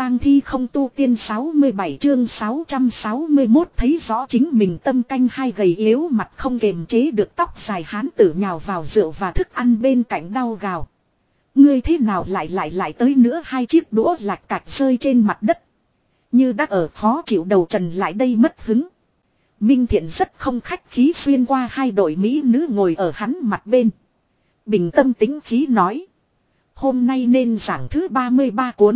tang thi không tu tiên 67 chương 661 thấy rõ chính mình tâm canh hai gầy yếu mặt không kềm chế được tóc dài hán tử nhào vào rượu và thức ăn bên cạnh đau gào. Ngươi thế nào lại tới nữa, hai chiếc đũa lạch cạch rơi trên mặt đất. Như đã ở khó chịu đầu trần lại đây mất hứng. Minh Thiện rất không khách khí xuyên qua hai đội mỹ nữ ngồi ở hắn mặt bên. Bình tâm tính khí nói. Hôm nay nên giảng thứ 33 cuốn.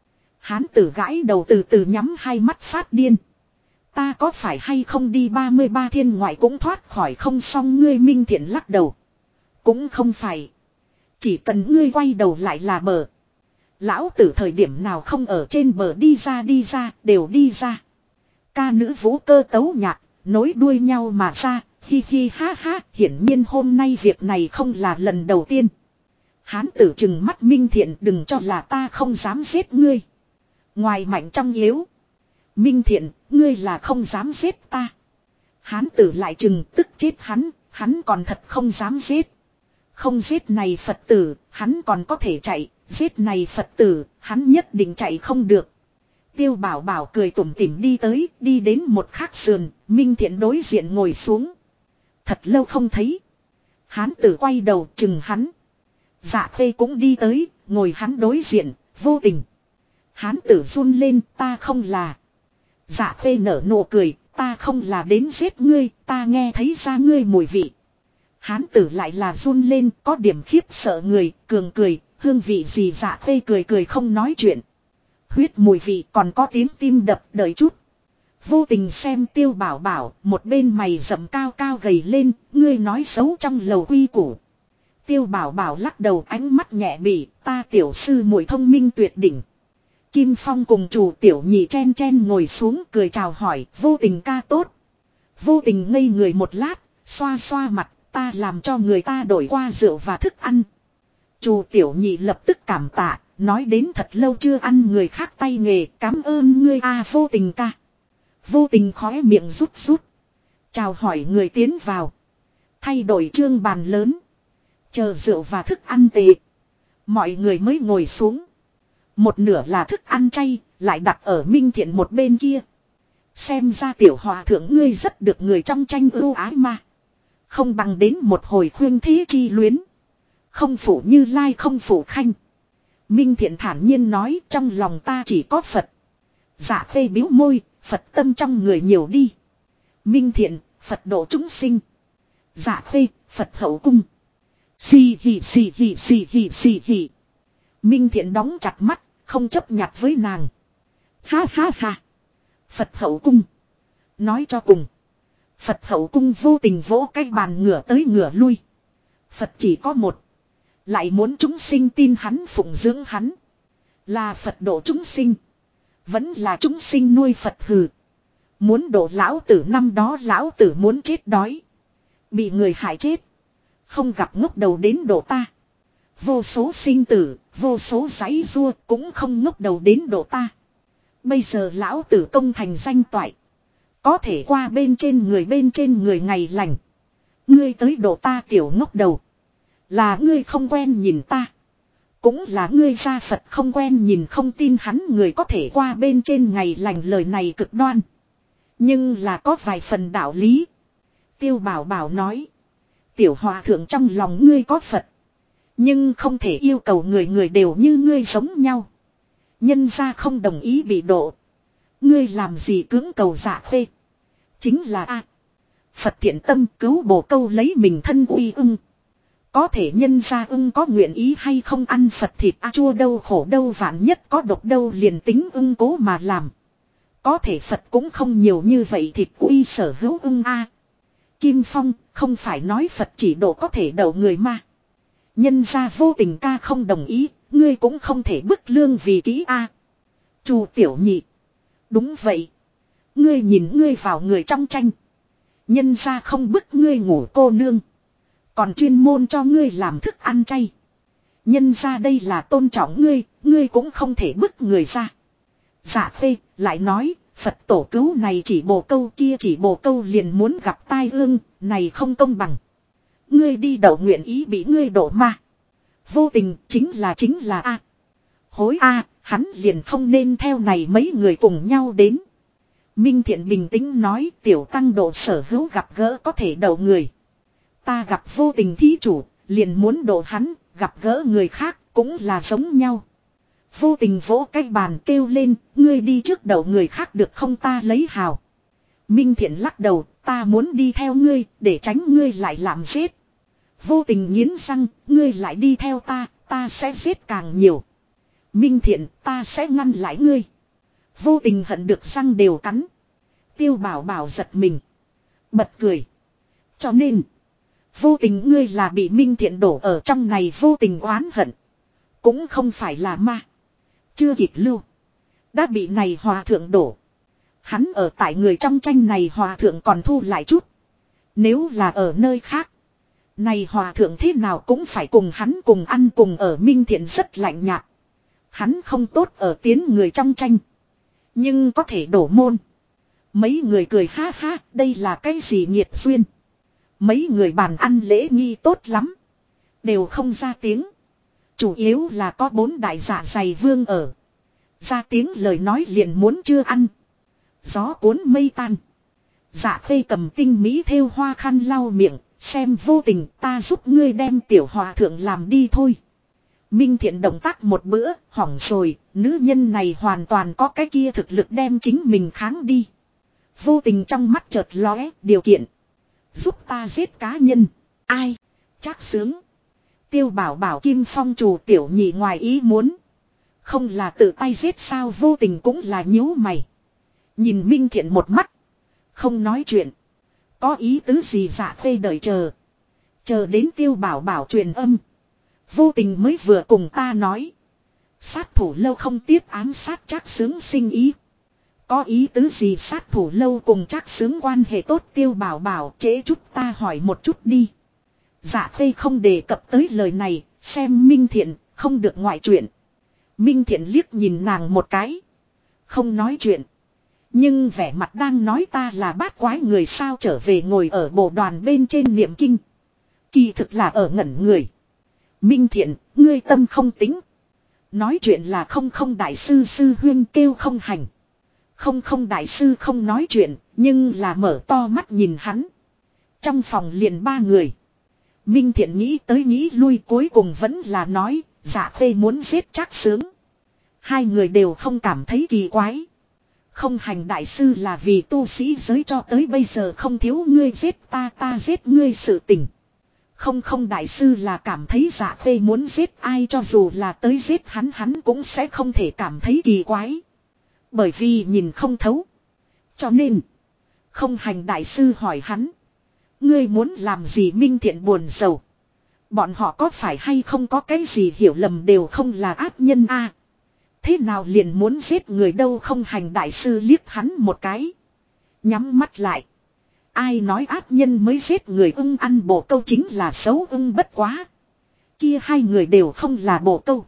Hán tử gãi đầu từ từ nhắm hai mắt phát điên. Ta có phải hay không đi 33 thiên ngoại cũng thoát khỏi không xong, ngươi Minh Thiện lắc đầu. Cũng không phải. Chỉ cần ngươi quay đầu lại là bờ. Lão tử thời điểm nào không ở trên bờ đi ra đều đi ra. Ca nữ vũ cơ tấu nhạc, nối đuôi nhau mà ra, hi hi ha ha, hiển nhiên hôm nay việc này không là lần đầu tiên. Hán tử trừng mắt Minh Thiện, đừng cho là ta không dám giết ngươi. Ngoài mạnh trong yếu. Minh Thiện, ngươi là không dám giết ta. Hán tử lại trừng tức chết hắn còn thật không dám giết. Không giết này Phật tử, hắn còn có thể chạy, giết này Phật tử, hắn nhất định chạy không được. Tiêu Bảo Bảo cười tủm tỉm đi tới, đi đến một khắc sườn, Minh Thiện đối diện ngồi xuống. Thật lâu không thấy. Hán tử quay đầu chừng hắn. Dạ Khê cũng đi tới, ngồi hắn đối diện, vô tình. Hán tử run lên, ta không là. Dạ Khê nở nụ cười, ta không là đến giết ngươi, ta nghe thấy ra ngươi mùi vị. Hán tử lại là run lên, có điểm khiếp sợ người, cường cười, hương vị gì. Dạ Khê cười không nói chuyện. Huyết mùi vị, còn có tiếng tim đập, đợi chút. Vô tình xem Tiêu Bảo Bảo, một bên mày rậm cao cao gầy lên, ngươi nói xấu trong lầu quy củ. Tiêu Bảo Bảo lắc đầu, ánh mắt nhẹ bỉ, ta tiểu sư muội thông minh tuyệt đỉnh. Kim Phong cùng chủ tiểu nhị chen chen ngồi xuống cười chào hỏi, vô tình ca tốt. Vô tình ngây người một lát, xoa xoa mặt, ta làm cho người ta đổi qua rượu và thức ăn. Chủ tiểu nhị lập tức cảm tạ, nói đến thật lâu chưa ăn người khác tay nghề, cảm ơn ngươi a vô tình ca. Vô tình khóe miệng rút rút. Chào hỏi người tiến vào. Thay đổi trương bàn lớn. Chờ rượu và thức ăn tệ. Mọi người mới ngồi xuống. Một nửa là thức ăn chay, lại đặt ở Minh Thiện một bên kia. Xem ra tiểu hòa thượng ngươi rất được người trong tranh ưu ái mà. Không bằng đến một hồi khuyên thế chi luyến. Không phụ Như Lai không phụ Khanh. Minh Thiện thản nhiên nói, trong lòng ta chỉ có Phật. Dạ Khê biếu môi, Phật tâm trong người nhiều đi. Minh Thiện, Phật độ chúng sinh. Dạ Khê, Phật hậu cung. Xì hì xì hì xì hì xì hì. Minh Thiện đóng chặt mắt, không chấp nhặt với nàng. Ha ha ha. Phật hậu cung. Nói cho cùng. Phật hậu cung vô tình vỗ cái bàn ngửa tới ngửa lui. Phật chỉ có một. Lại muốn chúng sinh tin hắn phụng dưỡng hắn. Là Phật độ chúng sinh. Vẫn là chúng sinh nuôi Phật hừ. Muốn độ lão tử năm đó lão tử muốn chết đói. Bị người hại chết. Không gặp ngốc đầu đến độ ta. Vô số sinh tử, vô số giấy rua cũng không ngốc đầu đến độ ta. Bây giờ lão tử công thành danh toại. Có thể qua bên trên người ngày lành. Ngươi tới độ ta tiểu ngốc đầu. Là ngươi không quen nhìn ta. Cũng là ngươi ra Phật không quen nhìn không tin hắn người có thể qua bên trên ngày lành, lời này cực đoan. Nhưng là có vài phần đạo lý. Tiêu Bảo Bảo nói. Tiểu hòa thượng trong lòng ngươi có Phật. Nhưng không thể yêu cầu người người đều như ngươi giống nhau. Nhân ra không đồng ý bị độ. Ngươi làm gì cưỡng cầu Dạ Khê. Chính là a Phật thiện tâm cứu bồ câu lấy mình thân uy ưng. Có thể nhân ra ưng có nguyện ý hay không ăn Phật thịt chua đâu khổ đâu vạn nhất có độc đâu liền tính ưng cố mà làm. Có thể Phật cũng không nhiều như vậy thịt uy sở hữu ưng a. Kim Phong không phải nói Phật chỉ độ có thể đậu người mà. Nhân ra vô tình ca không đồng ý, ngươi cũng không thể bức lương vì kỹ a. Chu tiểu nhị. Đúng vậy. Ngươi nhìn ngươi vào người trong tranh. Nhân ra không bức ngươi ngủ cô nương. Còn chuyên môn cho ngươi làm thức ăn chay. Nhân ra đây là tôn trọng ngươi, ngươi cũng không thể bức người ra. Dạ Khê lại nói, Phật tổ cứu này chỉ bồ câu kia chỉ bồ câu liền muốn gặp tai ương, này không công bằng. Ngươi đi đậu nguyện ý bị ngươi đổ ma. Vô tình chính là a. Hối a, Hắn liền không nên theo này mấy người cùng nhau đến. Minh Thiện bình tĩnh nói tiểu tăng độ sở hữu gặp gỡ có thể đậu người. Ta gặp vô tình thí chủ, liền muốn độ hắn, gặp gỡ người khác cũng là giống nhau. Vô tình vỗ cái bàn kêu lên, ngươi đi trước đậu người khác được không ta lấy hào. Minh Thiện lắc đầu, ta muốn đi theo ngươi, để tránh ngươi lại làm giết. Vô tình nghiến răng, ngươi lại đi theo ta sẽ giết càng nhiều. Minh Thiện, ta sẽ ngăn lại ngươi. Vô tình hận được răng đều cắn. Tiêu Bảo Bảo giật mình. Bật cười. Cho nên, vô tình ngươi là bị Minh Thiện đổ ở trong này vô tình oán hận. Cũng không phải là ma. Chưa kịp lưu. Đã bị này hòa thượng đổ. Hắn ở tại người trong tranh này hòa thượng còn thu lại chút. Nếu là ở nơi khác. Này hòa thượng thế nào cũng phải cùng hắn cùng ăn cùng ở. Minh Thiện rất lạnh nhạt. Hắn không tốt ở tiến người trong tranh. Nhưng có thể đổ môn. Mấy người cười ha ha, đây là cái gì nghiệt duyên. Mấy người bàn ăn lễ nghi tốt lắm. Đều không ra tiếng. Chủ yếu là có 4 đại dạ dày vương ở. Ra tiếng lời nói liền muốn chưa ăn. Gió cuốn mây tan. Dạ Khê cầm tinh mỹ thêu hoa khăn lau miệng. Xem vô tình ta giúp ngươi đem tiểu hòa thượng làm đi thôi. Minh Thiện động tác một bữa, hỏng rồi, nữ nhân này hoàn toàn có cái kia thực lực đem chính mình kháng đi. Vô tình trong mắt chợt lóe, điều kiện. Giúp ta giết cá nhân. Ai? Trác Sướng. Tiêu Bảo Bảo Kim Phong chủ tiểu nhị ngoài ý muốn. Không là tự tay giết sao vô tình cũng là nhíu mày. Nhìn Minh Thiện một mắt. Không nói chuyện. Có ý tứ gì dạ phê đợi chờ. Chờ đến Tiêu Bảo Bảo truyền âm. Vô tình mới vừa cùng ta nói. Sát thủ lâu không tiếp ám sát Trác Sướng sinh ý. Có ý tứ gì sát thủ lâu cùng Trác Sướng quan hệ tốt Tiêu Bảo Bảo trễ chút ta hỏi một chút đi. Dạ Khê không đề cập tới lời này, xem Minh Thiện, không được ngoại chuyện. Minh Thiện liếc nhìn nàng một cái. Không nói chuyện. Nhưng vẻ mặt đang nói ta là bát quái người sao trở về ngồi ở bộ đoàn bên trên niệm kinh. Kỳ thực là ở ngẩn người. Minh Thiện, ngươi tâm không tính. Nói chuyện là không đại sư sư huyên kêu không hành. Không đại sư không nói chuyện, nhưng là mở to mắt nhìn hắn. Trong phòng liền 3 người. Minh Thiện nghĩ tới nghĩ lui cuối cùng vẫn là nói, Dạ Khê muốn giết Trác Sướng. 2 người đều không cảm thấy kỳ quái. Không hành đại sư là vì tu sĩ giới cho tới bây giờ không thiếu ngươi giết ta giết ngươi sự tình. Không đại sư là cảm thấy Dạ Khê muốn giết ai cho dù là tới giết hắn cũng sẽ không thể cảm thấy kỳ quái. Bởi vì nhìn không thấu. Cho nên, không hành đại sư hỏi hắn. Ngươi muốn làm gì Minh Thiện buồn rầu. Bọn họ có phải hay không có cái gì hiểu lầm đều không là ác nhân a. Thế nào liền muốn giết người đâu không hành đại sư liếc hắn một cái. Nhắm mắt lại. Ai nói ác nhân mới giết người ưng ăn bồ câu chính là xấu ưng bất quá. Kia 2 người đều không là bồ câu.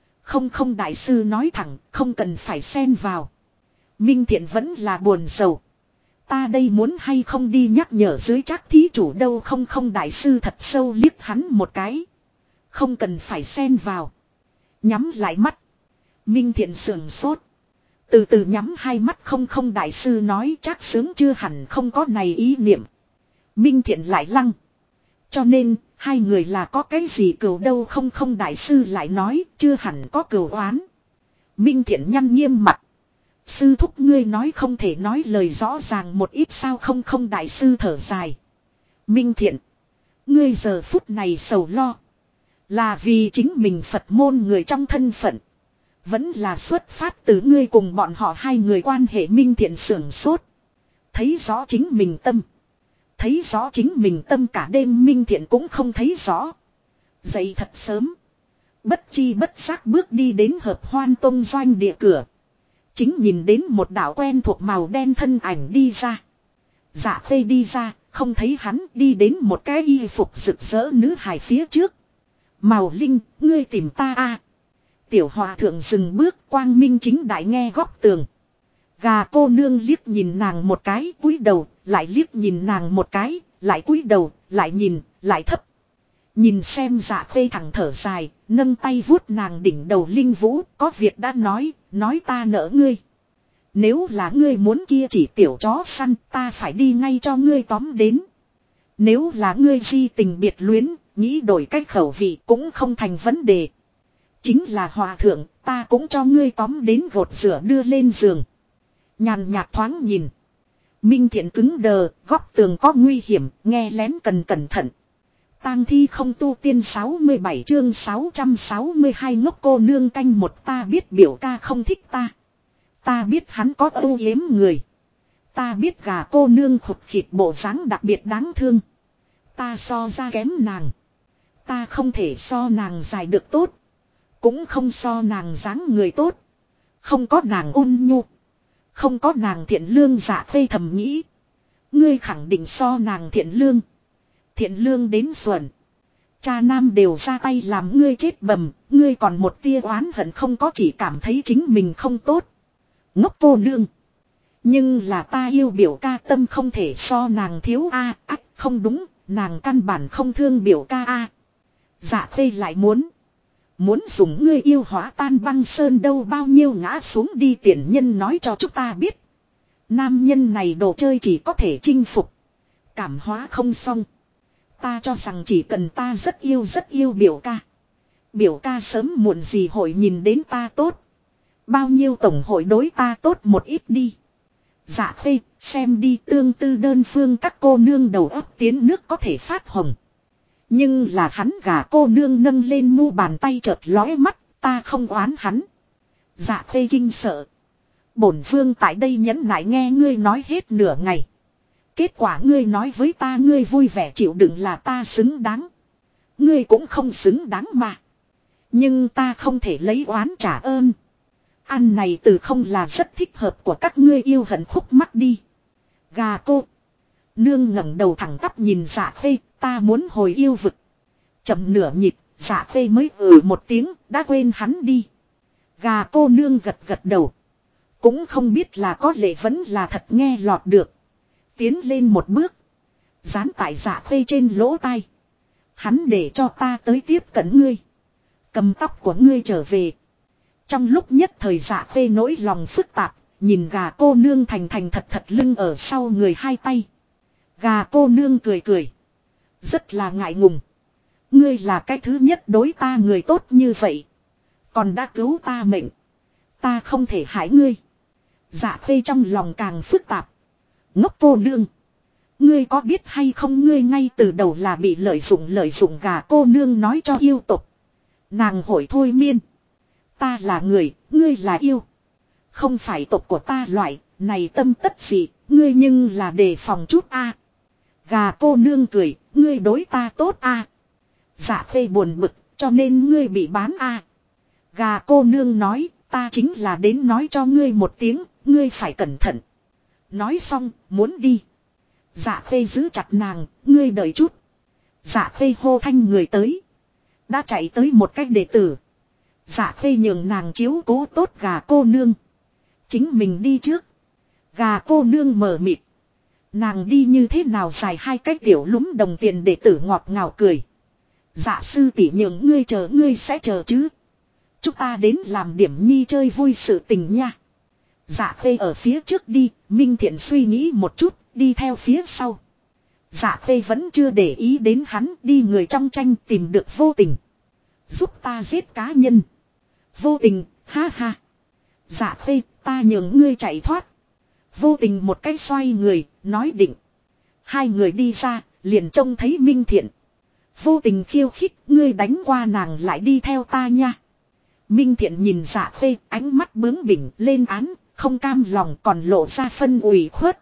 Không đại sư nói thẳng không cần phải xen vào. Minh Thiện vẫn là buồn rầu. Ta đây muốn hay không đi nhắc nhở dưới Trác thí chủ đâu không đại sư thật sâu liếc hắn một cái. Không cần phải xen vào. Nhắm lại mắt. Minh Thiện sườn sốt. Từ từ nhắm 2 mắt không đại sư nói Trác Sướng chưa hẳn không có này ý niệm. Minh Thiện lại lăng. Cho nên 2 người là có cái gì cừu đâu không đại sư lại nói chưa hẳn có cừu oán. Minh Thiện nhăn nghiêm mặt. Sư thúc ngươi nói không thể nói lời rõ ràng một ít sao không đại sư thở dài. Minh Thiện. Ngươi giờ phút này sầu lo. Là vì chính mình Phật môn người trong thân phận. Vẫn là xuất phát từ ngươi cùng bọn họ 2 người quan hệ Minh Thiện sưởng sốt. Thấy rõ chính mình tâm. Thấy rõ chính mình tâm cả đêm Minh Thiện cũng không thấy rõ. Dậy thật sớm. Bất chi bất giác bước đi đến Hợp Hoan Tông doanh địa cửa. Chính nhìn đến một đạo quen thuộc màu đen thân ảnh đi ra. Dạ Khê đi ra, không thấy hắn đi đến một cái y phục rực rỡ nữ hài phía trước. Màu Linh, ngươi tìm ta a. Tiểu hòa thượng dừng bước quang minh chính đại nghe góc tường. Gà cô nương liếc nhìn nàng một cái cúi đầu, lại liếc nhìn nàng một cái, lại cúi đầu, lại nhìn, lại thấp. Nhìn xem Dạ Khê thẳng thở dài, nâng tay vuốt nàng đỉnh đầu linh vũ, có việc đã nói ta nỡ ngươi. Nếu là ngươi muốn kia chỉ tiểu chó săn, ta phải đi ngay cho ngươi tóm đến. Nếu là ngươi di tình biệt luyến, nghĩ đổi cách khẩu vị cũng không thành vấn đề. Chính là hòa thượng, ta cũng cho ngươi tóm đến gột rửa đưa lên giường. Nhàn nhạt thoáng nhìn. Minh Thiện cứng đờ, góc tường có nguy hiểm, nghe lén cần cẩn thận. Tang thi không tu tiên 67 chương 662 ngốc cô nương canh một ta biết biểu ca không thích ta. Ta biết hắn có ưu yếm người. Ta biết gà cô nương khụt khịt bộ dáng đặc biệt đáng thương. Ta so ra kém nàng. Ta không thể so nàng dài được tốt. Cũng không so nàng dáng người tốt. Không có nàng ôn nhu. Không có nàng thiện lương Dạ Khê thầm nghĩ. Ngươi khẳng định so nàng thiện lương. Thiện lương đến xuẩn. Cha nam đều ra tay làm ngươi chết bầm. Ngươi còn một tia oán hận không có, chỉ cảm thấy chính mình không tốt. Ngốc cô nương. Nhưng là ta yêu biểu ca, tâm không thể so nàng thiếu a. Không đúng, nàng căn bản không thương biểu ca a. Dạ Khê lại muốn dùng ngươi yêu hóa tan băng sơn đâu, bao nhiêu ngã xuống đi tiền nhân nói cho chúng ta biết. Nam nhân này đồ chơi chỉ có thể chinh phục. Cảm hóa không xong. Ta cho rằng chỉ cần ta rất yêu biểu ca. Biểu ca sớm muộn gì hội nhìn đến ta tốt. Bao nhiêu tổng hội đối ta tốt một ít đi. Dạ Khê, xem đi, tương tư đơn phương các cô nương đầu óc tiến nước có thể phát hồng. Nhưng là hắn gà cô nương nâng lên mu bàn tay chợt lóe mắt, ta không oán hắn. Dạ Khê kinh sợ. Bổn vương tại đây nhẫn nại nghe ngươi nói hết nửa ngày. Kết quả ngươi nói với ta ngươi vui vẻ chịu đựng là ta xứng đáng. Ngươi cũng không xứng đáng mà. Nhưng ta không thể lấy oán trả ơn. Ăn này từ không là rất thích hợp của các ngươi yêu hận khúc mắc đi. Gà cô nương ngẩng đầu thẳng tắp nhìn Dạ Khê, ta muốn hồi yêu vực. Chậm nửa nhịp, Dạ Khê mới một tiếng, đã quên hắn đi. Gà cô nương gật gật đầu. Cũng không biết là có lẽ vẫn là thật nghe lọt được. Tiến lên một bước. Dán tại Dạ Khê trên lỗ tai. Hắn để cho ta tới tiếp cận ngươi. Cầm tóc của ngươi trở về. Trong lúc nhất thời Dạ Khê nỗi lòng phức tạp. Nhìn gà cô nương thành thật thật lưng ở sau người hai tay. Gà cô nương cười cười. Rất là ngại ngùng. Ngươi là cái thứ nhất đối ta người tốt như vậy. Còn đã cứu ta mệnh. Ta không thể hại ngươi. Dạ Khê trong lòng càng phức tạp. Ngốc cô nương. Ngươi có biết hay không, ngươi ngay từ đầu là bị lợi dụng gà cô nương nói cho yêu tục. Nàng hội thôi miên. Ta là người, ngươi là yêu. Không phải tộc của ta loại, này tâm tất gì, ngươi nhưng là đề phòng chút a. Gà cô nương cười, ngươi đối ta tốt a. Dạ Khê buồn bực, cho nên ngươi bị bán a. Gà cô nương nói, ta chính là đến nói cho ngươi một tiếng, ngươi phải cẩn thận. Nói xong, muốn đi. Dạ Khê giữ chặt nàng, ngươi đợi chút. Dạ Khê hô thanh người tới. Đã chạy tới một cách đệ tử. Dạ Khê nhường nàng chiếu cố tốt gà cô nương. Chính mình đi trước. Gà cô nương mờ mịt. Nàng đi như thế nào xài hai cái tiểu lúm đồng tiền đệ tử ngọt ngào cười. Dạ sư tỷ nhường ngươi sẽ chờ chứ. Chúng ta đến làm điểm nhi chơi vui sự tình nha. Dạ Khê ở phía trước đi, Minh Thiện suy nghĩ một chút, đi theo phía sau. Dạ Khê vẫn chưa để ý đến hắn, đi người trong tranh tìm được Vô Tình. Giúp ta giết cá nhân. Vô Tình, ha ha. Dạ Khê, ta nhường ngươi chạy thoát. Vô Tình một cái xoay người, nói định. Hai người đi ra, liền trông thấy Minh Thiện. Vô Tình khiêu khích, ngươi đánh qua nàng lại đi theo ta nha. Minh Thiện nhìn Dạ Khê, ánh mắt bướng bỉnh lên án, không cam lòng còn lộ ra phân ủy khuất.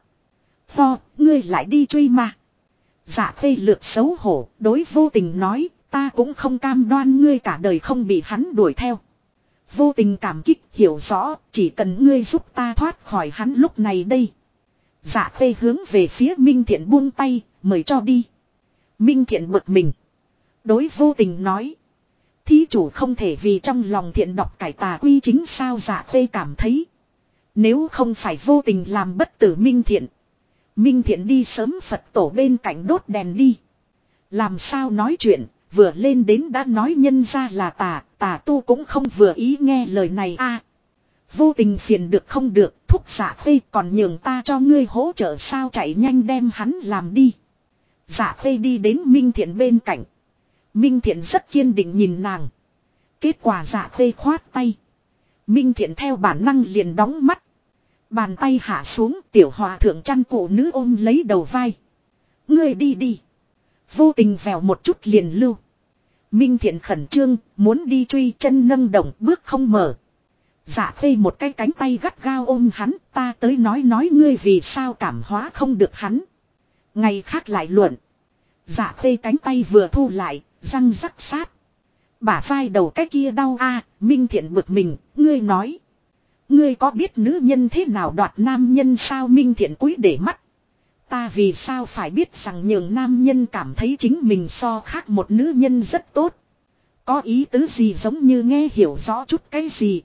Ngươi lại đi truy mà. Dạ Khê lược xấu hổ, đối Vô Tình nói, ta cũng không cam đoan ngươi cả đời không bị hắn đuổi theo. Vô Tình cảm kích, hiểu rõ, chỉ cần ngươi giúp ta thoát khỏi hắn lúc này đây. Dạ Khê hướng về phía Minh Thiện buông tay, mời cho đi. Minh Thiện bực mình. Đối Vô Tình nói. Thí chủ không thể vì trong lòng thiện đọc cải tà quy chính sao. Dạ Khê cảm thấy. Nếu không phải Vô Tình làm bất tử Minh Thiện. Minh Thiện đi sớm Phật tổ bên cạnh đốt đèn đi. Làm sao nói chuyện, Vừa lên đến đã nói nhân ra là tà tu cũng không vừa ý nghe lời này a. Vô tình phiền được không được, thúc Dạ Khê còn nhường ta cho ngươi hỗ trợ sao, chạy nhanh đem hắn làm đi. Dạ Khê đi đến Minh Thiện bên cạnh. Minh Thiện rất kiên định nhìn nàng. Kết quả Dạ Khê khoát tay. Minh Thiện theo bản năng liền đóng mắt. Bàn tay hạ xuống, tiểu hòa thượng chăn cụ nữ ôm lấy đầu vai. Ngươi đi đi. Vô tình vèo một chút liền lưu. Minh Thiện khẩn trương, muốn đi truy, chân nâng động bước không mở. Dạ Khê một cái cánh tay gắt gao ôm hắn, ta tới nói ngươi vì sao cảm hóa không được hắn. Ngày khác lại luận. Dạ Khê cánh tay vừa thu lại, răng rắc sát. Bả vai đầu cái kia đau a. Minh Thiện bực mình, ngươi nói. Ngươi có biết nữ nhân thế nào đoạt nam nhân sao? Minh Thiện cúi để mắt. Ta vì sao phải biết rằng nhường nam nhân cảm thấy chính mình so khác một nữ nhân rất tốt. Có ý tứ gì giống như nghe hiểu rõ chút cái gì.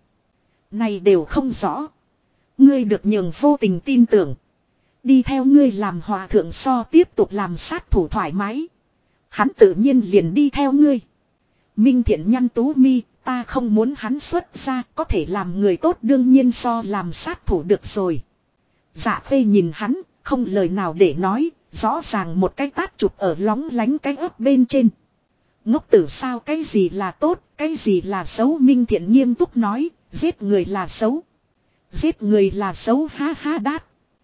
Này đều không rõ. Ngươi được nhường vô tình tin tưởng. Đi theo ngươi làm hòa thượng so tiếp tục làm sát thủ thoải mái. Hắn tự nhiên liền đi theo ngươi. Minh Thiện nhăn tú mi, ta không muốn hắn xuất ra, có thể làm người tốt đương nhiên so làm sát thủ được rồi. Dạ Khê nhìn hắn, không lời nào để nói, rõ ràng một cái tát chụp ở lóng lánh cái ớt bên trên. Ngốc tử sao, cái gì là tốt, cái gì là xấu? Minh Thiện nghiêm túc nói, giết người là xấu. Giết người là xấu, ha ha đát.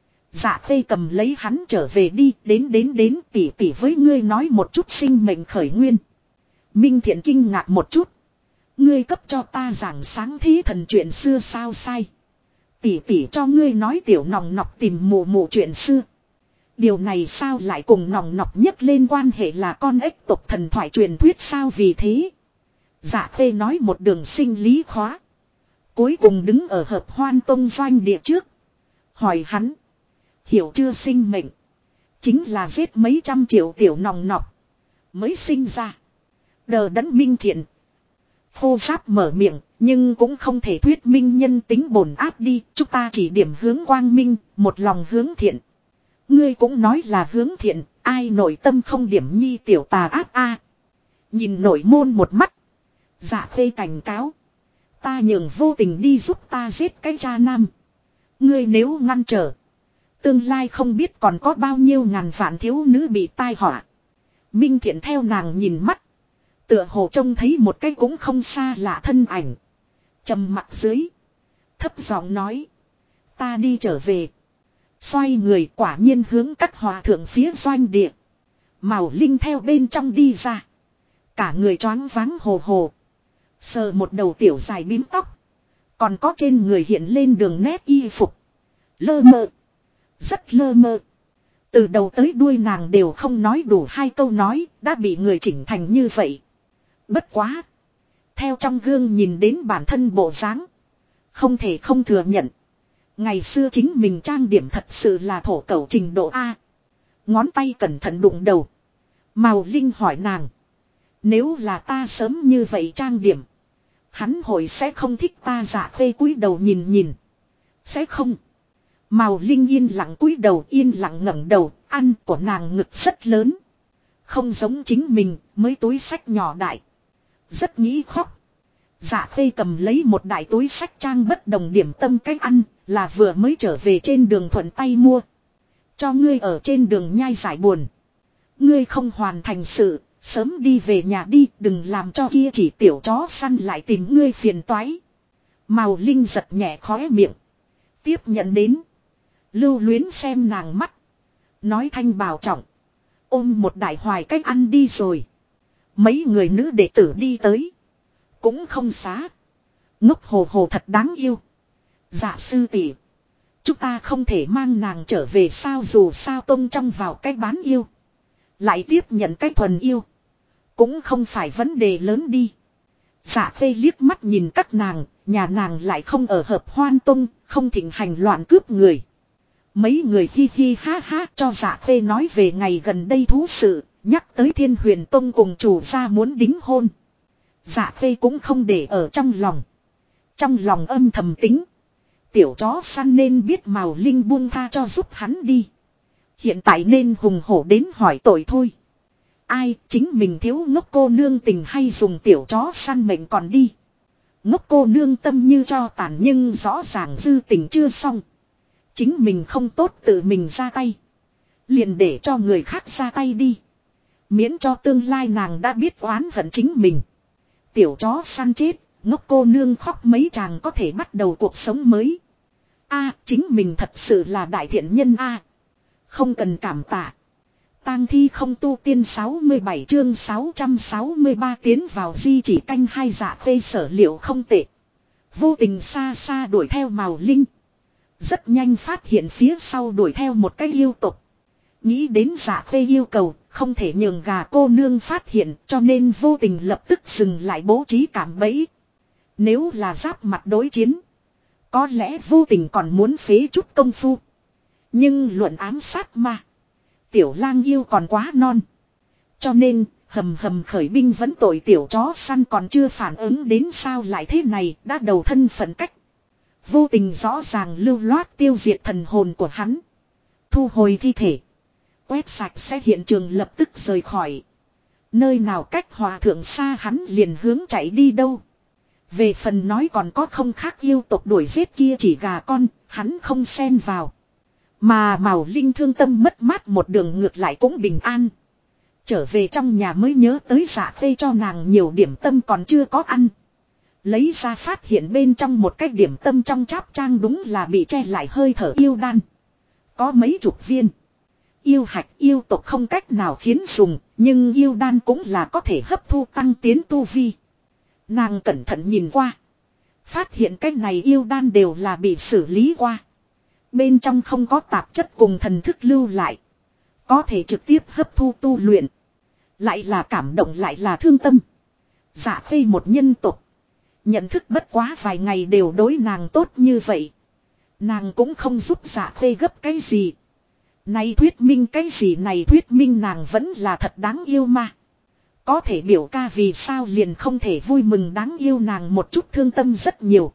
Dạ Khê cầm lấy hắn trở về đi, đến tỉ tỉ với ngươi nói một chút sinh mệnh khởi nguyên. Minh Thiện kinh ngạc một chút. Ngươi cấp cho ta giảng sáng thí thần chuyện xưa sao? Sai. Tỉ tỉ cho ngươi nói tiểu nòng nọc tìm mù mù chuyện xưa. Điều này sao lại cùng nòng nọc nhắc lên quan hệ là con ếch tộc thần thoại truyền thuyết sao? Vì thế Dạ Khê nói một đường sinh lý khóa. Cuối cùng đứng ở Hợp Hoan Tông doanh địa trước. Hỏi hắn. Hiểu chưa, sinh mệnh chính là giết mấy trăm triệu tiểu nòng nọc mới sinh ra. Đờ đẫn Minh Thiện khô giáp mở miệng, nhưng cũng không thể thuyết minh nhân tính bổn áp đi. Chúng ta chỉ điểm hướng quang minh, một lòng hướng thiện. Ngươi cũng nói là hướng thiện, ai nội tâm không điểm nhi tiểu tà ác a. Nhìn nội môn một mắt. Dạ Khê cảnh cáo. Ta nhường vô tình đi giúp ta giết cái cha nam. Ngươi nếu ngăn trở, tương lai không biết còn có bao nhiêu ngàn vạn thiếu nữ bị tai họa. Minh Thiện theo nàng nhìn mắt. Tựa hồ trông thấy một cái cũng không xa lạ thân ảnh. Trầm mặt dưới. Thấp giọng nói. Ta đi trở về. Xoay người quả nhiên hướng các hòa thượng phía doanh địa. Màu Linh theo bên trong đi ra. Cả người choáng váng hồ hồ. Sờ một đầu tiểu dài bím tóc. Còn có trên người hiện lên đường nét y phục. Lơ mơ. Rất lơ mơ. Từ đầu tới đuôi nàng đều không nói đủ hai câu nói. Đã bị người chỉnh thành như vậy. Bất quá. Theo trong gương nhìn đến bản thân bộ dáng. Không thể không thừa nhận. Ngày xưa chính mình trang điểm thật sự là thổ cẩu trình độ A. Ngón tay cẩn thận đụng đầu. Màu Linh hỏi nàng. Nếu là ta sớm như vậy trang điểm. Hắn hội sẽ không thích ta? Dạ Khê cúi đầu nhìn. Sẽ không. Màu Linh yên lặng cúi đầu, yên lặng ngẩng đầu. Ăn của nàng ngực rất lớn. Không giống chính mình, mới túi sách nhỏ đại. Rất nghĩ khóc. Dạ Khê cầm lấy một đại túi sách trang bất đồng điểm tâm cách ăn, là vừa mới trở về trên đường thuận tay mua. Cho ngươi ở trên đường nhai giải buồn. Ngươi không hoàn thành sự, sớm đi về nhà đi, đừng làm cho kia chỉ tiểu chó săn lại tìm ngươi phiền toái. Màu Linh giật nhẹ khóe miệng. Tiếp nhận đến. Lưu luyến xem nàng mắt. Nói thanh bảo trọng. Ôm một đại hoài cách ăn đi rồi. Mấy người nữ đệ tử đi tới. Cũng không xá. Ngốc hồ hồ thật đáng yêu. Dạ sư tỷ, chúng ta không thể mang nàng trở về sao? Dù sao tông trong vào cái bán yêu. Lại tiếp nhận cái thuần yêu. Cũng không phải vấn đề lớn đi. Dạ Khê liếc mắt nhìn các nàng. Nhà nàng lại không ở Hợp Hoan Tông. Không thịnh hành loạn cướp người. Mấy người hi hi ha ha cho Dạ Khê nói về ngày gần đây thú sự. Nhắc tới Thiên Huyền Tông cùng chủ gia muốn đính hôn. Dạ Khê cũng không để ở trong lòng. Trong lòng âm thầm tính. Tiểu chó săn nên biết Màu Linh buông tha cho giúp hắn đi. Hiện tại nên hùng hổ đến hỏi tội thôi. ai chính mình thiếu ngốc cô nương tình hay dùng tiểu chó săn mệnh còn đi. Ngốc cô nương tâm như cho tàn nhưng rõ ràng dư tình chưa xong. Chính mình không tốt tự mình ra tay. Liền để cho người khác ra tay đi. Miễn cho tương lai nàng đã biết oán hận chính mình. Tiểu chó săn chết, ngốc cô nương khóc mấy chàng có thể bắt đầu cuộc sống mới. Chính mình thật sự là đại thiện nhân không cần cảm tạ. Tang thi không tu tiên 67 chương 663 tiến vào di chỉ canh hai dạ phê sở liệu không tệ. Vô tình xa xa đuổi theo Mào Linh. Rất nhanh phát hiện phía sau đuổi theo một cái yêu tục. Nghĩ đến dạ phê yêu cầu, không thể nhường gà cô nương phát hiện cho nên vô tình lập tức dừng lại bố trí cảm bẫy. Nếu là giáp mặt đối chiến, có lẽ vô tình còn muốn phế chút công phu. Nhưng luận ám sát mà. Tiểu lang yêu còn quá non. Cho nên, hầm khởi binh vẫn tội tiểu chó săn còn chưa phản ứng đến sao lại thế này đã đầu thân phận cách. Vô tình rõ ràng lưu loát tiêu diệt thần hồn của hắn. Thu hồi thi thể. Quét sạch sẽ hiện trường lập tức rời khỏi. Nơi nào cách hòa thượng xa hắn liền hướng chạy đi đâu. Về phần nói còn có không khác yêu tộc đuổi giết kia chỉ gà con, hắn không xen vào. Mà Mào Linh thương tâm mất mát một đường ngược lại cũng bình an. Trở về trong nhà mới nhớ tới dạ phê cho nàng nhiều điểm tâm còn chưa có ăn. Lấy ra phát hiện bên trong một cái điểm tâm trong cháp trang đúng là bị che lại hơi thở yêu đan. Có mấy chục viên. Yêu hạch yêu tộc không cách nào khiến dùng, nhưng yêu đan cũng là có thể hấp thu tăng tiến tu vi. Nàng cẩn thận nhìn qua. Phát hiện cái này yêu đan đều là bị xử lý qua. Bên trong không có tạp chất cùng thần thức lưu lại. Có thể trực tiếp hấp thu tu luyện. Lại là cảm động lại là thương tâm. Dạ phê một nhân tộc. Nhận thức bất quá vài ngày đều đối nàng tốt như vậy. Nàng cũng không giúp dạ phê gấp cái gì. Này thuyết minh cái gì này thuyết minh nàng vẫn là thật đáng yêu mà. Có thể biểu ca vì sao liền không thể vui mừng đáng yêu nàng một chút thương tâm rất nhiều.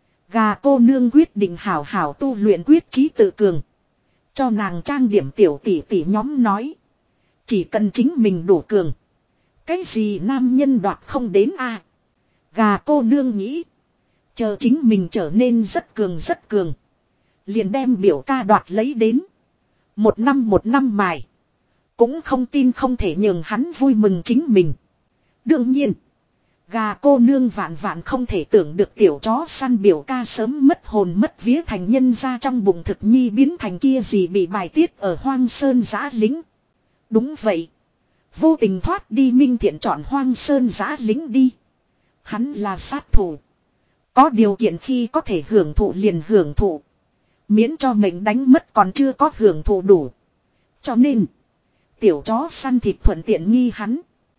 Gà cô nương quyết định hảo hảo tu luyện quyết chí tự cường. Cho nàng trang điểm tiểu tỷ tỷ nhóm nói. Chỉ cần chính mình đủ cường. Cái gì nam nhân đoạt không đến Gà cô nương nghĩ. Chờ chính mình trở nên rất cường. Liền đem biểu ca đoạt lấy đến. Một năm mài. Cũng không tin không thể nhường hắn vui mừng chính mình. Đương nhiên. Gà cô nương vạn không thể tưởng được tiểu chó săn biểu ca sớm mất hồn mất vía thành nhân ra trong bụng thực nhi biến thành kia gì bị bài tiết ở hoang sơn giã lính. Đúng vậy. Vô tình thoát đi Minh Thiện chọn hoang sơn giã lính đi. Hắn là sát thủ. Có điều kiện khi có thể hưởng thụ liền hưởng thụ. Miễn cho mình đánh mất còn chưa có hưởng thụ đủ. Cho nên. Tiểu chó săn thịt thuận tiện nghi hắn.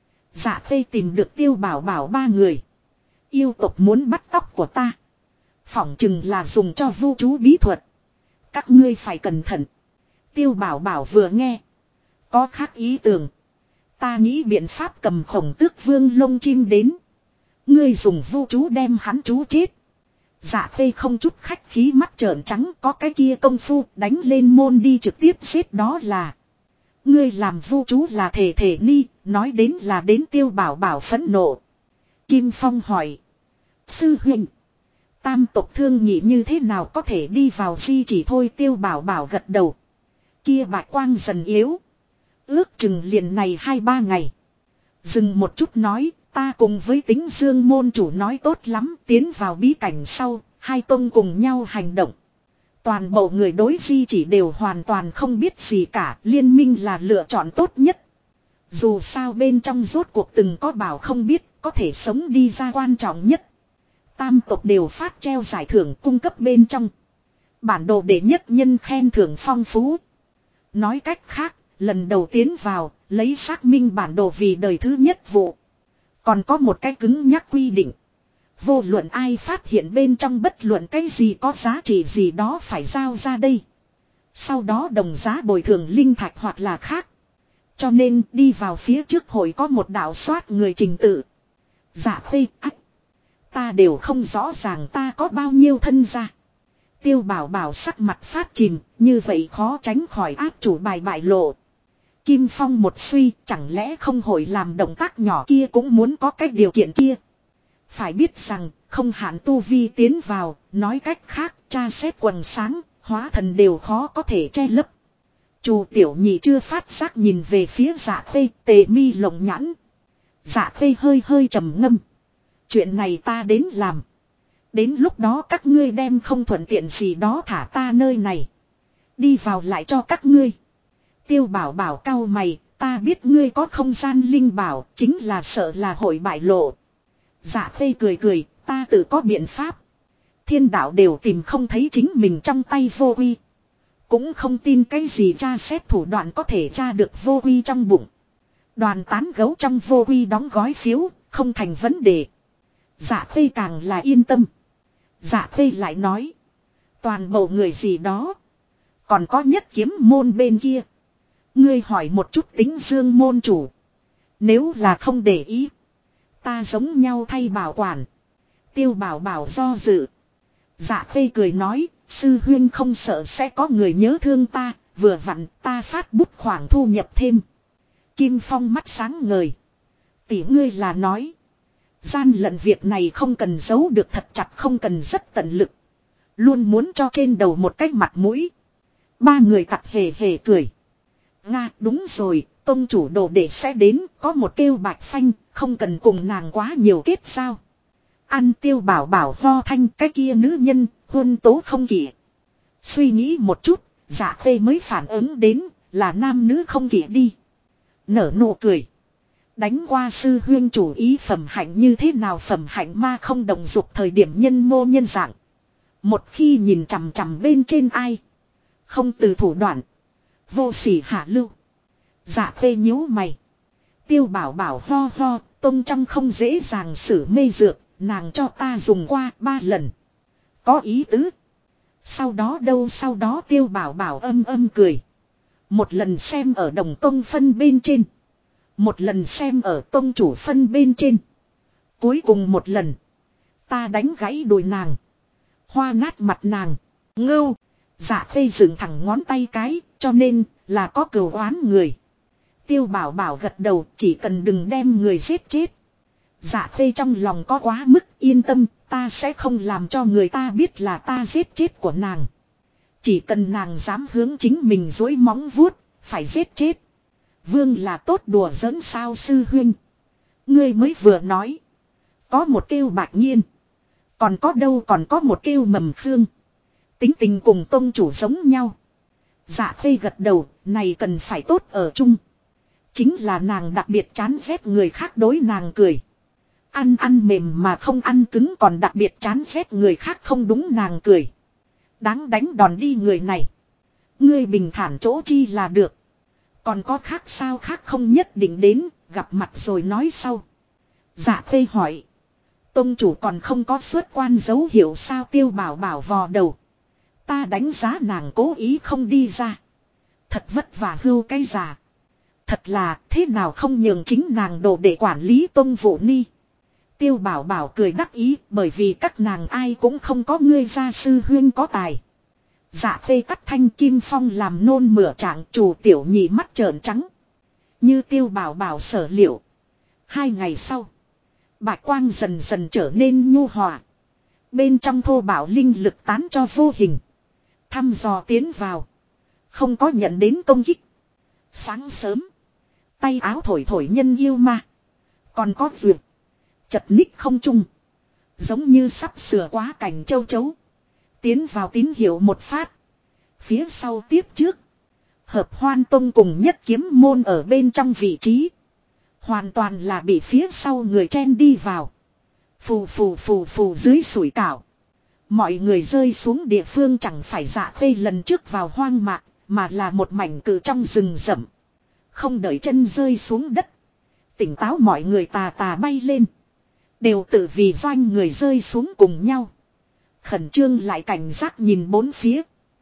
Dạ phê tìm được Tiêu Bảo Bảo ba người. Yêu tộc muốn bắt tóc của ta. Phỏng chừng là dùng cho vu chú bí thuật. Các ngươi phải cẩn thận. Tiêu Bảo Bảo vừa nghe. Có khác ý tưởng. Ta nghĩ biện pháp cầm Khổng Tước Vương lông chim đến. Ngươi dùng vu chú đem hắn chú chết. Dạ phê không chút khách khí mắt trợn trắng có cái kia công phu đánh lên môn đi trực tiếp giết đó là. Ngươi làm vu chú là thể ni, nói đến là đến Tiêu Bảo Bảo phẫn nộ. Kim Phong hỏi. Sư huynh. Tam tộc thương nhị như thế nào có thể đi vào di chỉ thôi Tiêu Bảo Bảo gật đầu. Kia bạch quang dần yếu. Ước chừng liền này 2-3 ngày. Dừng một chút nói, ta cùng với Tính Dương môn chủ nói tốt lắm, tiến vào bí cảnh sau, hai tông cùng nhau hành động. Toàn bộ người đối di chỉ đều hoàn toàn không biết gì cả, liên minh là lựa chọn tốt nhất. Dù sao bên trong rốt cuộc từng có bảo không biết, có thể sống đi ra quan trọng nhất. Tam tộc đều phát treo giải thưởng cung cấp bên trong. Bản đồ đệ nhất nhân khen thưởng phong phú. Nói cách khác, lần đầu tiến vào, lấy xác minh bản đồ vì đời thứ nhất vụ. Còn có một cái cứng nhắc quy định. Vô luận ai phát hiện bên trong bất luận cái gì có giá trị gì đó phải giao ra đây. Sau đó đồng giá bồi thường linh thạch hoặc là khác. Cho nên đi vào phía trước hội có một đạo soát người trình tự. Dạ phê ách. Ta đều không rõ ràng ta có bao nhiêu thân gia. Tiêu Bảo Bảo sắc mặt phát chìm, như vậy khó tránh khỏi áp chủ bài bại lộ. Kim Phong một suy, chẳng lẽ không hội làm động tác nhỏ kia cũng muốn có cái điều kiện kia. Phải biết rằng, không hạn tu vi tiến vào, nói cách khác, tra xét quần sáng, hóa thần đều khó có thể che lấp. Chu Tiểu Nhị chưa phát giác nhìn về phía Dạ Khê, Tề mi lồng nhãn. Dạ Khê hơi hơi trầm ngâm. Chuyện này ta đến làm. Đến lúc đó các ngươi đem không thuận tiện gì đó thả ta nơi này. Đi vào lại cho các ngươi. Tiêu Bảo Bảo cau mày, ta biết ngươi có không gian linh bảo, chính là sợ là hội bại lộ. Dạ Khê cười cười, ta tự có biện pháp. Thiên đạo đều tìm không thấy chính mình trong tay vô uy. Cũng không tin cái gì tra xét thủ đoạn có thể tra được vô uy trong bụng. Đoàn tán gấu trong vô uy đóng gói phiếu, không thành vấn đề. Dạ Khê càng là yên tâm. Dạ Khê lại nói. Toàn bộ người gì đó. Còn có Nhất Kiếm môn bên kia. Ngươi hỏi một chút Tính Dương môn chủ. Nếu là không để ý. Ta giống nhau thay bảo quản. Tiêu Bảo Bảo do dự. Dạ Khê cười nói. Sư huyên không sợ sẽ có người nhớ thương ta. Vừa vặn ta phát bút khoảng thu nhập thêm. Kim Phong mắt sáng ngời. Tỷ ngươi là nói. Gian lận việc này không cần giấu được thật chặt, không cần rất tận lực. Luôn muốn cho trên đầu một cái mặt mũi. Ba người cặc hề hề cười. Nga đúng rồi, tông chủ đồ đệ sẽ đến, có một kêu Bạch Phanh, không cần cùng nàng quá nhiều kết giao. Ăn Tiêu Bảo Bảo ho thanh, cái kia nữ nhân, huân tố không kỷ. Suy nghĩ một chút, Dạ Khê mới phản ứng đến, là nam nữ không kỷ đi. Nở nụ cười. Đánh qua sư huyên chủ ý phẩm hạnh như thế nào, phẩm hạnh ma không đồng dục thời điểm nhân mô nhân dạng. Một khi nhìn chằm chằm bên trên ai. Không từ thủ đoạn. Vô sỉ hạ lưu. Dạ Khê nhíu mày. Tiêu Bảo Bảo ho ho, tông trong không dễ dàng xử mê dược, nàng cho ta dùng qua 3 lần. Có ý tứ. Sau đó đâu, sau đó Tiêu Bảo Bảo âm âm cười. Một lần xem ở đồng tông phân bên trên. Một lần xem ở tông chủ phân bên trên. Cuối cùng một lần. Ta đánh gãy đùi nàng. Hoa nát mặt nàng. Ngưu. Dạ Khê dựng thẳng ngón tay cái. Cho nên là có cừu oán người. Tiêu Bảo Bảo gật đầu. Chỉ cần đừng đem người giết chết. Dạ Khê trong lòng có quá mức yên tâm. Ta sẽ không làm cho người ta biết là ta giết chết của nàng. Chỉ cần nàng dám hướng chính mình dối móng vuốt. Phải giết chết. Vương là tốt đùa giỡn sao sư huynh. Ngươi mới vừa nói. Có một kêu Bạch Nhiên. Còn có đâu, còn có một kêu Mầm Khương. Tính tình cùng tông chủ giống nhau. Dạ Khê gật đầu, này cần phải tốt ở chung. Chính là nàng đặc biệt chán ghét người khác đối nàng cười. Ăn mềm mà không ăn cứng, còn đặc biệt chán ghét người khác không đúng nàng cười. Đáng đánh đòn đi người này. Ngươi bình thản chỗ chi là được. Còn có khác sao, khác không nhất định đến, gặp mặt rồi nói sau. Dạ Khê hỏi. Tông chủ còn không có xuất quan dấu hiệu sao? Tiêu Bảo Bảo vò đầu. Ta đánh giá nàng cố ý không đi ra. Thật vất vả hưu cái già. Thật là thế nào không nhường chính nàng đồ để quản lý tông vụ ni. Tiêu Bảo Bảo cười đắc ý, bởi vì các nàng ai cũng không có ngươi gia sư huyên có tài. Dạ Khê cắt thanh. Kim Phong làm nôn mửa trạng, chủ Tiểu Nhị mắt trợn trắng. Như Tiêu Bảo Bảo sở liệu. 2 ngày sau, bạch quang dần dần trở nên nhu hòa. Bên trong thô bảo linh lực tán cho vô hình. Thăm dò tiến vào. Không có nhận đến công kích. Sáng sớm, tay áo thổi thổi nhân yêu ma. Còn có duyệt. Chật ních không trung. Giống như sắp sửa quá cảnh châu chấu. Tiến vào tín hiệu một phát. Phía sau tiếp trước. Hợp Hoan Tông cùng Nhất Kiếm môn ở bên trong vị trí. Hoàn toàn là bị phía sau người chen đi vào. Phù phù phù phù dưới sủi cảo. Mọi người rơi xuống địa phương chẳng phải Dạ Khê lần trước vào hoang mạc, mà là một mảnh cự trong rừng rậm. Không đợi chân rơi xuống đất. Tỉnh táo mọi người tà tà bay lên. Đều tự vì doanh người rơi xuống cùng nhau. Khẩn trương lại cảnh giác nhìn bốn phía.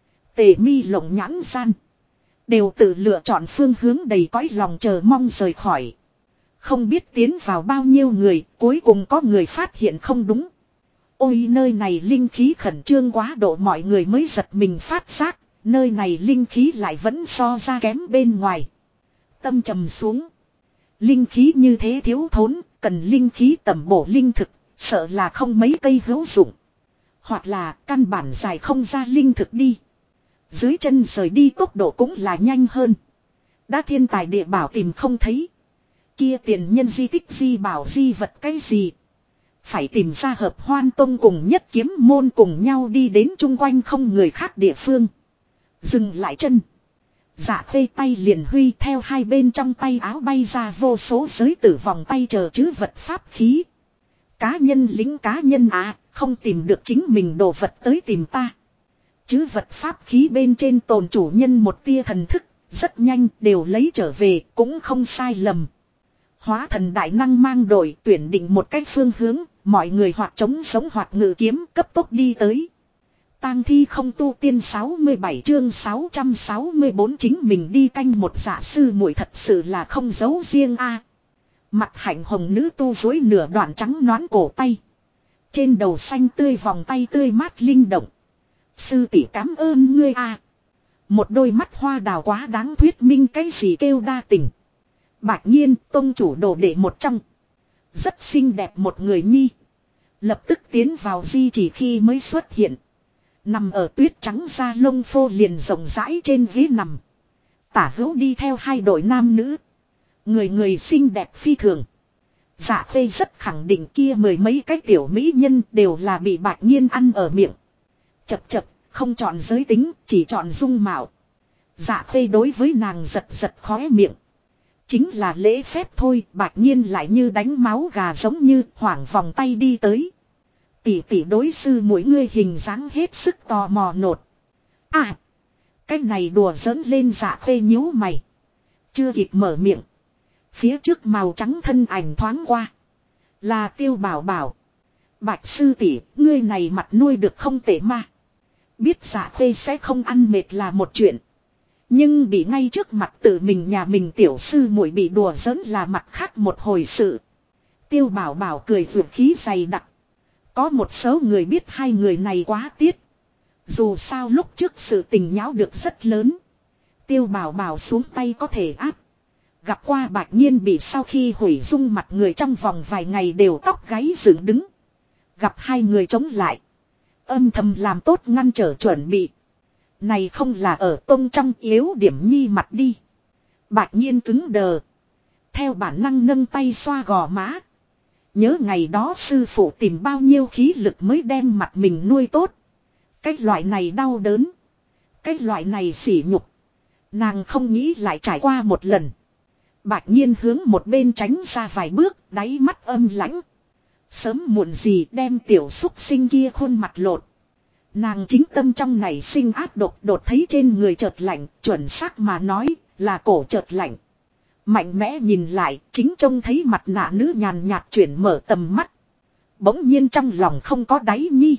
Tề mi lộng nhãn gian. Đều tự lựa chọn phương hướng đầy cõi lòng chờ mong rời khỏi. Không biết tiến vào bao nhiêu người, cuối cùng có người phát hiện không đúng. Ôi nơi này linh khí khẩn trương quá độ, mọi người mới giật mình phát giác. Nơi này linh khí lại vẫn so ra kém bên ngoài. Tâm trầm xuống. Linh khí như thế thiếu thốn, cần linh khí tẩm bổ linh thực, sợ là không mấy cây hữu dụng. Hoặc là căn bản dài không ra linh thực đi. Dưới chân rời đi tốc độ cũng là nhanh hơn. Đã thiên tài địa bảo tìm không thấy. Kia tiền nhân di tích di bảo di vật cái gì. Phải tìm ra hợp hoan tông cùng nhất kiếm môn cùng nhau đi đến chung quanh không người khác địa phương. Dừng lại chân. Dạ khê tay liền huy theo hai bên trong tay áo bay ra vô số giới tử vòng tay chờ chứ vật pháp khí. Cá nhân lính cá nhân à, không tìm được chính mình đồ vật tới tìm ta. Chứ vật pháp khí bên trên tồn chủ nhân một tia thần thức, rất nhanh đều lấy trở về, cũng không sai lầm. Hóa thần đại năng mang đội tuyển định một cách phương hướng, mọi người hoặc chống sống hoặc ngự kiếm cấp tốc đi tới. Tang thi không tu tiên 67 chương 664 chính mình đi canh một giả sư muội thật sự là không giấu riêng a. Mặt hạnh hồng nữ tu dối nửa đoạn trắng nõn cổ tay. Trên đầu xanh tươi vòng tay tươi mát linh động. Sư tỷ cảm ơn ngươi a. Một đôi mắt hoa đào quá đáng thuyết minh cái gì kêu đa tình. Bạch Nhiên tông chủ đồ đệ một trong. Rất xinh đẹp một người nhi. Lập tức tiến vào di chỉ khi mới xuất hiện. Nằm ở tuyết trắng da lông phô liền rộng rãi trên ghế nằm. Tả hữu đi theo hai đội nam nữ. Người người xinh đẹp phi thường. Dạ khê rất khẳng định kia mười mấy cái tiểu mỹ nhân đều là bị Bạch Nhiên ăn ở miệng. Chập chập, không chọn giới tính, chỉ chọn dung mạo. Dạ khê đối với nàng giật giật khóe miệng. Chính là lễ phép thôi, Bạch Nhiên lại như đánh máu gà giống như hoảng vòng tay đi tới. Tỷ tỷ đối sư mỗi ngươi hình dáng hết sức tò mò nột. À, cái này đùa giỡn lên dạ khê nhíu mày. Chưa kịp mở miệng. Phía trước màu trắng thân ảnh thoáng qua. Là Tiêu Bảo Bảo. Bạch sư tỷ, ngươi này mặt nuôi được không tệ mà. Biết dạ khê sẽ không ăn mệt là một chuyện. Nhưng bị ngay trước mặt tự mình nhà mình tiểu sư muội bị đùa giỡn là mặt khác một hồi sự. Tiêu Bảo Bảo cười vượt khí dày đặc. Có một số người biết hai người này quá tiết. Dù sao lúc trước sự tình nháo được rất lớn. Tiêu Bảo Bảo xuống tay có thể áp. Gặp qua Bạch Nhiên bị sau khi hủy dung mặt người trong vòng vài ngày đều tóc gáy dựng đứng. Gặp hai người chống lại. Âm thầm làm tốt ngăn trở chuẩn bị. Này không là ở tông trong yếu điểm nhi mặt đi. Bạch Nhiên cứng đờ. Theo bản năng nâng tay xoa gò má. Nhớ ngày đó sư phụ tìm bao nhiêu khí lực mới đem mặt mình nuôi tốt. Cái loại này đau đớn. Cái loại này sỉ nhục. Nàng không nghĩ lại trải qua một lần. Bạch Nhiên hướng một bên tránh ra vài bước, đáy mắt âm lãnh. Sớm muộn gì đem tiểu xúc sinh kia khuôn mặt lột. Nàng chính tâm trong này sinh ác độc đột thấy trên người chợt lạnh, chuẩn xác mà nói là cổ chợt lạnh. Mạnh mẽ nhìn lại, chính trông thấy mặt nạ nữ nhàn nhạt chuyển mở tầm mắt. Bỗng nhiên trong lòng không có đáy nhi.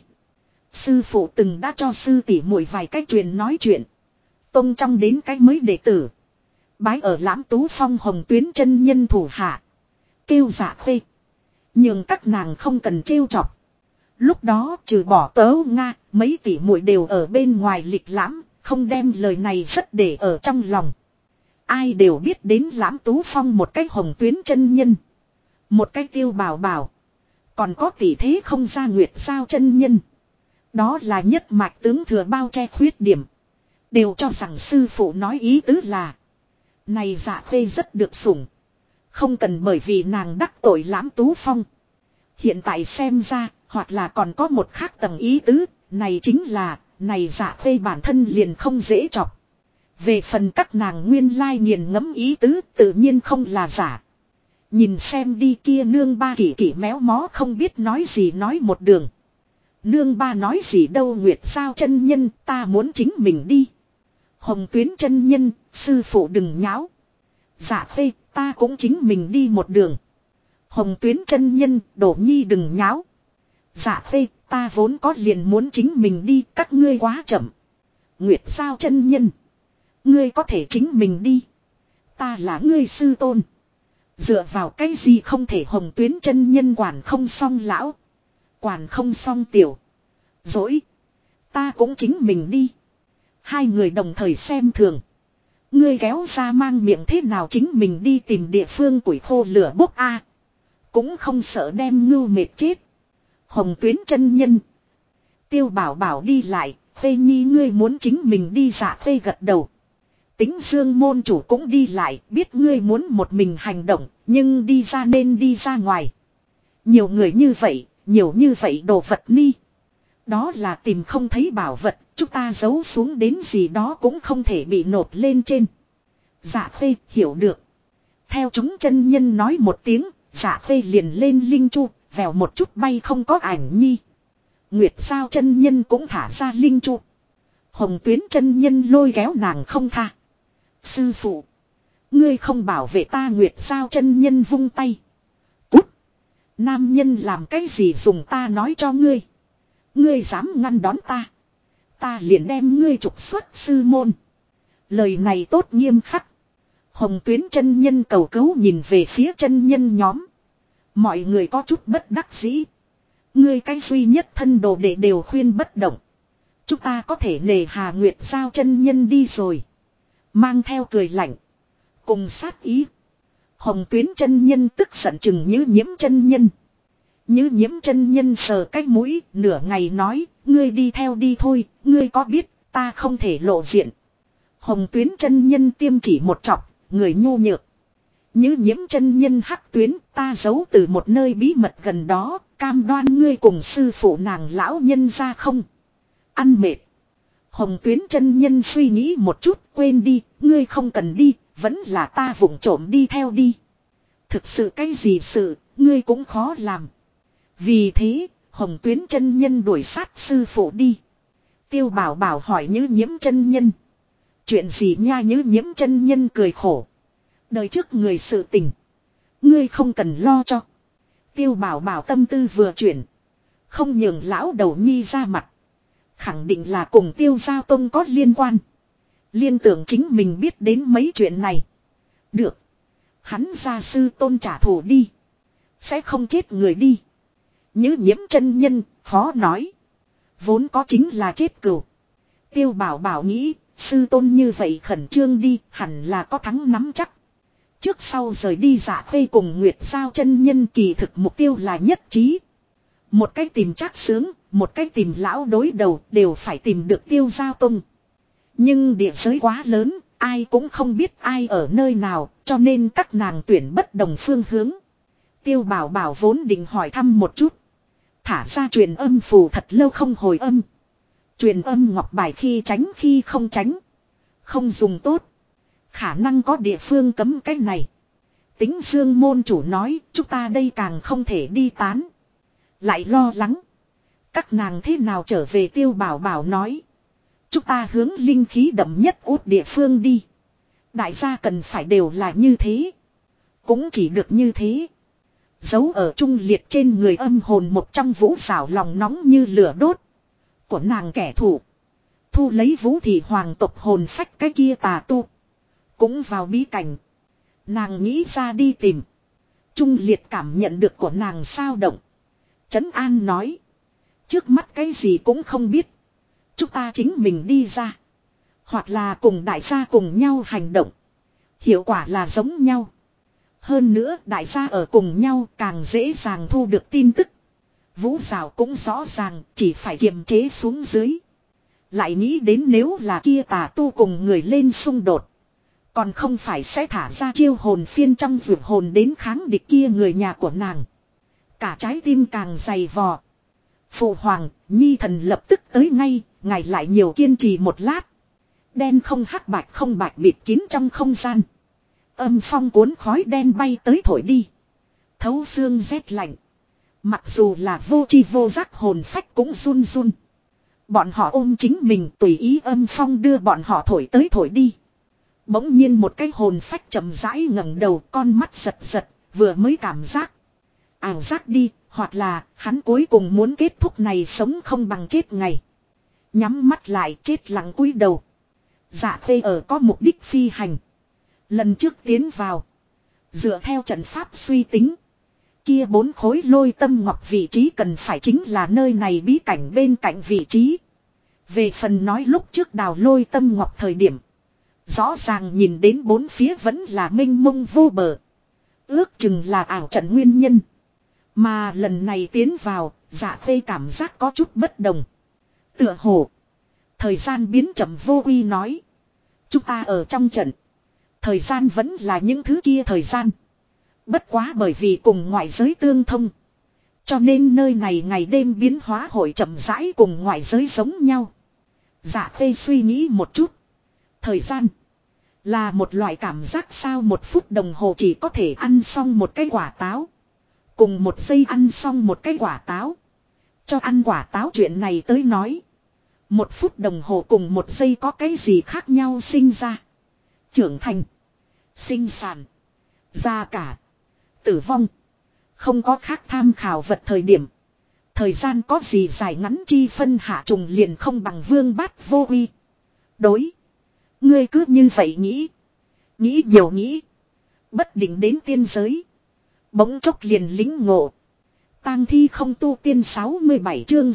Sư phụ từng đã cho sư tỷ muội vài cách truyền nói chuyện. Tông trong đến cái mới đệ tử. Bái ở Lãm Tú Phong Hồng Tuyến chân nhân thủ hạ. Kêu dạ khê. Nhưng các nàng không cần trêu chọc. Lúc đó trừ bỏ tớ Nga, mấy tỷ muội đều ở bên ngoài lịch lãm, không đem lời này rất để ở trong lòng. Ai đều biết đến Lãm Tú Phong một cách Hồng Tuyến chân nhân. Một cách Tiêu Bảo Bảo. Còn có tỷ thế không ra Nguyệt Sao chân nhân. Đó là nhất mạch tướng thừa bao che khuyết điểm. Đều cho rằng sư phụ nói ý tứ là. Này dạ khê rất được sủng. Không cần bởi vì nàng đắc tội Lãm Tú Phong. Hiện tại xem ra, hoặc là còn có một khác tầng ý tứ, này chính là, này dạ khê bản thân liền không dễ chọc. Về phần các nàng nguyên lai nghiền ngẫm ý tứ, tự nhiên không là giả. Nhìn xem đi kia nương ba kỷ kỷ méo mó không biết nói gì nói một đường. Nương ba nói gì đâu Nguyệt Sao chân nhân, ta muốn chính mình đi. Hồng Tuyến chân nhân, sư phụ đừng nháo. Dạ khê, ta cũng chính mình đi một đường. Hồng Tuyến chân nhân, Đổ Nhi đừng nháo. Dạ khê, ta vốn có liền muốn chính mình đi, các ngươi quá chậm. Nguyệt Sao chân nhân. Ngươi có thể chính mình đi. Ta là ngươi sư tôn. Dựa vào cái gì không thể Hồng Tuyến chân nhân quản không xong lão. Quản không xong tiểu. Dỗi. Ta cũng chính mình đi. Hai người đồng thời xem thường. Ngươi kéo ra mang miệng thế nào chính mình đi tìm địa phương củi khô lửa bốc a. Cũng không sợ đem ngưu mệt chết. Hồng Tuyến chân nhân. Tiêu Bảo Bảo đi lại, Khê Nhi ngươi muốn chính mình đi dạ Khê gật đầu. Tính Dương môn chủ cũng đi lại, biết ngươi muốn một mình hành động, nhưng đi ra nên đi ra ngoài. Nhiều người như vậy, nhiều như vậy đồ vật ni. Đó là tìm không thấy bảo vật, chúng ta giấu xuống đến gì đó cũng không thể bị nộp lên trên. Dạ Khê hiểu được. Theo chúng chân nhân nói một tiếng, Dạ Khê liền lên linh chu, vèo một chút bay không có ảnh nhi. Nguyệt Sao chân nhân cũng thả ra linh chu. Hồng Tuyến chân nhân lôi kéo nàng không tha. Sư phụ, ngươi không bảo vệ ta. Nguyệt Sao chân nhân vung tay. Cút. Nam nhân làm cái gì dùng ta nói cho ngươi. Ngươi dám ngăn đón ta, ta liền đem ngươi trục xuất sư môn. Lời này tốt nghiêm khắc. Hồng Tuyến chân nhân cầu cứu nhìn về phía chân nhân nhóm. Mọi người có chút bất đắc dĩ. Ngươi cái duy nhất thân đồ đệ đều khuyên bất động. Chúng ta có thể nề hà Nguyệt Sao chân nhân đi rồi. Mang theo cười lạnh. Cùng sát ý. Hồng Tuyến chân nhân tức giận chừng Như Nhiễm chân nhân. Như Nhiễm chân nhân sờ cái mũi, nửa ngày nói, ngươi đi theo đi thôi, ngươi có biết, ta không thể lộ diện. Hồng Tuyến chân nhân tiêm chỉ một chọc, người nhu nhược. Như Nhiễm chân nhân hắc tuyến, ta giấu từ một nơi bí mật gần đó, cam đoan ngươi cùng sư phụ nàng lão nhân ra không. Ăn mệt. Hồng Tuyến chân nhân suy nghĩ một chút, quên đi, ngươi không cần đi, vẫn là ta vụng trộm đi theo đi. Thực sự cái gì sự, ngươi cũng khó làm. Vì thế, Hồng Tuyến chân nhân đuổi sát sư phụ đi. Tiêu Bảo Bảo hỏi Như Nhiễm chân nhân. Chuyện gì nha? Như Nhiễm chân nhân cười khổ. Đời trước người sự tình, ngươi không cần lo cho. Tiêu Bảo Bảo tâm tư vừa chuyển. Không nhường lão đầu nhi ra mặt. Khẳng định là cùng Tiêu Giao Tông có liên quan. Liên tưởng chính mình biết đến mấy chuyện này. Được. Hắn gia sư tôn trả thù đi. Sẽ không chết người đi. Như Nhiễm chân nhân, khó nói. Vốn có chính là chết cừu. Tiêu Bảo Bảo nghĩ, sư tôn như vậy khẩn trương đi, hẳn là có thắng nắm chắc. Trước sau rời đi Dạ Khê cùng Nguyệt Sao chân nhân kỳ thực mục tiêu là nhất trí. Một cách tìm Trác Sướng, một cách tìm lão đối đầu đều phải tìm được Tiêu Giao Tông. Nhưng địa giới quá lớn, ai cũng không biết ai ở nơi nào, cho nên các nàng tuyển bất đồng phương hướng. Tiêu Bảo Bảo vốn định hỏi thăm một chút. Thả ra truyền âm phù thật lâu không hồi âm. Truyền âm ngọc bài khi tránh khi không tránh. Không dùng tốt. Khả năng có địa phương cấm cái này. Tính Dương môn chủ nói chúng ta đây càng không thể đi tán. Lại lo lắng. Các nàng thế nào trở về? Tiêu Bảo Bảo nói. Chúng ta hướng linh khí đậm nhất út địa phương đi. Đại gia cần phải đều là như thế. Cũng chỉ được như thế. Giấu ở trung liệt trên người âm hồn một trong vũ xảo lòng nóng như lửa đốt. Của nàng kẻ thù. Thu lấy Vũ Thị hoàng tộc hồn phách cái kia tà tu. Cũng vào bí cảnh. Nàng nghĩ ra đi tìm. Trung liệt cảm nhận được của nàng sao động. Trấn An nói. Trước mắt cái gì cũng không biết. Chúng ta chính mình đi ra. Hoặc là cùng đại gia cùng nhau hành động. Hiệu quả là giống nhau. Hơn nữa đại gia ở cùng nhau càng dễ dàng thu được tin tức. Vũ Giảo cũng rõ ràng chỉ phải kiềm chế xuống dưới. Lại nghĩ đến nếu là kia tà tu cùng người lên xung đột. Còn không phải sẽ thả ra chiêu hồn phiên trong vượt hồn đến kháng địch kia người nhà của nàng. Cả trái tim càng dày vò. Phụ hoàng, nhi thần lập tức tới ngay, ngài lại nhiều kiên trì một lát. Đen không hắc bạch không bạch bịt kín trong không gian. Âm phong cuốn khói đen bay tới thổi đi. Thấu xương rét lạnh. Mặc dù là vô tri vô giác hồn phách cũng run run. Bọn họ ôm chính mình tùy ý âm phong đưa bọn họ thổi tới thổi đi. Bỗng nhiên một cái hồn phách chậm rãi ngẩng đầu, con mắt giật giật, vừa mới cảm giác. Ảo giác đi, hoặc là hắn cuối cùng muốn kết thúc này sống không bằng chết ngày. Nhắm mắt lại chết lặng cúi đầu. Dạ Khê ở có mục đích phi hành. Lần trước tiến vào. Dựa theo trận pháp suy tính. Kia 4 khối lôi tâm ngọc vị trí cần phải chính là nơi này bí cảnh bên cạnh vị trí. Về phần nói lúc trước đào lôi tâm ngọc thời điểm. Rõ ràng nhìn đến bốn phía vẫn là mênh mông vô bờ. Ước chừng là ảo trận nguyên nhân. Mà lần này tiến vào, Dạ Khê cảm giác có chút bất đồng. Tựa hồ. Thời gian biến chậm vô quy nói. Chúng ta ở trong trận. Thời gian vẫn là những thứ kia thời gian. Bất quá bởi vì cùng ngoại giới tương thông. Cho nên nơi này ngày đêm biến hóa hội chậm rãi cùng ngoại giới giống nhau. Dạ Khê suy nghĩ một chút. Thời gian. Là một loại cảm giác sao 1 phút đồng hồ chỉ có thể ăn xong một cái quả táo. Cùng 1 giây ăn xong một cái quả táo. Cho ăn quả táo chuyện này tới nói. 1 phút đồng hồ cùng 1 giây có cái gì khác nhau sinh ra. Trưởng thành. Sinh sản. Già cả. Tử vong. Không có khác tham khảo vật thời điểm. Thời gian có gì dài ngắn chi phân hạ trùng liền không bằng vương bát vô uy. Đối. Ngươi cứ như vậy nghĩ. Nghĩ nhiều nghĩ. Bất định đến tiên giới. Bỗng chốc liền lính ngộ. Tang thi không tu tiên 67 chương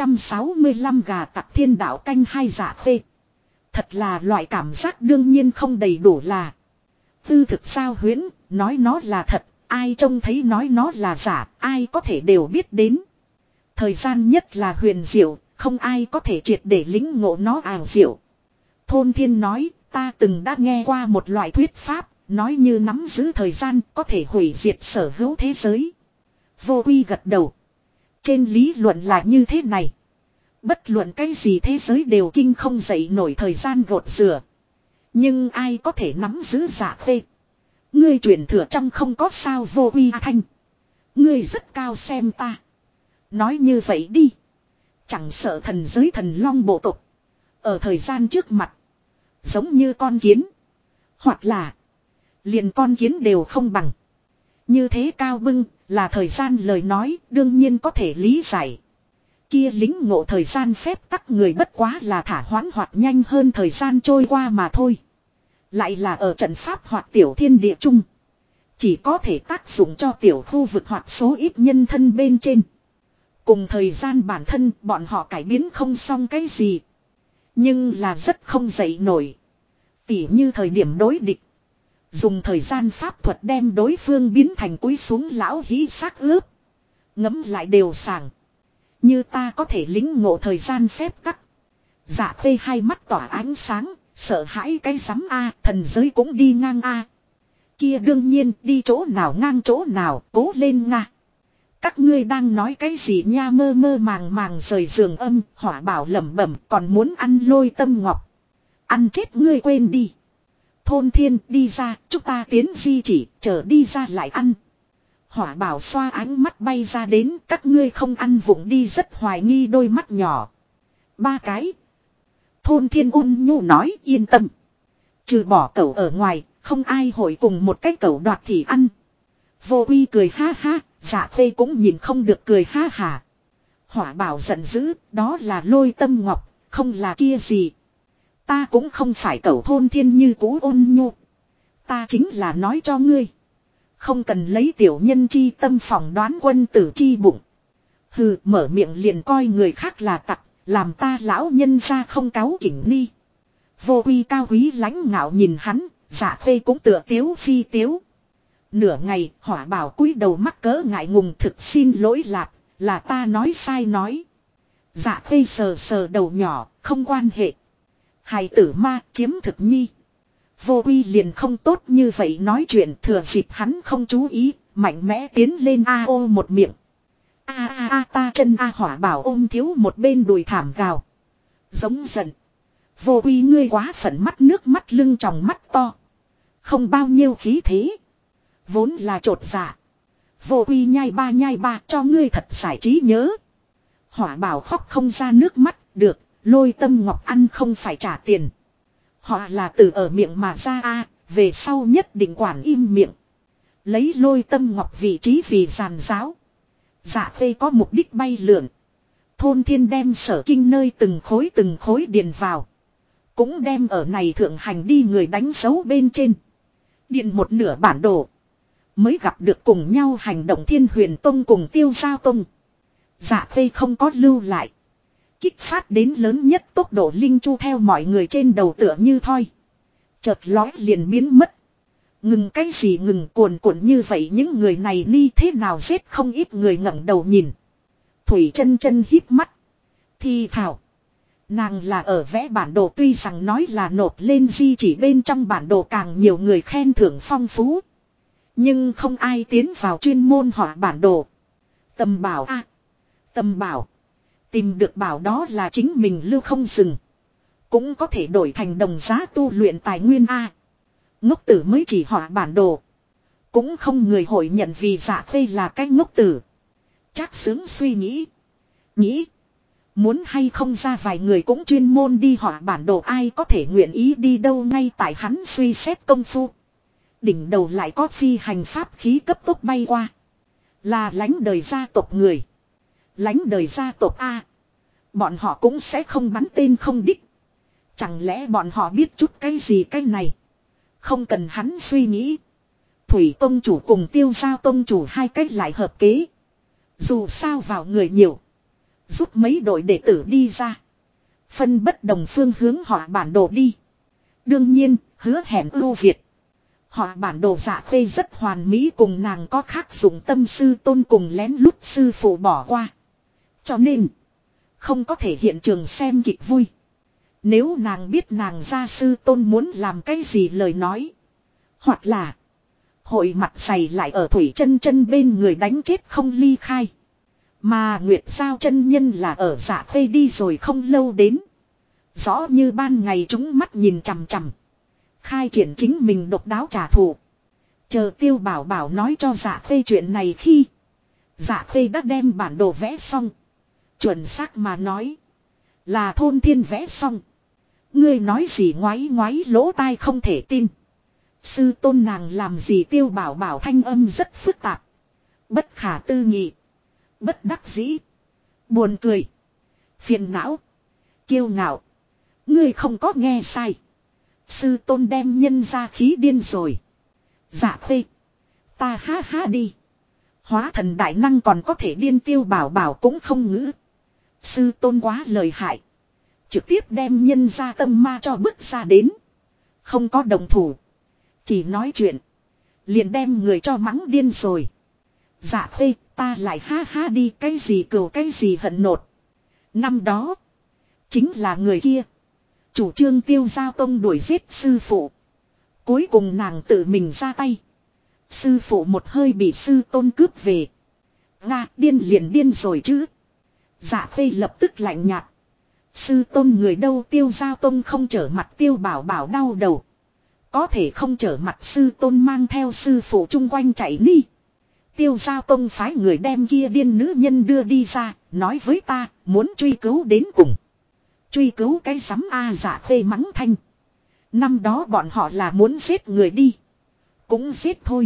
665 gà tặc thiên đạo canh 2 Dạ Khê. Thật là loại cảm giác đương nhiên không đầy đủ là. Tư thực sao huyễn, nói nó là thật, ai trông thấy nói nó là giả, ai có thể đều biết đến. Thời gian nhất là huyền diệu, không ai có thể triệt để lính ngộ nó ảo diệu. Thôn Thiên nói, ta từng đã nghe qua một loại thuyết pháp, nói như nắm giữ thời gian có thể hủy diệt sở hữu thế giới. Vô Uy gật đầu. Trên lý luận là như thế này. Bất luận cái gì thế giới đều kinh không dậy nổi thời gian gột rửa. Nhưng ai có thể nắm giữ Dạ Khê. Ngươi truyền thừa trong không có sao Vô Uy thanh. Ngươi rất cao xem ta. Nói như vậy đi. Chẳng sợ thần giới thần long bộ tộc. Ở thời gian trước mặt. Giống như con kiến. Hoặc là. Liền con kiến đều không bằng. Như thế cao bưng là thời gian lời nói đương nhiên có thể lý giải. Kia lính ngộ thời gian phép tắc người bất quá là thả hoãn hoặc nhanh hơn thời gian trôi qua mà thôi. Lại là ở trận pháp hoặc tiểu thiên địa chung. Chỉ có thể tác dụng cho tiểu khu vực hoặc số ít nhân thân bên trên. Cùng thời gian bản thân bọn họ cải biến không xong cái gì. Nhưng là rất không dậy nổi. Tỉ như thời điểm đối địch. Dùng thời gian pháp thuật đem đối phương biến thành cúi xuống lão hí xác ướp. Ngấm lại đều sảng. Như ta có thể lính ngộ thời gian phép tắc. Dạ Khê hai mắt tỏa ánh sáng. Sợ hãi cái rắm A, thần giới cũng đi ngang A. Kia đương nhiên đi chỗ nào ngang chỗ nào, cố lên Nga. Các ngươi đang nói cái gì nha mơ mơ màng màng rời giường âm, Hỏa Bảo lẩm bẩm còn muốn ăn Lôi Tâm Ngọc. Ăn chết ngươi quên đi. Thôn Thiên đi ra, chúng ta tiến di chỉ, chờ đi ra lại ăn. Hỏa Bảo xoa ánh mắt bay ra đến, các ngươi không ăn vụng đi rất hoài nghi đôi mắt nhỏ. 3 cái. Thôn Thiên ôn nhu nói yên tâm. Trừ bỏ cẩu ở ngoài, không ai hội cùng một cái cẩu đoạt thì ăn. Vô Uy cười ha ha, Dạ Khê cũng nhìn không được cười ha hả. Hỏa Bảo giận dữ, đó là Lôi Tâm Ngọc, không là kia gì. Ta cũng không phải cẩu. Thôn Thiên như cũ ôn nhu. Ta chính là nói cho ngươi. Không cần lấy tiểu nhân chi tâm phỏng đoán quân tử chi bụng. Hừ, mở miệng liền coi người khác là tặc, làm ta lão nhân ra không cáu kỉnh ni. Vô Uy cao quý lãnh ngạo nhìn hắn, Dạ Khê cũng tựa tiếu phi tiếu. Nửa ngày, Hỏa Bảo cúi đầu mắc cỡ ngại ngùng thực xin lỗi lạc, là ta nói sai nói. Dạ Khê sờ sờ đầu nhỏ, không quan hệ. Hài tử ma chiếm thực nhi. Vô Uy liền không tốt như vậy nói chuyện thừa dịp hắn không chú ý, mạnh mẽ tiến lên a ô một miệng. A ta chân a Hỏa Bảo ôm thiếu một bên đùi thảm gào. Giống giận. Vô Uy ngươi quá phận mắt nước mắt lưng tròng mắt to. Không bao nhiêu khí thế. Vốn là trột dạ. Vô Uy nhai ba cho ngươi thật giải trí nhớ. Hỏa Bảo khóc không ra nước mắt, được, Lôi Tâm Ngọc ăn không phải trả tiền. Họ là từ ở miệng mà ra a, về sau nhất định quản im miệng. Lấy Lôi Tâm Ngọc vị trí vì giàn giáo. Dạ Khê có mục đích bay lượn. Thôn Thiên đem Sở Kinh nơi từng khối điền vào. Cũng đem ở này thượng hành đi người đánh dấu bên trên. Điền một nửa bản đồ. Mới gặp được cùng nhau hành động Thiên Huyền Tông cùng Tiêu Giao Tông. Dạ Khê không có lưu lại. Kích phát đến lớn nhất tốc độ linh chu theo mọi người trên đầu tựa như thoi. Chợt lói liền biến mất. Ngừng cái gì ngừng, cuồn cuộn như vậy những người này ni thế nào giết không ít người ngẩng đầu nhìn. Thủy chân chân híp mắt. Thì thảo. Nàng là ở vẽ bản đồ, tuy rằng nói là nộp lên di chỉ bên trong bản đồ càng nhiều người khen thưởng phong phú. Nhưng không ai tiến vào chuyên môn họa bản đồ. Tầm bảo a, tầm bảo. Tìm được bảo đó là chính mình lưu không dừng. Cũng có thể đổi thành đồng giá tu luyện tài nguyên a. Ngốc tử mới chỉ họa bản đồ. Cũng không người hội nhận vì Dạ Khê là cái ngốc tử. Trác Xướng suy nghĩ. Nghĩ. Muốn hay không ra vài người cũng chuyên môn đi họa bản đồ, ai có thể nguyện ý đi đâu. Ngay tại hắn suy xét công phu. Đỉnh đầu lại có phi hành pháp khí cấp tốc bay qua. Là lãnh đời gia tộc người. Lãnh đời gia tộc A. Bọn họ cũng sẽ không bắn tên không đích. Chẳng lẽ bọn họ biết chút cái gì cái này. Không cần hắn suy nghĩ. Thủy Tông Chủ cùng Tiêu Giao Tông Chủ hai cách lại hợp kế. Dù sao vào người nhiều. Rút mấy đội đệ tử đi ra. Phân bất đồng phương hướng họ bản đồ đi. Đương nhiên, hứa hẹn ưu việt. Họ bản đồ Dạ Khê rất hoàn mỹ, cùng nàng có khác dụng tâm sư tôn cùng lén lút sư phụ bỏ qua. Cho nên, không có thể hiện trường xem kịch vui. Nếu nàng biết nàng gia sư tôn muốn làm cái gì lời nói. Hoặc là, hội mặt dày lại ở Thủy chân chân bên người đánh chết không ly khai. Mà Nguyệt Giao chân nhân là ở Dạ Khê đi rồi không lâu đến. Rõ như ban ngày chúng mắt nhìn chằm chằm. Khai triển chính mình độc đáo trả thù. Chờ Tiêu Bảo Bảo nói cho Dạ Khê chuyện này khi Dạ Khê đã đem bản đồ vẽ xong. Chuẩn xác mà nói là thôn thiên vẽ xong. Ngươi nói gì ngoái ngoái lỗ tai không thể tin. Sư tôn nàng làm gì? Tiêu Bảo Bảo thanh âm rất phức tạp. Bất khả tư nghị. Bất đắc dĩ. Buồn cười. Phiền não. Kiêu ngạo. Ngươi không có nghe sai. Sư tôn đem nhân ra khí điên rồi. Dạ Khê. Ta ha ha đi. Hóa thần đại năng còn có thể điên. Tiêu Bảo Bảo cũng không ngữ. Sư tôn quá lợi hại. Trực tiếp đem nhân ra tâm ma cho bức ra đến. Không có đồng thủ. Chỉ nói chuyện. Liền đem người cho mắng điên rồi. Dạ Khê, ta lại ha ha đi. Cái gì cừu cái gì hận nột. Năm đó. Chính là người kia. Chủ trương Tiêu Giao Tông đuổi giết sư phụ. Cuối cùng nàng tự mình ra tay. Sư phụ một hơi bị sư tôn cướp về. Nga điên liền điên rồi chứ. Dạ Khê lập tức lạnh nhạt. Sư tôn người đâu? Tiêu Giao Tông không trở mặt. Tiêu Bảo Bảo đau đầu. Có thể không trở mặt, sư tôn mang theo sư phụ chung quanh chạy đi. Tiêu Giao Tông phái người đem kia điên nữ nhân đưa đi ra. Nói với ta muốn truy cứu đến cùng. Truy cứu cái sắm A. Dạ Khê mắng thanh. Năm đó bọn họ là muốn giết người đi. Cũng giết thôi.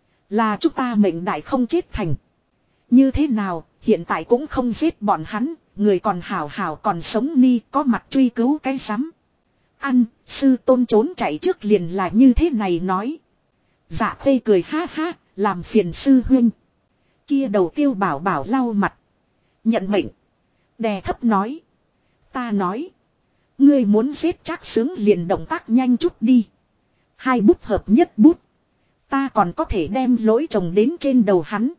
Là chúng ta mệnh đại không chết thành. Như thế nào, hiện tại cũng không giết bọn hắn. Người còn hảo hảo còn sống ni, có mặt truy cứu cái sắm. Ăn, sư tôn trốn chạy trước liền là như thế này nói. Dạ Khê cười ha ha, làm phiền sư huynh. Kia đầu Tiêu Bảo Bảo lau mặt. Nhận mệnh. Đè thấp nói. Ta nói. Ngươi muốn giết Trác Xướng liền động tác nhanh chút đi. Hai bút hợp nhất bút. Ta còn có thể đem lỗi chồng đến trên đầu hắn.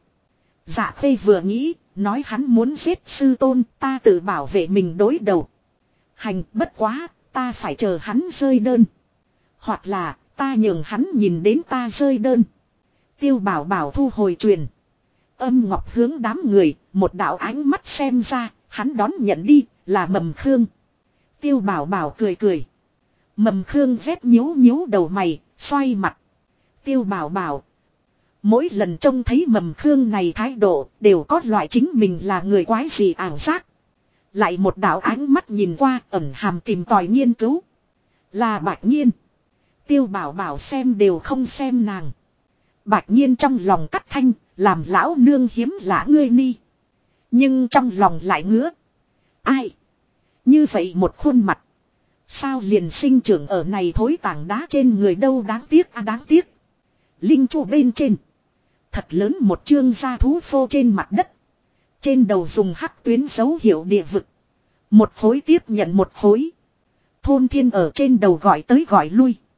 Dạ Khê vừa nghĩ, nói hắn muốn giết sư tôn, ta tự bảo vệ mình đối đầu. Hành bất quá, ta phải chờ hắn rơi đơn. Hoặc là, ta nhường hắn nhìn đến ta rơi đơn. Tiêu Bảo Bảo thu hồi truyền. Âm Ngọc hướng đám người, một đạo ánh mắt xem ra, hắn đón nhận đi, là Mầm Khương. Tiêu Bảo Bảo cười cười. Mầm Khương vét nhíu nhíu đầu mày, xoay mặt. Tiêu Bảo Bảo. Mỗi lần trông thấy Mầm Khương này thái độ, đều có loại chính mình là người quái gì ảo giác. Lại một đạo ánh mắt nhìn qua, ẩn hàm tìm tòi nghiên cứu. Là Bạch Nhiên. Tiêu Bảo Bảo xem đều không xem nàng. Bạch Nhiên trong lòng cắt thanh, làm lão nương hiếm lạ ngươi ni. Nhưng trong lòng lại ngứa. Ai? Như vậy một khuôn mặt. Sao liền sinh trưởng ở này thối tảng đá trên người đâu, đáng tiếc à đáng tiếc. Linh chu bên trên. Thật lớn một chương gia thú phô trên mặt đất. Trên đầu dùng hắc tuyến dấu hiệu địa vực. Một khối tiếp nhận một khối. Thôn thiên ở trên đầu gọi tới gọi lui.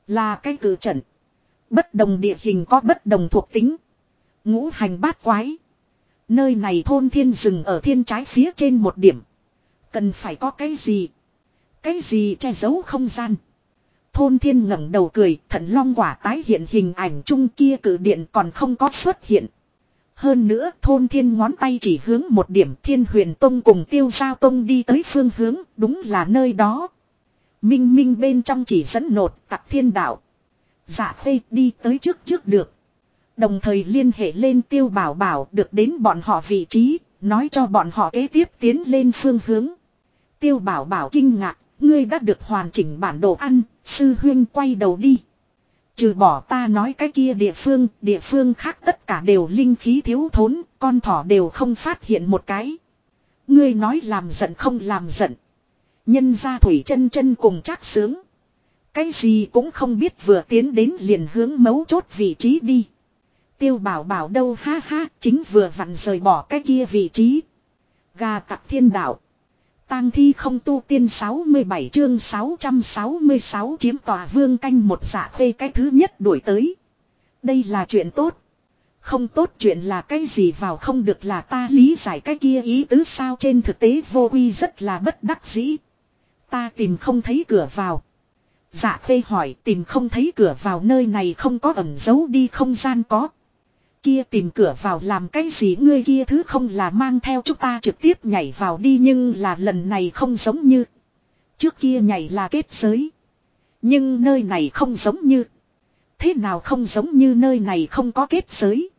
Là cái cử trận. Bất đồng địa hình có bất đồng thuộc tính. Ngũ hành bát quái. Nơi này thôn thiên rừng ở thiên trái phía trên một điểm. Cần phải có cái gì? Cái gì che giấu không gian? Thôn thiên ngẩng đầu cười, Thận Long quả tái hiện hình ảnh chung kia cử điện còn không có xuất hiện. Hơn nữa thôn thiên ngón tay chỉ hướng một điểm, Thiên Huyền Tông cùng Tiêu Giao Tông đi tới phương hướng, đúng là nơi đó. Minh minh bên trong chỉ dẫn nột Tặc Thiên Đạo. Dạ Khê đi tới trước được. Đồng thời liên hệ lên Tiêu Bảo Bảo được đến bọn họ vị trí, nói cho bọn họ kế tiếp tiến lên phương hướng. Tiêu Bảo Bảo kinh ngạc, ngươi đã được hoàn chỉnh bản đồ ăn, sư huynh quay đầu đi. Trừ bỏ ta nói cái kia địa phương khác tất cả đều linh khí thiếu thốn, con thỏ đều không phát hiện một cái. Ngươi nói làm giận không làm giận. Nhân ra Thủy Chân Chân cùng Trác Sướng. Cái gì cũng không biết vừa tiến đến liền hướng mấu chốt vị trí đi. Tiêu Bảo Bảo đâu ha ha, chính vừa vặn rời bỏ cái kia vị trí. Gà Tặc Thiên Đạo. Tang thi không tu tiên 67 chương 666 chiếm tòa vương canh một Dạ Khê cái thứ nhất đuổi tới. Đây là chuyện tốt. Không tốt chuyện là cái gì vào không được là ta lý giải cái kia ý tứ sao trên thực tế Vô Uy rất là bất đắc dĩ. Ta tìm không thấy cửa vào. Dạ Khê hỏi tìm không thấy cửa vào nơi này không có ẩn giấu đi không gian có. Kia tìm cửa vào làm cái gì ngươi kia thứ không là mang theo chúng ta trực tiếp nhảy vào đi nhưng là lần này không giống như. Trước kia nhảy là kết giới. Nhưng nơi này không giống như. Thế nào không giống như nơi này không có kết giới.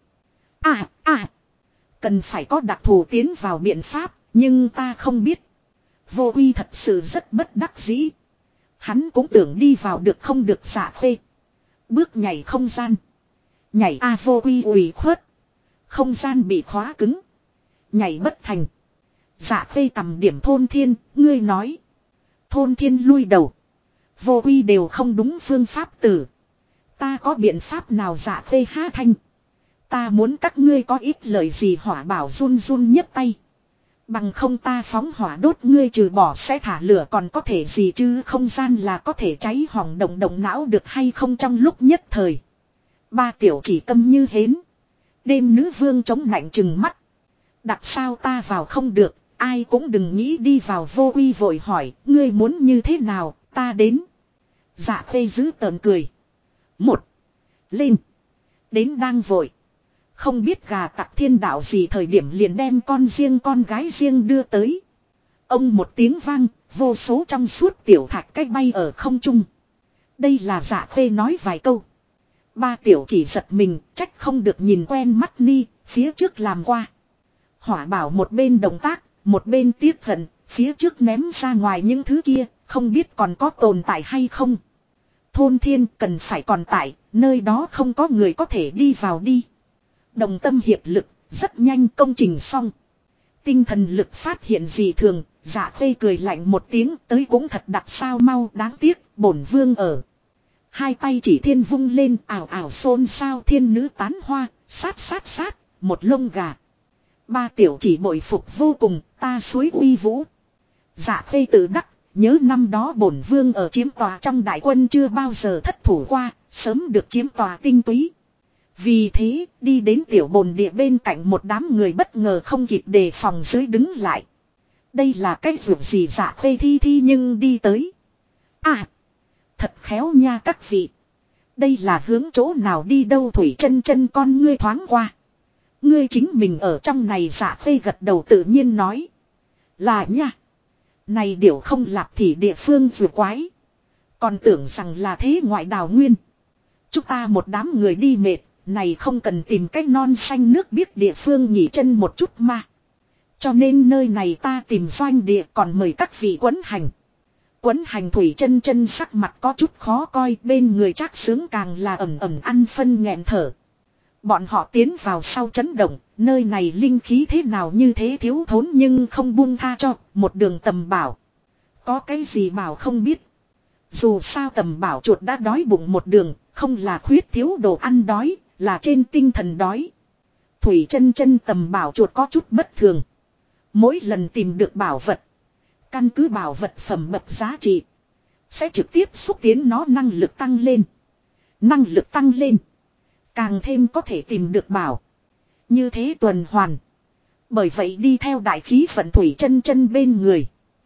Cần phải có đặc thù tiến vào biện pháp nhưng ta không biết. Vô Uy thật sự rất bất đắc dĩ. Hắn cũng tưởng đi vào được không được Dạ Khê. Bước nhảy không gian. Nhảy Vô Uy ủy khuất. Không gian bị khóa cứng. Nhảy bất thành. Dạ Khê tầm điểm thôn thiên, ngươi nói. Thôn thiên lui đầu. Vô Uy đều không đúng phương pháp tử. Ta có biện pháp nào Dạ Khê há thanh. Ta muốn các ngươi có ít lời gì Hỏa Bảo run run nhấc tay. Bằng không ta phóng hỏa đốt ngươi trừ bỏ sẽ thả lửa còn có thể gì chứ không gian là có thể cháy hỏng động não được hay không trong lúc nhất thời. Ba tiểu chỉ câm như hến. Đêm nữ vương chống nạnh chừng mắt. Đặt sao ta vào không được, ai cũng đừng nghĩ đi vào Vô Uy vội hỏi, ngươi muốn như thế nào, ta đến. Dạ Khê giữ tợn cười. Một. Lên. Đến đang vội. Không biết gà Tặc Thiên Đạo gì thời điểm liền đem con gái riêng đưa tới. Ông một tiếng vang, vô số trong suốt tiểu thạch cách bay ở không trung. Đây là Dạ Khê nói vài câu. Ba tiểu chỉ giật mình, trách không được nhìn quen mắt ni, phía trước làm qua. Hỏa Bảo một bên động tác, một bên tiếc hận, phía trước ném ra ngoài những thứ kia, không biết còn có tồn tại hay không. Thôn thiên cần phải còn tại, nơi đó không có người có thể đi vào đi. Đồng tâm hiệp lực, rất nhanh công trình xong. Tinh thần lực phát hiện gì thường, Dạ Khê cười lạnh một tiếng tới cũng thật đặc sao mau đáng tiếc, bổn vương ở. Hai tay chỉ thiên vung lên ảo ảo xôn xao thiên nữ tán hoa, sát, một lông gà. Ba tiểu chỉ bội phục vô cùng, ta suối uy vũ. Dạ Khê tự đắc, nhớ năm đó bổn vương ở chiếm tòa trong đại quân chưa bao giờ thất thủ qua, sớm được chiếm tòa tinh túy. Vì thế, đi đến tiểu bồn địa bên cạnh một đám người bất ngờ không kịp đề phòng dưới đứng lại. Đây là cái việc gì Dạ Khê thi nhưng đi tới. Thật khéo nha các vị. Đây là hướng chỗ nào đi đâu Thủy Chân Chân con ngươi thoáng qua. Ngươi chính mình ở trong này Dạ Khê gật đầu tự nhiên nói. Là nha. Này điểu không lạp thì địa phương vừa quái. Còn tưởng rằng là thế ngoại đào nguyên. Chúng ta một đám người đi mệt. Này không cần tìm cái non xanh nước biết địa phương nghỉ chân một chút mà. Cho nên nơi này ta tìm doanh địa còn mời các vị quấn hành. Quấn hành Thủy Chân Chân sắc mặt có chút khó coi bên người Trác Sướng càng là ẩm ăn phân nghẹn thở. Bọn họ tiến vào sau chấn động, nơi này linh khí thế nào như thế thiếu thốn nhưng không buông tha cho, một đường tầm bảo. Có cái gì bảo không biết. Dù sao tầm bảo chuột đã đói bụng một đường, không là khuyết thiếu đồ ăn đói, là trên tinh thần đói. Thủy Chân Chân tầm bảo chuột có chút bất thường. Mỗi lần tìm được bảo vật, căn cứ bảo vật phẩm bậc giá trị, sẽ trực tiếp xúc tiến nó năng lực tăng lên. Năng lực tăng lên. Càng thêm có thể tìm được bảo. Như thế tuần hoàn. Bởi vậy đi theo đại khí vận Thủy Chân Chân bên người.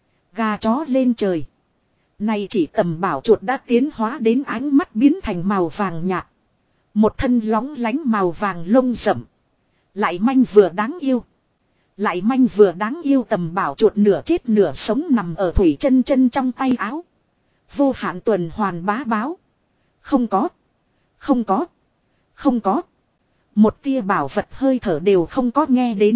Gà chó lên trời. Này chỉ tầm bảo chuột đã tiến hóa đến ánh mắt biến thành màu vàng nhạt. Một thân lóng lánh màu vàng lông rậm. Lại manh vừa đáng yêu. Lại manh vừa đáng yêu tầm bảo chuột nửa chết nửa sống nằm ở Thủy Chân Chân trong tay áo. Vô hạn tuần hoàn bá báo. Không có. Không có. Không có. Một tia bảo vật hơi thở đều không có nghe đến.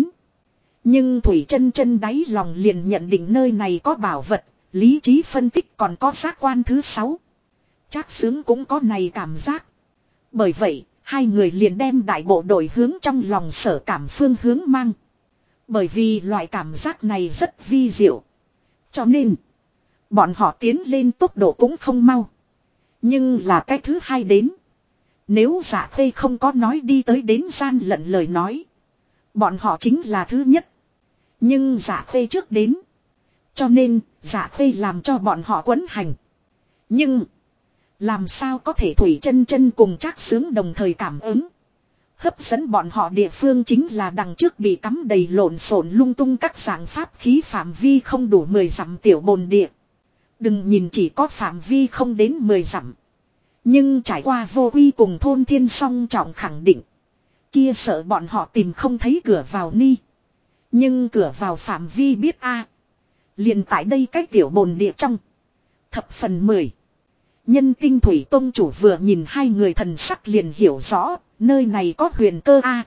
Nhưng Thủy Chân Chân đáy lòng liền nhận định nơi này có bảo vật. Lý trí phân tích còn có giác quan thứ 6. Trác Xướng cũng có này cảm giác. Bởi vậy, hai người liền đem đại bộ đội hướng trong lòng sở cảm phương hướng mang. Bởi vì loại cảm giác này rất vi diệu. Cho nên, bọn họ tiến lên tốc độ cũng không mau. Nhưng là cái thứ hai đến. Nếu Dạ Khê không có nói đi tới đến gian lận lời nói. Bọn họ chính là thứ nhất. Nhưng Dạ Khê trước đến. Cho nên, Dạ Khê làm cho bọn họ quấn hành. Nhưng, làm sao có thể Thủy Chân Chân cùng Trác Xướng đồng thời cảm ứng. Hấp dẫn bọn họ địa phương chính là đằng trước bị cắm đầy lộn xộn lung tung các dạng pháp khí phạm vi không đủ 10 dặm tiểu bồn địa. Đừng nhìn chỉ có phạm vi không đến 10 dặm. Nhưng trải qua vô quy cùng thôn thiên song trọng khẳng định. Kia sợ bọn họ tìm không thấy cửa vào ni. Nhưng cửa vào phạm vi biết a liền tại đây cái tiểu bồn địa trong. Thập phần 10. Nhân Tinh Thủy Tông chủ vừa nhìn hai người thần sắc liền hiểu rõ. Nơi này có huyền cơ a.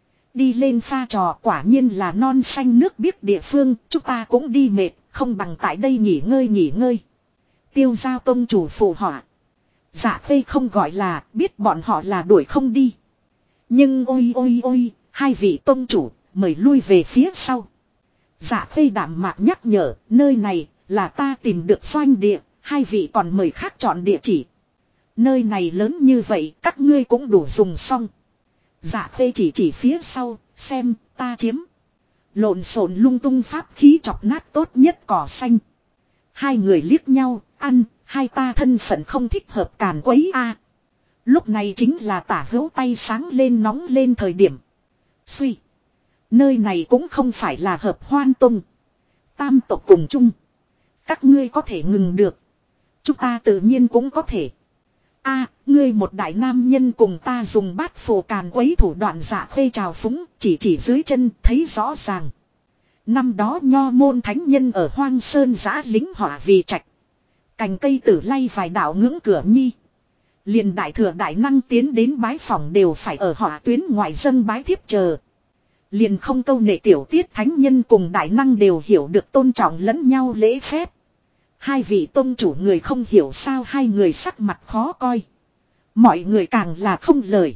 Đi lên pha trò quả nhiên là non xanh nước biếc địa phương. Chúng ta cũng đi mệt. Không bằng tại đây nghỉ ngơi. Tiêu Giao Tông chủ phụ họa. Dạ Khê không gọi là biết bọn họ là đuổi không đi. Nhưng ôi. Hai vị tông chủ mời lui về phía sau. Dạ Khê đạm mạc nhắc nhở. Nơi này là ta tìm được doanh địa. Hai vị còn mời khác chọn địa chỉ. Nơi này lớn như vậy các ngươi cũng đủ dùng xong. Dạ Khê chỉ phía sau. Xem ta chiếm. Lộn xộn lung tung pháp khí chọc nát tốt nhất cỏ xanh. Hai người liếc nhau. Ăn. Hai ta thân phận không thích hợp càn quấy a. Lúc này chính là tả hữu tay sáng lên nóng lên thời điểm. Suy. Nơi này cũng không phải là hợp hoan tông. Tam tộc cùng chung. Các ngươi có thể ngừng được. Chúng ta tự nhiên cũng có thể. A, ngươi một đại nam nhân cùng ta dùng bát phù càn quấy thủ đoạn Dạ Khê trào phúng. Chỉ dưới chân thấy rõ ràng. Năm đó nho môn thánh nhân ở Hoang Sơn giã lính hỏa vì trạch. Cành cây tử lay vài đạo ngưỡng cửa nhi. Liền đại thừa đại năng tiến đến bái phỏng đều phải ở hỏa tuyến ngoại dâng bái thiếp chờ. Liền không câu nệ tiểu tiết thánh nhân cùng đại năng đều hiểu được tôn trọng lẫn nhau lễ phép. Hai vị tôn chủ người không hiểu sao hai người sắc mặt khó coi. Mọi người càng là không lời.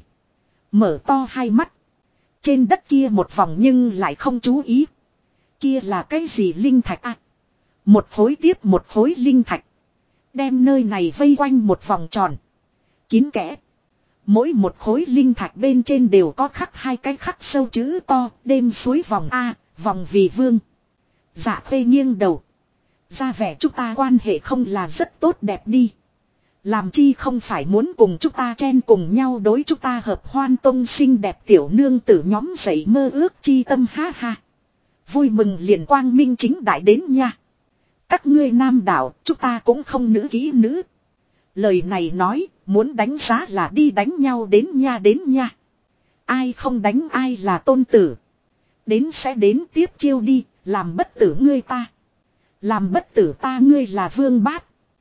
Mở to hai mắt. Trên đất kia một vòng nhưng lại không chú ý. Kia là cái gì linh thạch à? Một khối tiếp một khối linh thạch. Đem nơi này vây quanh một vòng tròn. Kín kẽ. Mỗi một khối linh thạch bên trên đều có khắc hai cái khắc sâu chữ to. Đêm suối vòng A, vòng vì vương. Dạ Khê nghiêng đầu. Ra vẻ chúng ta quan hệ không là rất tốt đẹp đi. Làm chi không phải muốn cùng chúng ta chen cùng nhau đối chúng ta hợp hoan tông xinh đẹp tiểu nương tử nhóm dậy mơ ước chi tâm ha ha. Vui mừng liền quang minh chính đại đến nha. Các ngươi nam đạo chúng ta cũng không nữ kỹ nữ. Lời này nói muốn đánh giá là đi đánh nhau đến nha. Ai không đánh ai là tôn tử. Đến sẽ đến tiếp chiêu đi, làm bất tử ngươi ta. Làm bất tử ta ngươi là vương bát.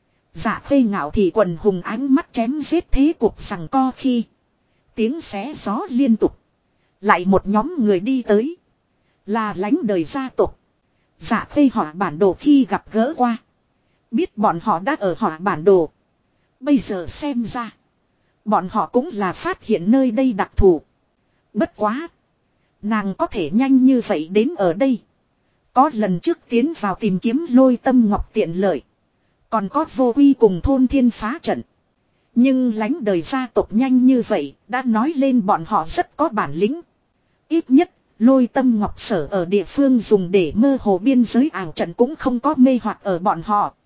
Dạ Khê ngạo thì quần hùng ánh mắt chém giết thế cuộc sằng co khi. Tiếng xé gió liên tục. Lại một nhóm người đi tới. Là lãnh đời gia tộc. Dạ Khê họ bản đồ khi gặp gỡ qua. Biết bọn họ đã ở họ bản đồ. Bây giờ xem ra. Bọn họ cũng là phát hiện nơi đây đặc thù. Bất quá. Nàng có thể nhanh như vậy đến ở đây. Có lần trước tiến vào tìm kiếm Lôi Tâm Ngọc tiện lợi. Còn có vô quy cùng thôn thiên phá trận. Nhưng lãnh đời gia tộc nhanh như vậy đã nói lên bọn họ rất có bản lĩnh. Ít nhất Lôi Tâm Ngọc sở ở địa phương dùng để mơ hồ biên giới ảo trận cũng không có mê hoặc ở bọn họ.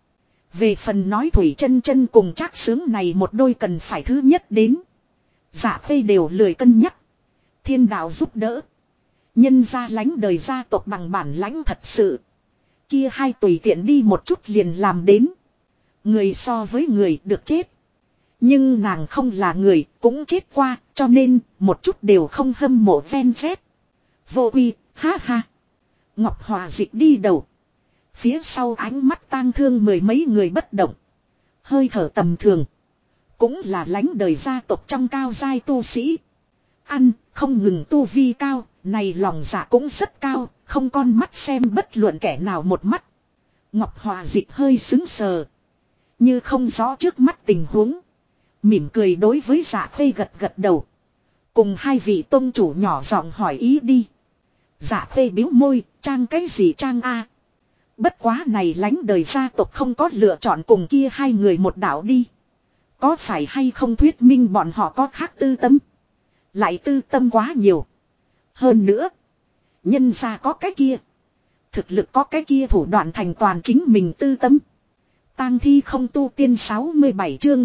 Về phần nói Thủy Chân Chân cùng Trác Sướng này một đôi cần phải thứ nhất đến. Dạ Khê đều lười cân nhắc. Thiên đạo giúp đỡ. Nhân gia lãnh đời gia tộc bằng bản lãnh thật sự. Kia hai tùy tiện đi một chút liền làm đến. Người so với người được chết. Nhưng nàng không là người cũng chết qua. Cho nên một chút đều không hâm mộ ven vét. Vô quy, ha ha. Ngọc Hòa Dịch đi đầu. Phía sau ánh mắt tang thương mười mấy người bất động. Hơi thở tầm thường. Cũng là lãnh đời gia tộc trong cao giai tu sĩ. Ăn, không ngừng tu vi cao, này lòng dạ cũng rất cao, không con mắt xem bất luận kẻ nào một mắt. Ngọc Hòa Dịch hơi sững sờ. Như không rõ trước mắt tình huống. Mỉm cười đối với Dạ Khê gật gật đầu. Cùng hai vị tôn chủ nhỏ giọng hỏi ý đi. Dạ Khê biếu môi, trang cái gì trang a? Bất quá này lãnh đời gia tộc không có lựa chọn cùng kia hai người một đạo đi. Có phải hay không thuyết minh bọn họ có khác tư tâm? Lại tư tâm quá nhiều. Hơn nữa. Nhân ra có cái kia. Thực lực có cái kia thủ đoạn thành toàn chính mình tư tâm. Tang thi không tu tiên 67 chương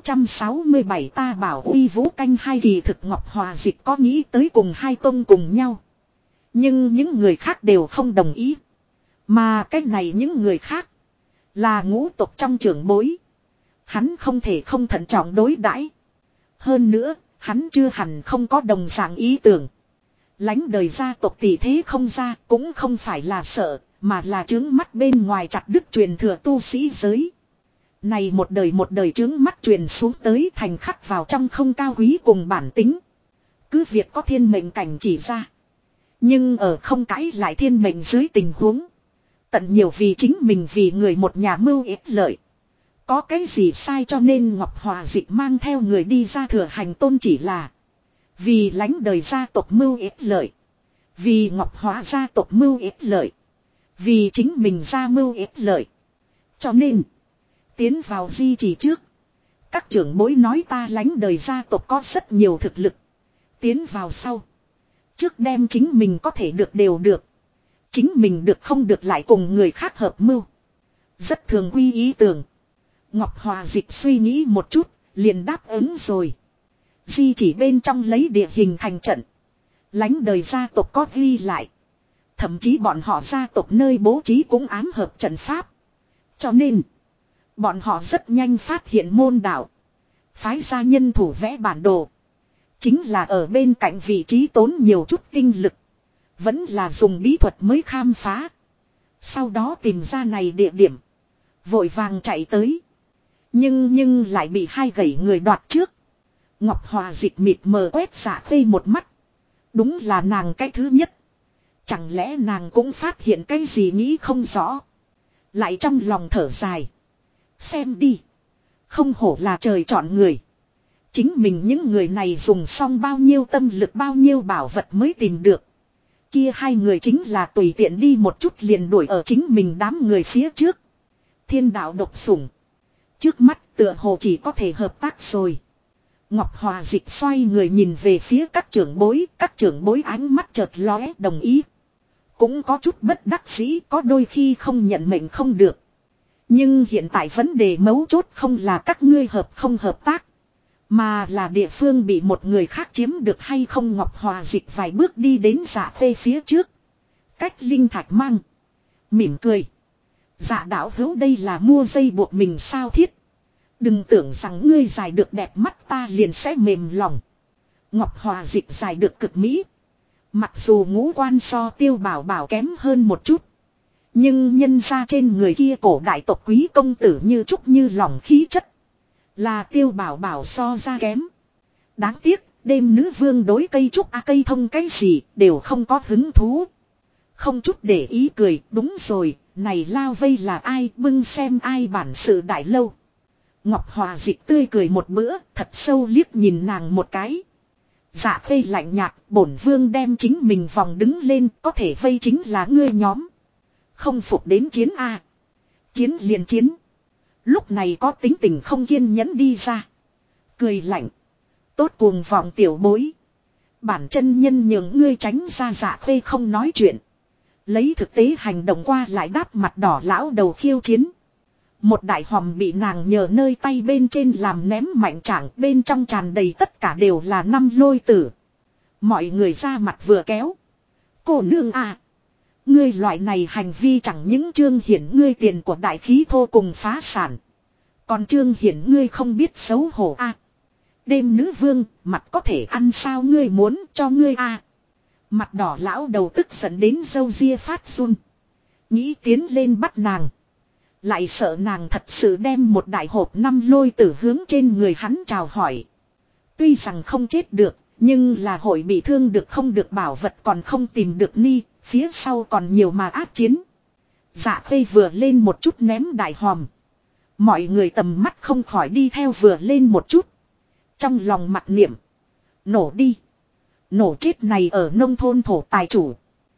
667 ta bảo uy vũ canh hai kỳ thực Ngọc Hòa Dịch có nghĩ tới cùng hai tông cùng nhau. Nhưng những người khác đều không đồng ý. Mà cái này những người khác. Là ngũ tộc trong trưởng bối. Hắn không thể không thận trọng đối đãi. Hơn nữa, hắn chưa hẳn không có đồng dạng ý tưởng. Lánh đời gia tộc tỷ thế không ra cũng không phải là sợ, mà là trướng mắt bên ngoài chặt đứt truyền thừa tu sĩ giới. Này một đời trướng mắt truyền xuống tới thành khắc vào trong không cao quý cùng bản tính. Cứ việc có thiên mệnh cảnh chỉ ra. Nhưng ở không cãi lại thiên mệnh dưới tình huống. Tận nhiều vì chính mình vì người một nhà mưu ích lợi. Có cái gì sai cho nên Ngọc Hòa Dịch mang theo người đi ra thừa hành tôn chỉ là. Vì lãnh đời gia tộc mưu ích lợi. Vì Ngọc Hòa gia tộc mưu ích lợi. Vì chính mình ra mưu ích lợi. Cho nên. Tiến vào di chỉ trước. Các trưởng bối nói ta lãnh đời gia tộc có rất nhiều thực lực. Tiến vào sau. Trước đem chính mình có thể được đều được. Chính mình được không được lại cùng người khác hợp mưu. Rất thường quy ý tưởng. Ngọc Hòa Dịch suy nghĩ một chút. Liền đáp ứng rồi. Di chỉ bên trong lấy địa hình thành trận. Lãnh đời gia tộc có ghi lại. Thậm chí bọn họ gia tộc nơi bố trí cũng ám hợp trận pháp. Cho nên. Bọn họ rất nhanh phát hiện môn đạo. Phái gia nhân thủ vẽ bản đồ. Chính là ở bên cạnh vị trí tốn nhiều chút tinh lực. Vẫn là dùng bí thuật mới khám phá. Sau đó tìm ra này địa điểm. Vội vàng chạy tới. Nhưng lại bị hai gẩy người đoạt trước. Ngọc Hòa Dịch mịt mờ quét Dạ Khê một mắt. Đúng là nàng cái thứ nhất. Chẳng lẽ nàng cũng phát hiện cái gì nghĩ không rõ. Lại trong lòng thở dài. Xem đi. Không hổ là trời chọn người. Chính mình những người này dùng xong bao nhiêu tâm lực bao nhiêu bảo vật mới tìm được. Kia hai người chính là tùy tiện đi một chút liền đuổi ở chính mình đám người phía trước. Thiên đạo độc sủng. Trước mắt tựa hồ chỉ có thể hợp tác rồi. Ngọc Hòa Dịch xoay người nhìn về phía các trưởng bối ánh mắt chợt lóe đồng ý. Cũng có chút bất đắc dĩ có đôi khi không nhận mệnh không được. Nhưng hiện tại vấn đề mấu chốt không là các ngươi hợp không hợp tác. Mà là địa phương bị một người khác chiếm được hay không. Ngọc Hòa Dịch vài bước đi đến Dạ Khê phía trước. Cách linh thạch mang. Mỉm cười. Dạ đạo hữu đây là mua dây buộc mình sao thiết. Đừng tưởng rằng ngươi dài được đẹp mắt ta liền sẽ mềm lòng. Ngọc Hòa Dịch dài được cực mỹ. Mặc dù ngũ quan so Tiêu Bảo Bảo kém hơn một chút. Nhưng nhân ra trên người kia cổ đại tộc quý công tử như trúc như lỏng khí chất. Là Tiêu Bảo Bảo so ra kém. Đáng tiếc, đêm nữ vương đối cây trúc cây thông cái gì đều không có hứng thú. Không chút để ý cười, đúng rồi, này lao vây là ai bưng xem ai bản sự đại lâu. Ngọc Hòa Dịch tươi cười một bữa, thật sâu liếc nhìn nàng một cái. Dạ Khê lạnh nhạt, bổn vương đem chính mình vòng đứng lên, có thể vây chính là ngươi nhóm. Không phục đến chiến a. Chiến liền chiến. Lúc này có tính tình không kiên nhẫn đi ra. Cười lạnh. Tốt cuồng vọng tiểu bối. Bản chân nhân nhường ngươi tránh ra. Dạ Khê không nói chuyện. Lấy thực tế hành động qua lại đáp mặt đỏ lão đầu khiêu chiến. Một đại hòm bị nàng nhờ nơi tay bên trên làm ném mạnh trạng, bên trong tràn đầy tất cả đều là 5 lôi tử. Mọi người ra mặt vừa kéo. Cô nương à. Ngươi loại này hành vi chẳng những trương hiển ngươi tiền của đại khí thô cùng phá sản. Còn trương hiển ngươi không biết xấu hổ à. Đêm nữ vương, mặt có thể ăn sao ngươi muốn cho ngươi à. Mặt đỏ lão đầu tức giận đến râu ria phát run. Nghĩ tiến lên bắt nàng. Lại sợ nàng thật sự đem một đại hộp 5 lôi tử hướng trên người hắn chào hỏi. Tuy rằng không chết được, nhưng là hội bị thương được không được bảo vật còn không tìm được ni, phía sau còn nhiều mà ác chiến. Dạ Khê vừa lên một chút ném đại hòm. Mọi người tầm mắt không khỏi đi theo vừa lên một chút. Trong lòng mặc niệm. Nổ đi. Nổ chết này ở nông thôn thổ tài chủ.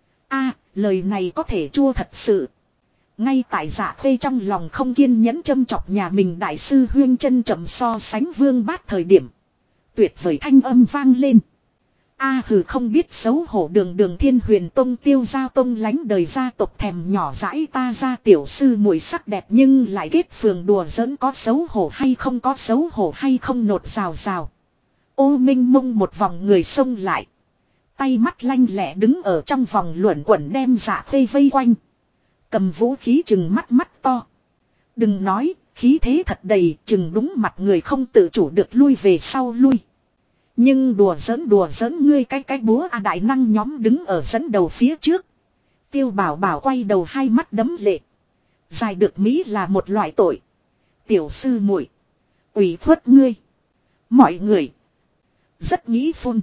A, lời này có thể chua thật sự. Ngay tại Dạ Khê trong lòng không kiên nhẫn châm chọc nhà mình đại sư Huyên chân chậm so sánh Vương Bát thời điểm. Tuyệt vời thanh âm vang lên. A hừ không biết xấu hổ đường đường Thiên Huyền Tông Tiêu Giao Tông lánh đời gia tộc thèm nhỏ dãi ta ra tiểu sư muội sắc đẹp nhưng lại kết phường đùa giỡn có xấu hổ hay không có xấu hổ hay không nột rào rào. Ô minh mông một vòng người xông lại. Tay mắt lanh lẹ đứng ở trong vòng luẩn quẩn đem Dạ Khê vây quanh. Cầm vũ khí chừng mắt to. Đừng nói, khí thế thật đầy chừng đúng mặt người không tự chủ được lui về sau lui. Nhưng đùa giỡn ngươi cái búa a đại năng nhóm đứng ở dẫn đầu phía trước. Tiêu Bảo Bảo quay đầu hai mắt đấm lệ. Dài được Mỹ là một loại tội. Tiểu sư muội ủy khuất ngươi. Mọi người. Rất nghĩ phun.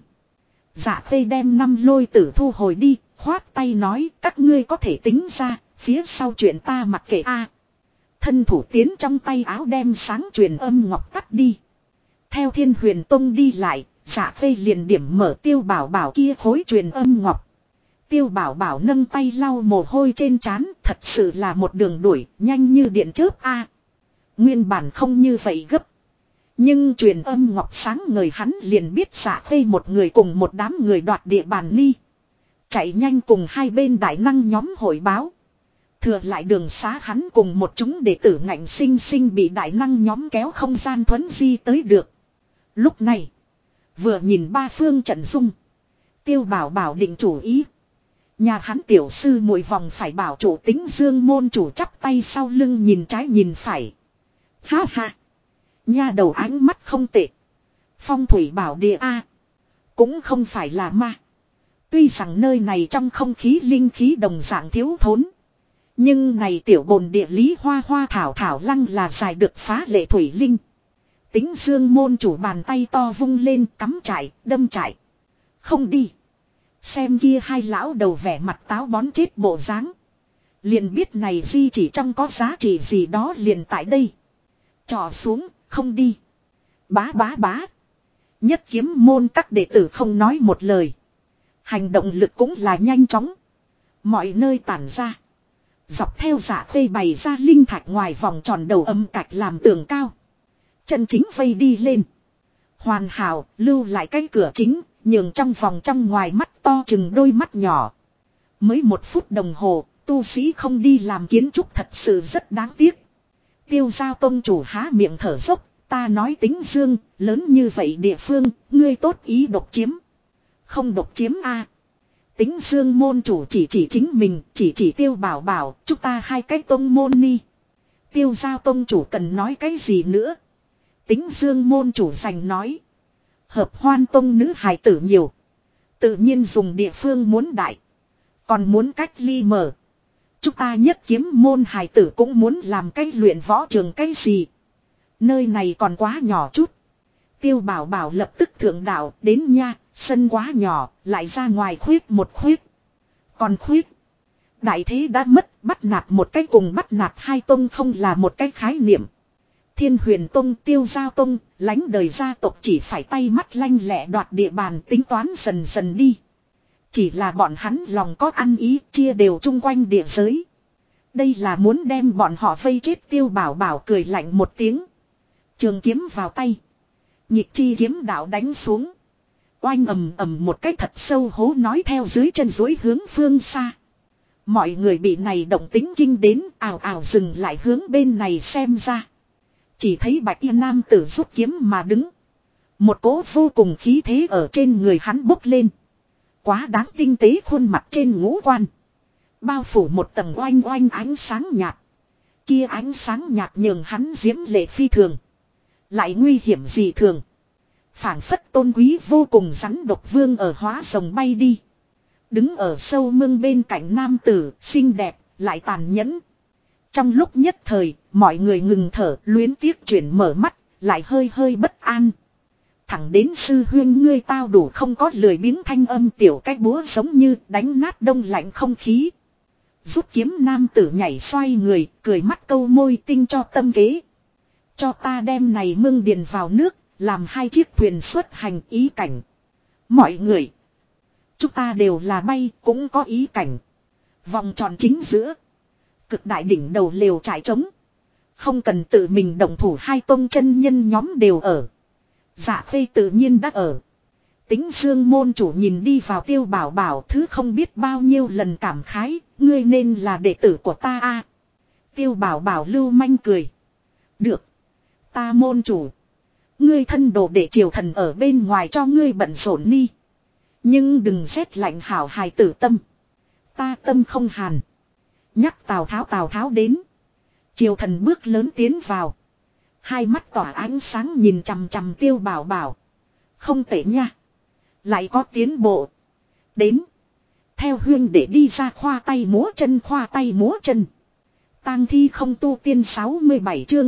Dạ Khê đem 5 lôi tử thu hồi đi. Khoát tay nói các ngươi có thể tính ra. Phía sau chuyện ta mặc kệ a. Thân thủ tiến trong tay áo đem sáng truyền âm ngọc tắt đi. Theo Thiên Huyền Tông đi lại. Dạ Khê liền điểm mở Tiêu Bảo Bảo kia khối truyền âm ngọc. Tiêu Bảo Bảo nâng tay lau mồ hôi trên trán, thật sự là một đường đuổi, nhanh như điện chớp a. Nguyên bản không như vậy gấp. Nhưng truyền âm ngọc sáng ngời hắn liền biết Dạ Khê một người cùng một đám người đoạt địa bàn ni. Chạy nhanh cùng hai bên đại năng nhóm hội báo. Thừa lại đường xá hắn cùng một chúng đệ tử ngạnh sinh sinh bị đại năng nhóm kéo không gian thuấn di tới được. Lúc này. Vừa nhìn ba phương trận dung. Tiêu Bảo Bảo định chủ ý. Nhà hắn tiểu sư muội vòng phải bảo chủ Tính Dương môn chủ chắp tay sau lưng nhìn trái nhìn phải. Ha ha. Nhà đầu ánh mắt không tệ. Phong thủy bảo địa A. Cũng không phải là ma. Tuy rằng nơi này trong không khí linh khí đồng dạng thiếu thốn. Nhưng này tiểu bồn địa lý hoa hoa thảo thảo lăng là dài được phá lệ thủy linh. Tính Dương môn chủ bàn tay to vung lên cắm trại, đâm trại. Không đi. Xem kia hai lão đầu vẻ mặt táo bón chết bộ dáng. Liền biết này di chỉ trong có giá trị gì đó liền tại đây. Trò xuống, không đi. Bá. Nhất kiếm môn các đệ tử không nói một lời. Hành động lực cũng là nhanh chóng. Mọi nơi tản ra. Dọc theo Dạ Khê bày ra linh thạch ngoài vòng tròn đầu âm cạch làm tường cao. Chân chính vây đi lên. Hoàn hảo, lưu lại cái cửa chính, nhường trong vòng trong ngoài mắt to chừng đôi mắt nhỏ. Mới 1 phút đồng hồ, tu sĩ không đi làm kiến trúc thật sự rất đáng tiếc. Tiêu Giao Tông chủ há miệng thở dốc, ta nói Tính Dương, lớn như vậy địa phương, ngươi tốt ý độc chiếm. Không độc chiếm a. Tính Dương môn chủ chỉ chính mình, chỉ Tiêu Bảo Bảo, chúng ta hai cái tông môn ni. Tiêu Giao Tông chủ cần nói cái gì nữa. Tính Dương môn chủ giành nói. Hợp Hoan Tông nữ hài tử nhiều. Tự nhiên dùng địa phương muốn đại. Còn muốn cách ly mở. Chúng ta Nhất Kiếm môn hài tử cũng muốn làm cách luyện võ trường cái gì. Nơi này còn quá nhỏ chút. Tiêu Bảo Bảo lập tức thượng đạo đến nha. Sân quá nhỏ lại ra ngoài khuyết một khuyết. Còn khuyết. Đại thế đã mất bắt nạt một cái cùng bắt nạt hai tông không là một cái khái niệm. Thiên Huyền Tông Tiêu Giao Tông, lánh đời gia tộc chỉ phải tay mắt lanh lẹ đoạt địa bàn tính toán dần dần đi. Chỉ là bọn hắn lòng có ăn ý chia đều chung quanh địa giới. Đây là muốn đem bọn họ vây chết. Tiêu Bảo Bảo cười lạnh một tiếng. Trường kiếm vào tay. Nhịp chi kiếm đạo đánh xuống. Oanh ầm ầm một cái thật sâu hố nói theo dưới chân dối hướng phương xa. Mọi người bị này động tính kinh đến ào ào dừng lại hướng bên này xem ra. Chỉ thấy bạch y nam tử rút kiếm mà đứng. Một cỗ vô cùng khí thế ở trên người hắn bốc lên. Quá đáng tinh tế khuôn mặt trên ngũ quan. Bao phủ một tầng oanh oanh ánh sáng nhạt. Kia ánh sáng nhạt nhường hắn diễm lệ phi thường. Lại nguy hiểm dị thường. Phảng phất tôn quý vô cùng rắn độc vương ở hóa rồng bay đi. Đứng ở sâu mương bên cạnh nam tử, xinh đẹp, lại tàn nhẫn. Trong lúc nhất thời, mọi người ngừng thở, luyến tiếc chuyển mở mắt, lại hơi hơi bất an. Thẳng đến sư huyên ngươi tao đủ không có lười biếng thanh âm tiểu cái búa giống như đánh nát đông lạnh không khí. Rút kiếm nam tử nhảy xoay người, cười mắt câu môi tinh cho tâm kế. Cho ta đem này mương điền vào nước, làm 2 chiếc thuyền xuất hành ý cảnh. Mọi người, chúng ta đều là bay, cũng có ý cảnh. Vòng tròn chính giữa. Cực đại đỉnh đầu lều trải trống. Không cần tự mình động thủ, 2 tông chân nhân nhóm đều ở. Dạ Khê tự nhiên đã ở. Tính Dương môn chủ nhìn đi vào Tiêu Bảo Bảo, thứ không biết bao nhiêu lần cảm khái, ngươi nên là đệ tử của ta a. Tiêu Bảo Bảo lưu manh cười. Được. Ta môn chủ. Ngươi thân đồ đệ triều thần ở bên ngoài cho ngươi bận rộn đi. Nhưng đừng rét lạnh hảo hài tử tâm. Ta tâm không hàn. Nhắc Tào Tháo đến. Triều thần bước lớn tiến vào. 2 mắt tỏa ánh sáng nhìn chằm chằm Tiêu Bảo Bảo. Không tệ nha. Lại có tiến bộ. Đến. Theo huyên để đi ra khoa tay múa chân. Tang thi không tu tiên 67 chương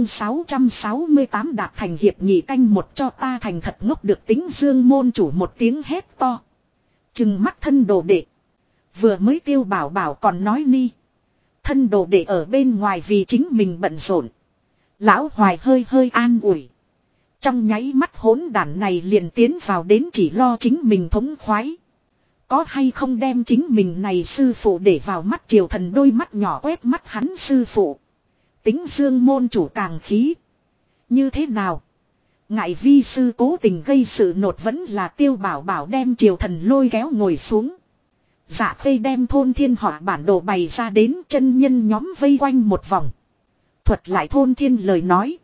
668 đạt thành hiệp nghị canh một cho ta thành thật ngốc được Tính Dương môn chủ một tiếng hét to. Chừng mắt thân đồ đệ. Vừa mới Tiêu Bảo Bảo còn nói ni. Thân đồ đệ ở bên ngoài vì chính mình bận rộn. Lão Hoài hơi hơi an ủi. Trong nháy mắt hỗn đản này liền tiến vào đến chỉ lo chính mình thống khoái. Có hay không đem chính mình này sư phụ để vào mắt triều thần đôi mắt nhỏ quét mắt hắn sư phụ. Tính Dương môn chủ càng khí. Như thế nào? Ngại vi sư cố tình gây sự nột vẫn là Tiêu Bảo Bảo đem triều thần lôi kéo ngồi xuống. Dạ Khê đem thôn thiên họa bản đồ bày ra đến chân nhân nhóm vây quanh một vòng. Thuật lại thôn thiên lời nói.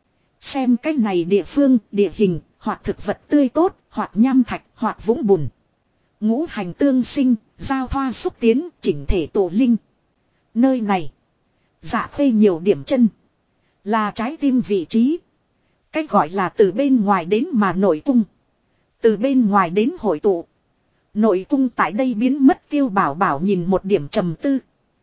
Xem cách này địa phương, địa hình, hoặc thực vật tươi tốt, hoặc nham thạch, hoặc vũng bùn. Ngũ hành tương sinh, giao thoa xúc tiến, chỉnh thể tổ linh. Nơi này, Dạ Khê nhiều điểm chân. Là trái tim vị trí. Cách gọi là từ bên ngoài đến mà nội cung. Từ bên ngoài đến hội tụ. Nội cung tại đây biến mất. Tiêu Bảo Bảo nhìn một điểm trầm tư.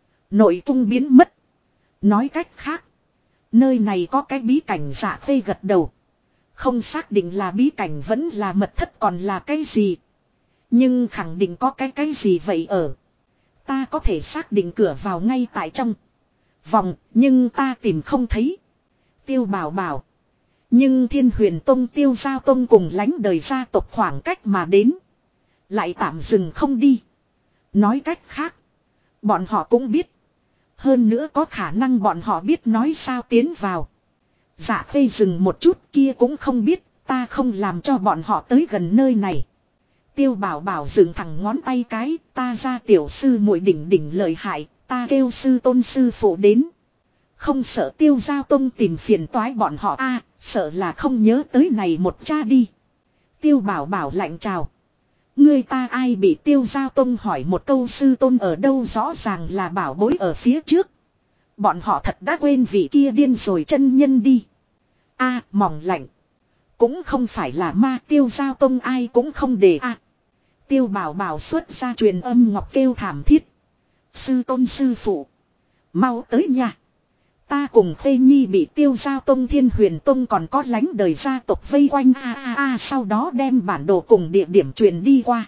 Nội cung biến mất. Nói cách khác. Nơi này có cái bí cảnh. Dạ Khê gật đầu. Không xác định là bí cảnh vẫn là mật thất còn là cái gì. Nhưng khẳng định có cái gì vậy ở. Ta có thể xác định cửa vào ngay tại trong vòng. Nhưng ta tìm không thấy. Tiêu Bảo Bảo. Nhưng Thiên Huyền Tông Tiêu Giao Tông cùng lánh đời gia tộc khoảng cách mà đến. Lại tạm dừng không đi. Nói cách khác. Bọn họ cũng biết. Hơn nữa có khả năng bọn họ biết nói sao tiến vào. Dạ Khê dừng một chút kia cũng không biết. Ta không làm cho bọn họ tới gần nơi này. Tiêu Bảo Bảo dựng thẳng ngón tay cái. Ta ra tiểu sư muội đỉnh lợi hại. Ta kêu sư tôn sư phụ đến. Không sợ Tiêu Giao Tông tìm phiền toái bọn họ a, sợ là không nhớ tới này một cha đi. Tiêu Bảo Bảo lạnh chào. Người ta ai bị Tiêu Giao Tông hỏi một câu sư tôn ở đâu rõ ràng là bảo bối ở phía trước. Bọn họ thật đã quên vị kia điên rồi chân nhân đi. A mỏng lạnh. Cũng không phải là ma Tiêu Giao Tông ai cũng không để a. Tiêu Bảo Bảo xuất ra truyền âm ngọc kêu thảm thiết. Sư tôn sư phụ. Mau tới nhà. Ta cùng Khê Nhi bị Tiêu Giao Tông Thiên Huyền Tông còn có lánh đời gia tộc vây quanh sau đó đem bản đồ cùng địa điểm truyền đi qua.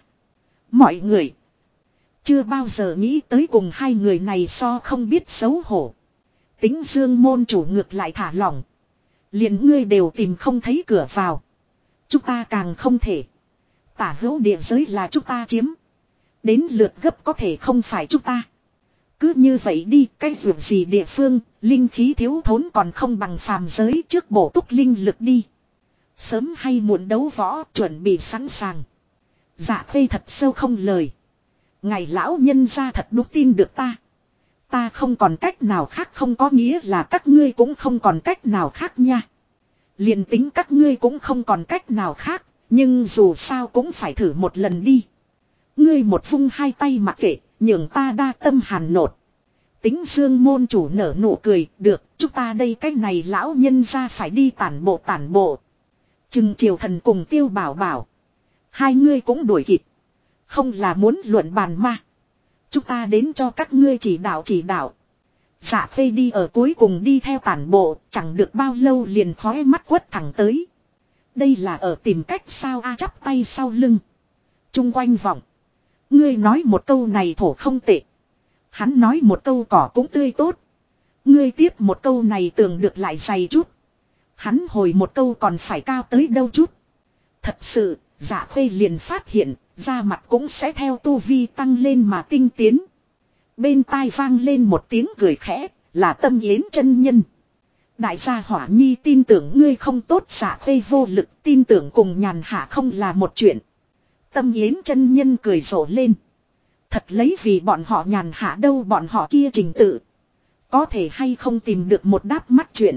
Mọi người chưa bao giờ nghĩ tới cùng 2 người này so không biết xấu hổ. Tính Dương môn chủ ngược lại thả lỏng. Liền ngươi đều tìm không thấy cửa vào. Chúng ta càng không thể. Tả hữu địa giới là chúng ta chiếm. Đến lượt gấp có thể không phải chúng ta. Cứ như vậy đi, cái việc gì địa phương, linh khí thiếu thốn còn không bằng phàm giới trước bổ túc linh lực đi. Sớm hay muộn đấu võ, chuẩn bị sẵn sàng. Dạ Khê thật sâu không lời. Ngày lão nhân ra thật đúng tin được ta. Ta không còn cách nào khác không có nghĩa là các ngươi cũng không còn cách nào khác nha. Liền tính các ngươi cũng không còn cách nào khác, nhưng dù sao cũng phải thử một lần đi. Ngươi một vung hai tay mặc kệ, nhường ta đa tâm hàn nột. Tính Dương môn chủ nở nụ cười, được, chúng ta đây cái này lão nhân ra phải đi tản bộ. Chừng Triều Thần cùng Tiêu Bảo Bảo. Hai ngươi cũng đuổi kịp. Không là muốn luận bàn mà. Chúng ta đến cho các ngươi chỉ đạo. Dạ Phê đi ở cuối cùng đi theo tản bộ, chẳng được bao lâu liền khói mắt quất thẳng tới. Đây là ở tìm cách sao a chắp tay sau lưng. Trung quanh vọng. Ngươi nói một câu này thổ không tệ. Hắn nói một câu cỏ cũng tươi tốt. Ngươi tiếp một câu này tưởng được lại dày chút. Hắn hồi một câu còn phải cao tới đâu chút. Thật sự, Dạ Phê liền phát hiện, da mặt cũng sẽ theo tu vi tăng lên mà tinh tiến. Bên tai vang lên một tiếng cười khẽ, là Tâm Yến chân nhân. Đại gia Hỏa Nhi tin tưởng ngươi không tốt. Dạ Phê vô lực, tin tưởng cùng nhàn hạ không là một chuyện. Tâm Yến chân nhân cười rộ lên. Thật lấy vì bọn họ nhàn hạ đâu, bọn họ kia trình tự. Có thể hay không tìm được một đáp mắt chuyện.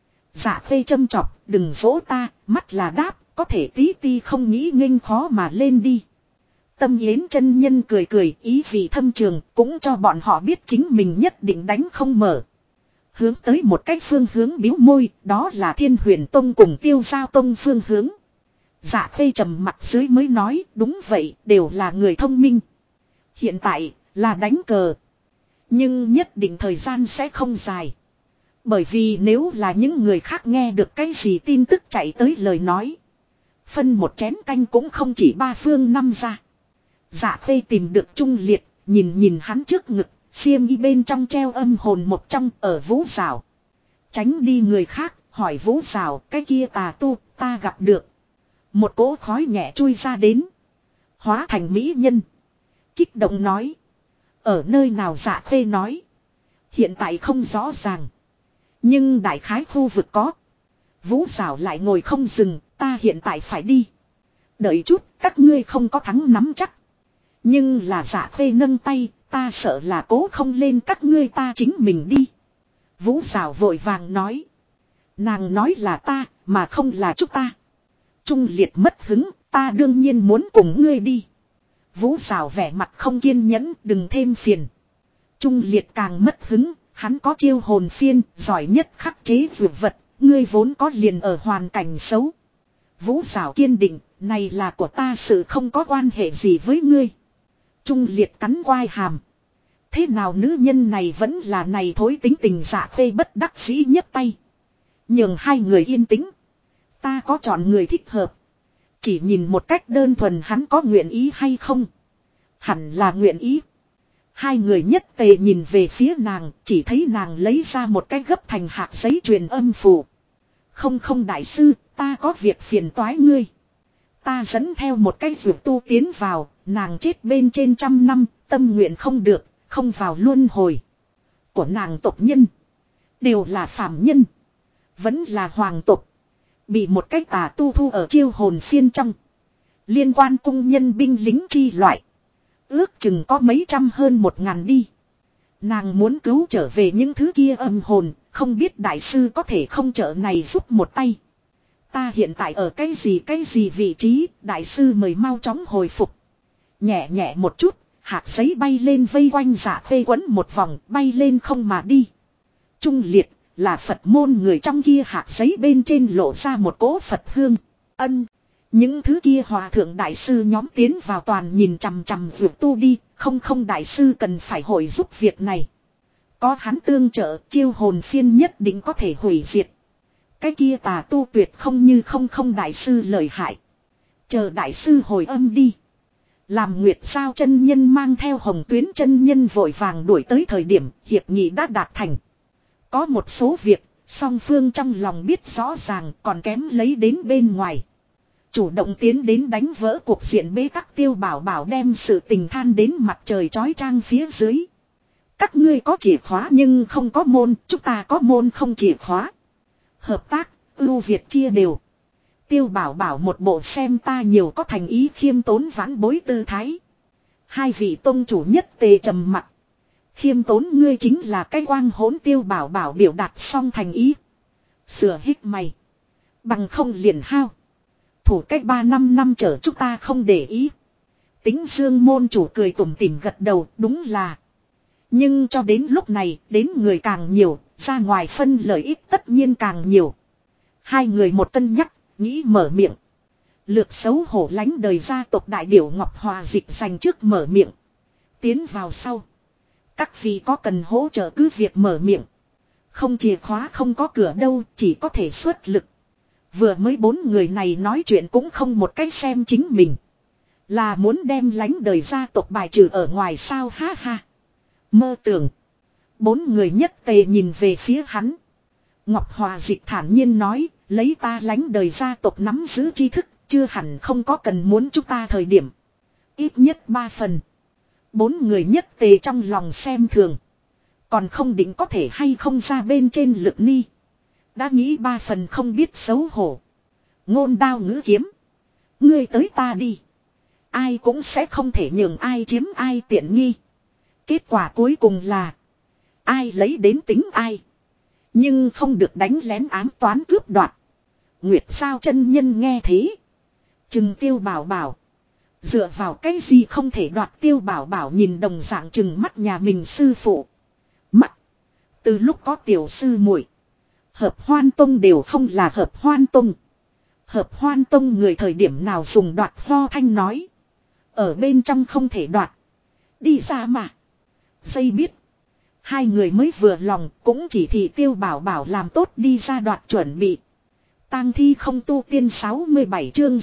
Dạ Phê châm chọc, đừng dỗ ta, mắt là đáp, có thể tí ti không nghĩ nghênh khó mà lên đi. Tâm Yến chân nhân cười ý vị thâm trường, cũng cho bọn họ biết chính mình nhất định đánh không mở. Hướng tới một cách phương hướng biếu môi, đó là Thiên Huyền Tông cùng Tiêu Giao Tông phương hướng. Dạ Phê trầm mặt dưới mới nói, đúng vậy, đều là người thông minh. Hiện tại, là đánh cờ. Nhưng nhất định thời gian sẽ không dài. Bởi vì nếu là những người khác nghe được cái gì tin tức chạy tới lời nói. Phân một chén canh cũng không chỉ ba phương năm ra. Dạ Phê tìm được Trung Liệt, nhìn hắn trước ngực, xiêm y bên trong treo âm hồn một trong ở Vũ Giảo. Tránh đi người khác, hỏi Vũ Giảo, cái kia tà tu, ta gặp được. Một cỗ khói nhẹ chui ra đến. Hóa thành mỹ nhân. Kích động nói. Ở nơi nào Dạ Phê nói. Hiện tại không rõ ràng. Nhưng đại khái khu vực có. Vũ Giảo lại ngồi không dừng, ta hiện tại phải đi. Đợi chút, các ngươi không có thắng nắm chắc. Nhưng là Dạ Phê nâng tay, ta sợ là cố không lên các ngươi, ta chính mình đi. Vũ Giảo vội vàng nói. Nàng nói là ta, mà không là chúng ta. Trung Liệt mất hứng, ta đương nhiên muốn cùng ngươi đi. Vũ Giảo vẻ mặt không kiên nhẫn, đừng thêm phiền. Trung Liệt càng mất hứng, hắn có chiêu hồn phiên, giỏi nhất khắc chế dược vật, ngươi vốn có liền ở hoàn cảnh xấu. Vũ Giảo kiên định, này là của ta, sự không có quan hệ gì với ngươi. Trung Liệt cắn quai hàm. Thế nào nữ nhân này vẫn là này thối tính tình. Dạ Phê bất đắc dĩ nhấc tay. Nhường hai người yên tĩnh. Ta có chọn người thích hợp. Chỉ nhìn một cách đơn thuần hắn có nguyện ý hay không. Hẳn là nguyện ý. Hai người nhất tề nhìn về phía nàng, chỉ thấy nàng lấy ra một cái gấp thành hạt giấy truyền âm phù. Không đại sư, ta có việc phiền toái ngươi. Ta dẫn theo một cái dược tu tiến vào, nàng chết bên trên 100 năm, tâm nguyện không được, không vào luân hồi. Của nàng tộc nhân, đều là phàm nhân, vẫn là hoàng tộc. Bị một cái tà tu thu ở chiêu hồn phiên trong. Liên quan cung nhân binh lính chi loại. Ước chừng có mấy trăm hơn 1000 đi. Nàng muốn cứu trở về những thứ kia âm hồn, không biết đại sư có thể không trợ này giúp một tay. Ta hiện tại ở cái gì vị trí, đại sư mời mau chóng hồi phục. Nhẹ nhẹ một chút, hạt giấy bay lên vây quanh Dạ Phê quấn một vòng, bay lên không mà đi. Trung Liệt là Phật môn người trong kia, hạt giấy bên trên lộ ra một cỗ Phật hương. Ân. Những thứ kia hòa thượng đại sư nhóm tiến vào toàn nhìn chằm chằm vượt tu đi, không đại sư cần phải hội giúp việc này. Có hắn tương trợ, chiêu hồn phiên nhất định có thể hủy diệt. Cái kia tà tu tuyệt không như không đại sư lợi hại. Chờ đại sư hồi âm đi. Làm Nguyệt Sao chân nhân mang theo Hồng Tuyến chân nhân vội vàng đuổi tới thời điểm hiệp nghị đã đạt thành. Có một số việc, song phương trong lòng biết rõ ràng còn kém lấy đến bên ngoài. Chủ động tiến đến đánh vỡ cuộc diện bế tắc Tiêu Bảo Bảo đem sự tình than đến mặt trời chói chang phía dưới. Các ngươi có chìa khóa nhưng không có môn, chúng ta có môn không chìa khóa. Hợp tác, ưu việt chia đều. Tiêu Bảo Bảo một bộ xem ta nhiều có thành ý khiêm tốn vãn bối tư thái. Hai vị tông chủ nhất tề trầm mặt. Khiêm tốn ngươi chính là cái quang hỗn Tiêu Bảo Bảo biểu đạt xong thành ý. Sửa hít mày. Bằng không liền hao. Thủ cách 3-5 năm trở chúng ta không để ý. Tính Dương môn chủ cười tủm tỉm gật đầu, đúng là. Nhưng cho đến lúc này, đến người càng nhiều, ra ngoài phân lợi ích tất nhiên càng nhiều. Hai người một cân nhắc, nghĩ mở miệng. Lược xấu hổ lánh đời gia tộc đại biểu Ngọc Hòa Dịch dành trước mở miệng. Tiến vào sau. Các vị có cần hỗ trợ cứ việc mở miệng. Không chìa khóa không có cửa đâu, chỉ có thể xuất lực. Vừa mới 4 người này nói chuyện cũng không một cách xem chính mình. Là muốn đem lánh đời gia tộc bài trừ ở ngoài sao ha ha. Mơ tưởng. 4 người nhất tề nhìn về phía hắn. Ngọc Hòa Dịch thản nhiên nói, lấy ta lánh đời gia tộc nắm giữ tri thức, chưa hẳn không có cần muốn chúng ta thời điểm. Ít nhất 3 phần. 4 người nhất tề trong lòng xem thường. Còn không định có thể hay không ra bên trên lực ni. Đã nghĩ 3 phần không biết xấu hổ. Ngôn đao ngữ kiếm. Ngươi tới ta đi. Ai cũng sẽ không thể nhường ai chiếm ai tiện nghi. Kết quả cuối cùng là ai lấy đến tính ai. Nhưng không được đánh lén ám toán cướp đoạt. Nguyệt Sao chân nhân nghe thế. Chừng Tiêu Bảo Bảo. Dựa vào cái gì không thể đoạt Tiêu Bảo Bảo nhìn đồng dạng chừng mắt nhà mình sư phụ. Mặt. Từ lúc có tiểu sư muội, Hợp Hoan Tông đều không là Hợp Hoan Tông. Hợp Hoan Tông người thời điểm nào dùng đoạt ho thanh nói. Ở bên trong không thể đoạt. Đi ra mà. Dây biết. Hai người mới vừa lòng cũng chỉ thị Tiêu Bảo Bảo làm tốt đi ra đoạt chuẩn bị. Tang thi không tu tiên 67 chương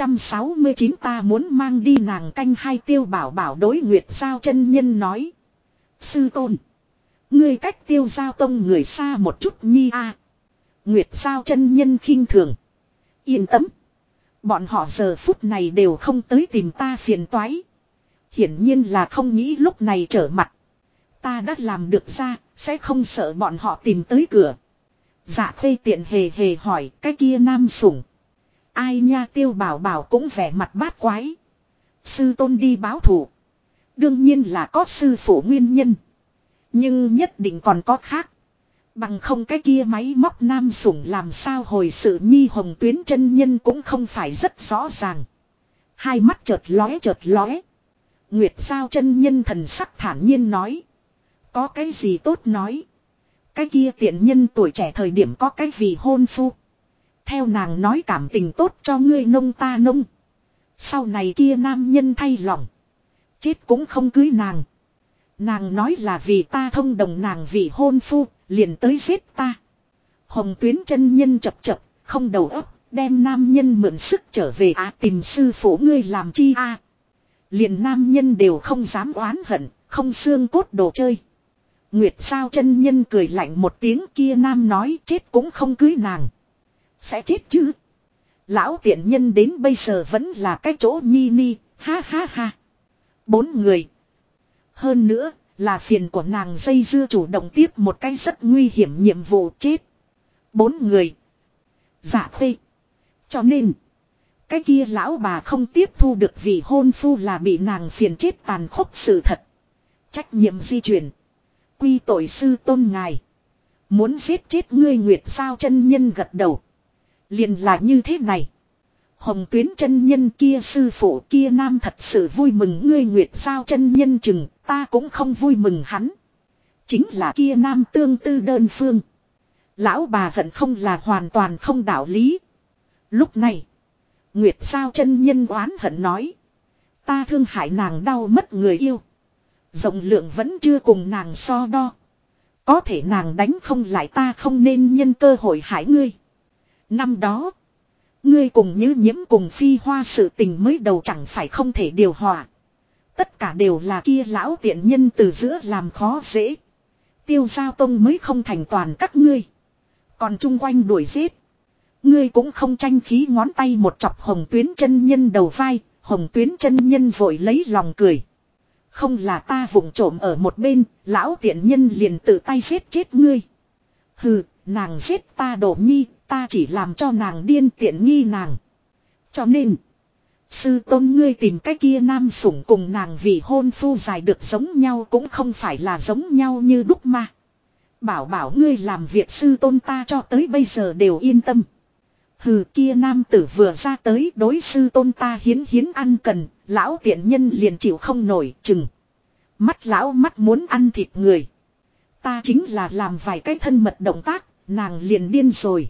669 ta muốn mang đi nàng canh hai Tiêu Bảo Bảo đối Nguyệt Giao chân nhân nói. Sư tôn. Ngươi cách Tiêu Giao Tông người xa một chút nhi a. Nguyệt Giao chân nhân khinh thường. Yên tâm. Bọn họ giờ phút này đều không tới tìm ta phiền toái. Hiển nhiên là không nghĩ lúc này trở mặt. Ta đã làm được ra, sẽ không sợ bọn họ tìm tới cửa. Dạ Khê tiện hề hề hỏi cái kia nam sủng. Ai nha Tiêu Bảo Bảo cũng vẻ mặt bát quái. Sư tôn đi báo thủ. Đương nhiên là có sư phụ nguyên nhân. Nhưng nhất định còn có khác. Bằng không cái kia máy móc nam sủng làm sao hồi sự Nhi Hồng Tuyến chân nhân cũng không phải rất rõ ràng. Hai mắt chợt lóe. Nguyệt Giao chân nhân thần sắc thản nhiên nói. Có cái gì tốt nói. Cái kia tiện nhân tuổi trẻ thời điểm có cái vì hôn phu. Theo nàng nói cảm tình tốt cho ngươi nông ta nông. Sau này kia nam nhân thay lòng. Chết cũng không cưới nàng. Nàng nói là vì ta thông đồng nàng vì hôn phu, liền tới giết ta. Hồng Tuyến chân nhân chập, không đầu óc, đem nam nhân mượn sức trở về tìm sư phụ ngươi làm chi Liền nam nhân đều không dám oán hận, không xương cốt đồ chơi. Nguyệt Sao chân nhân cười lạnh một tiếng kia nam nói chết cũng không cưới nàng. Sẽ chết chứ. Lão tiện nhân đến bây giờ vẫn là cái chỗ nhi ni, ha ha ha. 4 người. Hơn nữa, là phiền của nàng dây dưa chủ động tiếp một cái rất nguy hiểm nhiệm vụ chết. 4 người. Dạ Khê. Cho nên, cái kia lão bà không tiếp thu được vì hôn phu là bị nàng phiền chết tàn khốc sự thật. Trách nhiệm di chuyển. Quy tội sư tôn ngài. Muốn giết chết ngươi Nguyệt Sao chân nhân gật đầu. Liền là như thế này. Hồng Tuyến chân nhân kia sư phụ kia nam thật sự vui mừng ngươi Nguyệt Sao chân nhân chừng, ta cũng không vui mừng hắn. Chính là kia nam tương tư đơn phương. Lão bà hận không là hoàn toàn không đạo lý. Lúc này, Nguyệt Sao chân nhân oán hận nói. Ta thương hại nàng đau mất người yêu. Rộng lượng vẫn chưa cùng nàng so đo. Có thể nàng đánh không lại ta không nên nhân cơ hội hại ngươi. Năm đó, ngươi cùng Như Nhiễm cùng Phi Hoa sự tình mới đầu chẳng phải không thể điều hòa. Tất cả đều là kia lão tiện nhân từ giữa làm khó dễ. Tiêu Giao Tông mới không thành toàn các ngươi. Còn chung quanh đuổi giết. Ngươi cũng không tranh khí ngón tay một chọc Hồng Tuyến chân nhân đầu vai. Hồng Tuyến chân nhân vội lấy lòng cười. Không là ta vụng trộm ở một bên, lão tiện nhân liền tự tay giết chết ngươi. Hừ, nàng giết ta Đổ Nhi, ta chỉ làm cho nàng điên tiện nghi nàng. Cho nên, Sư tôn ngươi tìm cái kia nam sủng cùng nàng vì hôn phu dài được giống nhau cũng không phải là giống nhau như đúc mà. Bảo bảo ngươi làm việc sư tôn ta cho tới bây giờ đều yên tâm. Hừ, kia nam tử vừa ra tới đối sư tôn ta hiến hiến ăn cần, lão tiện nhân liền chịu không nổi chừng. Mắt lão mắt muốn ăn thịt người. Ta chính là làm vài cái thân mật động tác, nàng liền điên rồi.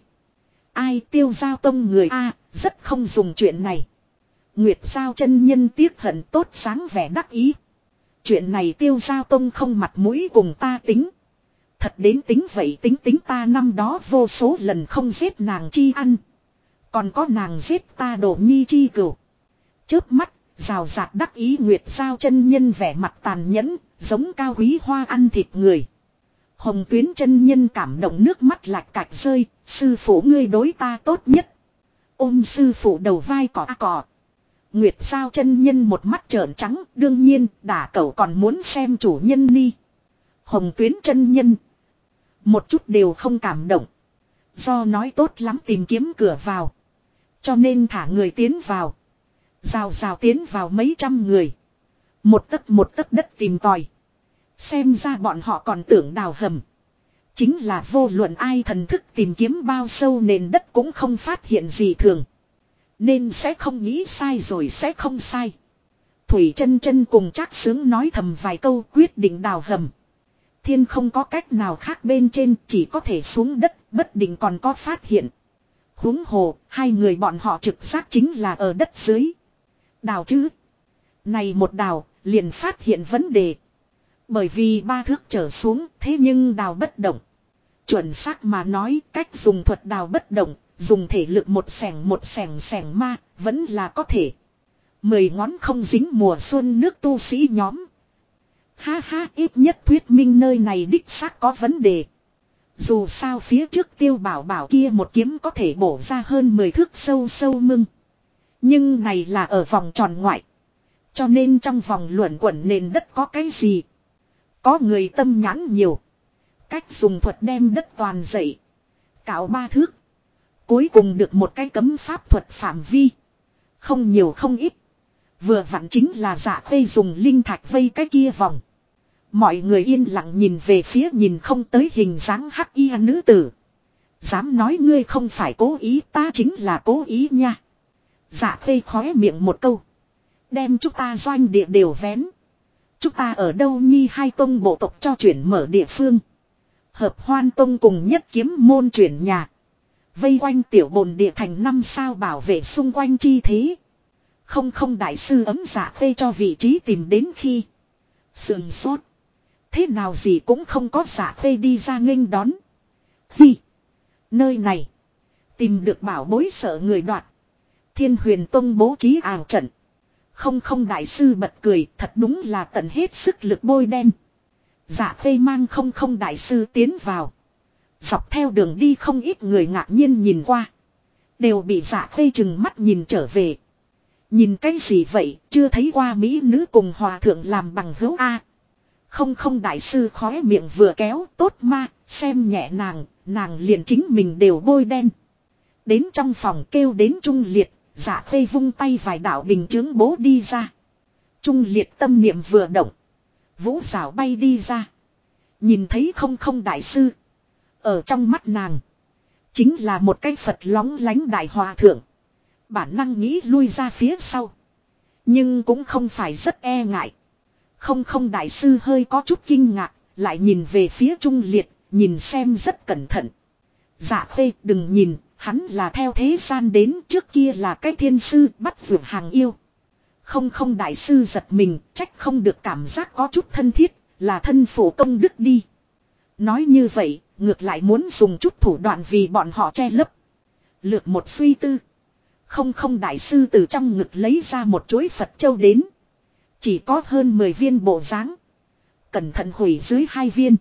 Ai Tiêu Giao Tông người a rất không dùng chuyện này. Nguyệt Giao chân nhân tiếc hận tốt sáng vẻ đắc ý. Chuyện này Tiêu Giao Tông không mặt mũi cùng ta tính. Thật đến tính vậy tính ta năm đó vô số lần không giết nàng chi ăn. Còn có nàng giết ta đổ nhi chi cửu. Chớp mắt, rào rạt đắc ý Nguyệt Giao chân nhân vẻ mặt tàn nhẫn, giống Cao Quý Hoa ăn thịt người. Hồng Tuyến chân nhân cảm động nước mắt lạch cạch rơi, sư phụ ngươi đối ta tốt nhất. Ôm sư phụ đầu vai cỏ cỏ. Nguyệt Giao chân nhân một mắt trợn trắng, đương nhiên, đả cẩu còn muốn xem chủ nhân ni. Hồng Tuyến chân nhân. Một chút đều không cảm động. Do nói tốt lắm tìm kiếm cửa vào. Cho nên thả người tiến vào. Rào rào tiến vào mấy trăm người. Một tấc đất tìm tòi. Xem ra bọn họ còn tưởng đào hầm. Chính là vô luận ai thần thức tìm kiếm bao sâu nền đất cũng không phát hiện gì thường. Nên sẽ không nghĩ sai rồi sẽ không sai. Thủy chân chân cùng Trác Sướng nói thầm vài câu quyết định đào hầm. Thiên không có cách nào khác bên trên chỉ có thể xuống đất bất định còn có phát hiện. Huống hồ hai người bọn họ trực giác chính là ở đất dưới. Đào chứ. Này một đào liền phát hiện vấn đề. Bởi vì 3 thước trở xuống thế nhưng đào bất động. Chuẩn xác mà nói cách dùng thuật đào bất động, dùng thể lực một sẻng ma, vẫn là có thể. 10 ngón không dính mùa xuân nước tu sĩ nhóm. Ha ha, ít nhất thuyết minh nơi này đích xác có vấn đề. Dù sao phía trước Tiêu Bảo Bảo kia một kiếm có thể bổ ra hơn 10 thước sâu sâu mưng. Nhưng này là ở vòng tròn ngoại. Cho nên trong vòng luẩn quẩn nền đất có cái gì? Có người tâm nhãn nhiều. Cách dùng thuật đem đất toàn dậy. Cạo 3 thước. Cuối cùng được một cái cấm pháp thuật phạm vi. Không nhiều không ít. Vừa vặn chính là Dạ Khê dùng linh thạch vây cái kia vòng. Mọi người yên lặng nhìn về phía nhìn không tới hình dáng hắc y nữ tử. Dám nói ngươi không phải cố ý, ta chính là cố ý nha. Dạ Khê khóe miệng một câu. Đem chúng ta doanh địa đều vén. Chúng ta ở đâu nhi hai tông bộ tộc cho chuyển mở địa phương. Hợp Hoan Tông cùng Nhất Kiếm môn chuyển nhà. Vây quanh tiểu bồn địa thành 5 sao bảo vệ xung quanh chi thế. Không đại sư ấm Dạ Khê cho vị trí tìm đến khi. Sườn sốt. Thế nào gì cũng không có Dạ Khê đi ra nghênh đón. Hi. Nơi này. Tìm được bảo bối sợ người đoạt. Thiên Huyền Tông bố trí ảo trận. Không đại sư bật cười, thật đúng là tận hết sức lực bôi đen. Dạ Khê mang không đại sư tiến vào. Dọc theo đường đi không ít người ngạc nhiên nhìn qua. Đều bị Dạ Khê chừng mắt nhìn trở về. Nhìn cái gì vậy, chưa thấy qua mỹ nữ cùng hòa thượng làm bằng hữu A. Không đại sư khóe miệng vừa kéo, tốt ma, xem nhẹ nàng liền chính mình đều bôi đen. Đến trong phòng kêu đến Trung Liệt. Dạ Khê vung tay vài đạo bình chướng bố đi ra. Trung Liệt tâm niệm vừa động. Vũ rào bay đi ra. Nhìn thấy không đại sư. Ở trong mắt nàng. Chính là một cái Phật lóng lánh đại hòa thượng. Bản năng nghĩ lui ra phía sau. Nhưng cũng không phải rất e ngại. Không đại sư hơi có chút kinh ngạc. Lại nhìn về phía Trung Liệt. Nhìn xem rất cẩn thận. Dạ Khê đừng nhìn. Hắn là theo thế gian đến trước kia là cái thiên sư bắt vượt hàng yêu. Không đại sư giật mình trách không được cảm giác có chút thân thiết là thân phụ công đức đi. Nói như vậy ngược lại muốn dùng chút thủ đoạn vì bọn họ che lấp. Lược một suy tư. Không đại sư từ trong ngực lấy ra một chuỗi Phật châu đến. Chỉ có hơn 10 viên bộ dáng. Cẩn thận hủy dưới 2 viên.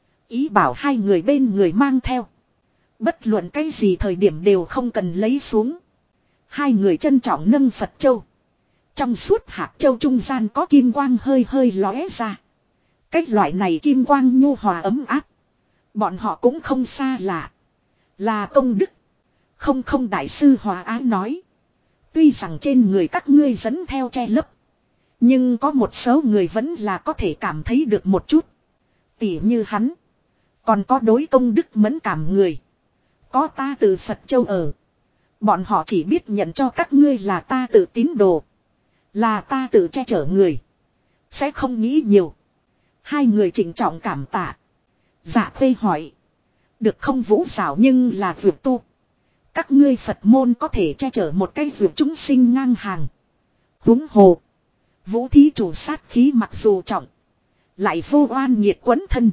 Ý bảo hai người bên người mang theo. Bất luận cái gì thời điểm đều không cần lấy xuống. Hai người trân trọng nâng Phật châu. Trong suốt hạt châu trung gian có kim quang hơi lóe ra. Cái loại này kim quang nhu hòa ấm áp. Bọn họ cũng không xa lạ. Là công đức. Không đại sư hòa ái nói. Tuy rằng trên người các ngươi dẫn theo che lấp. Nhưng có một số người vẫn là có thể cảm thấy được một chút. Tỉ như hắn. Còn có đối công đức mẫn cảm người. Có ta từ Phật Châu ở. Bọn họ chỉ biết nhận cho các ngươi là ta tự tín đồ. Là ta tự che chở người. Sẽ không nghĩ nhiều. Hai người trịnh trọng cảm tạ. Dạ Khê hỏi. Được không Vũ xảo nhưng là vượt tu. Các ngươi Phật môn có thể che chở một cái vượt chúng sinh ngang hàng. Huống hồ. Vũ thí chủ sát khí mặc dù trọng. Lại vô oan nhiệt quấn thân.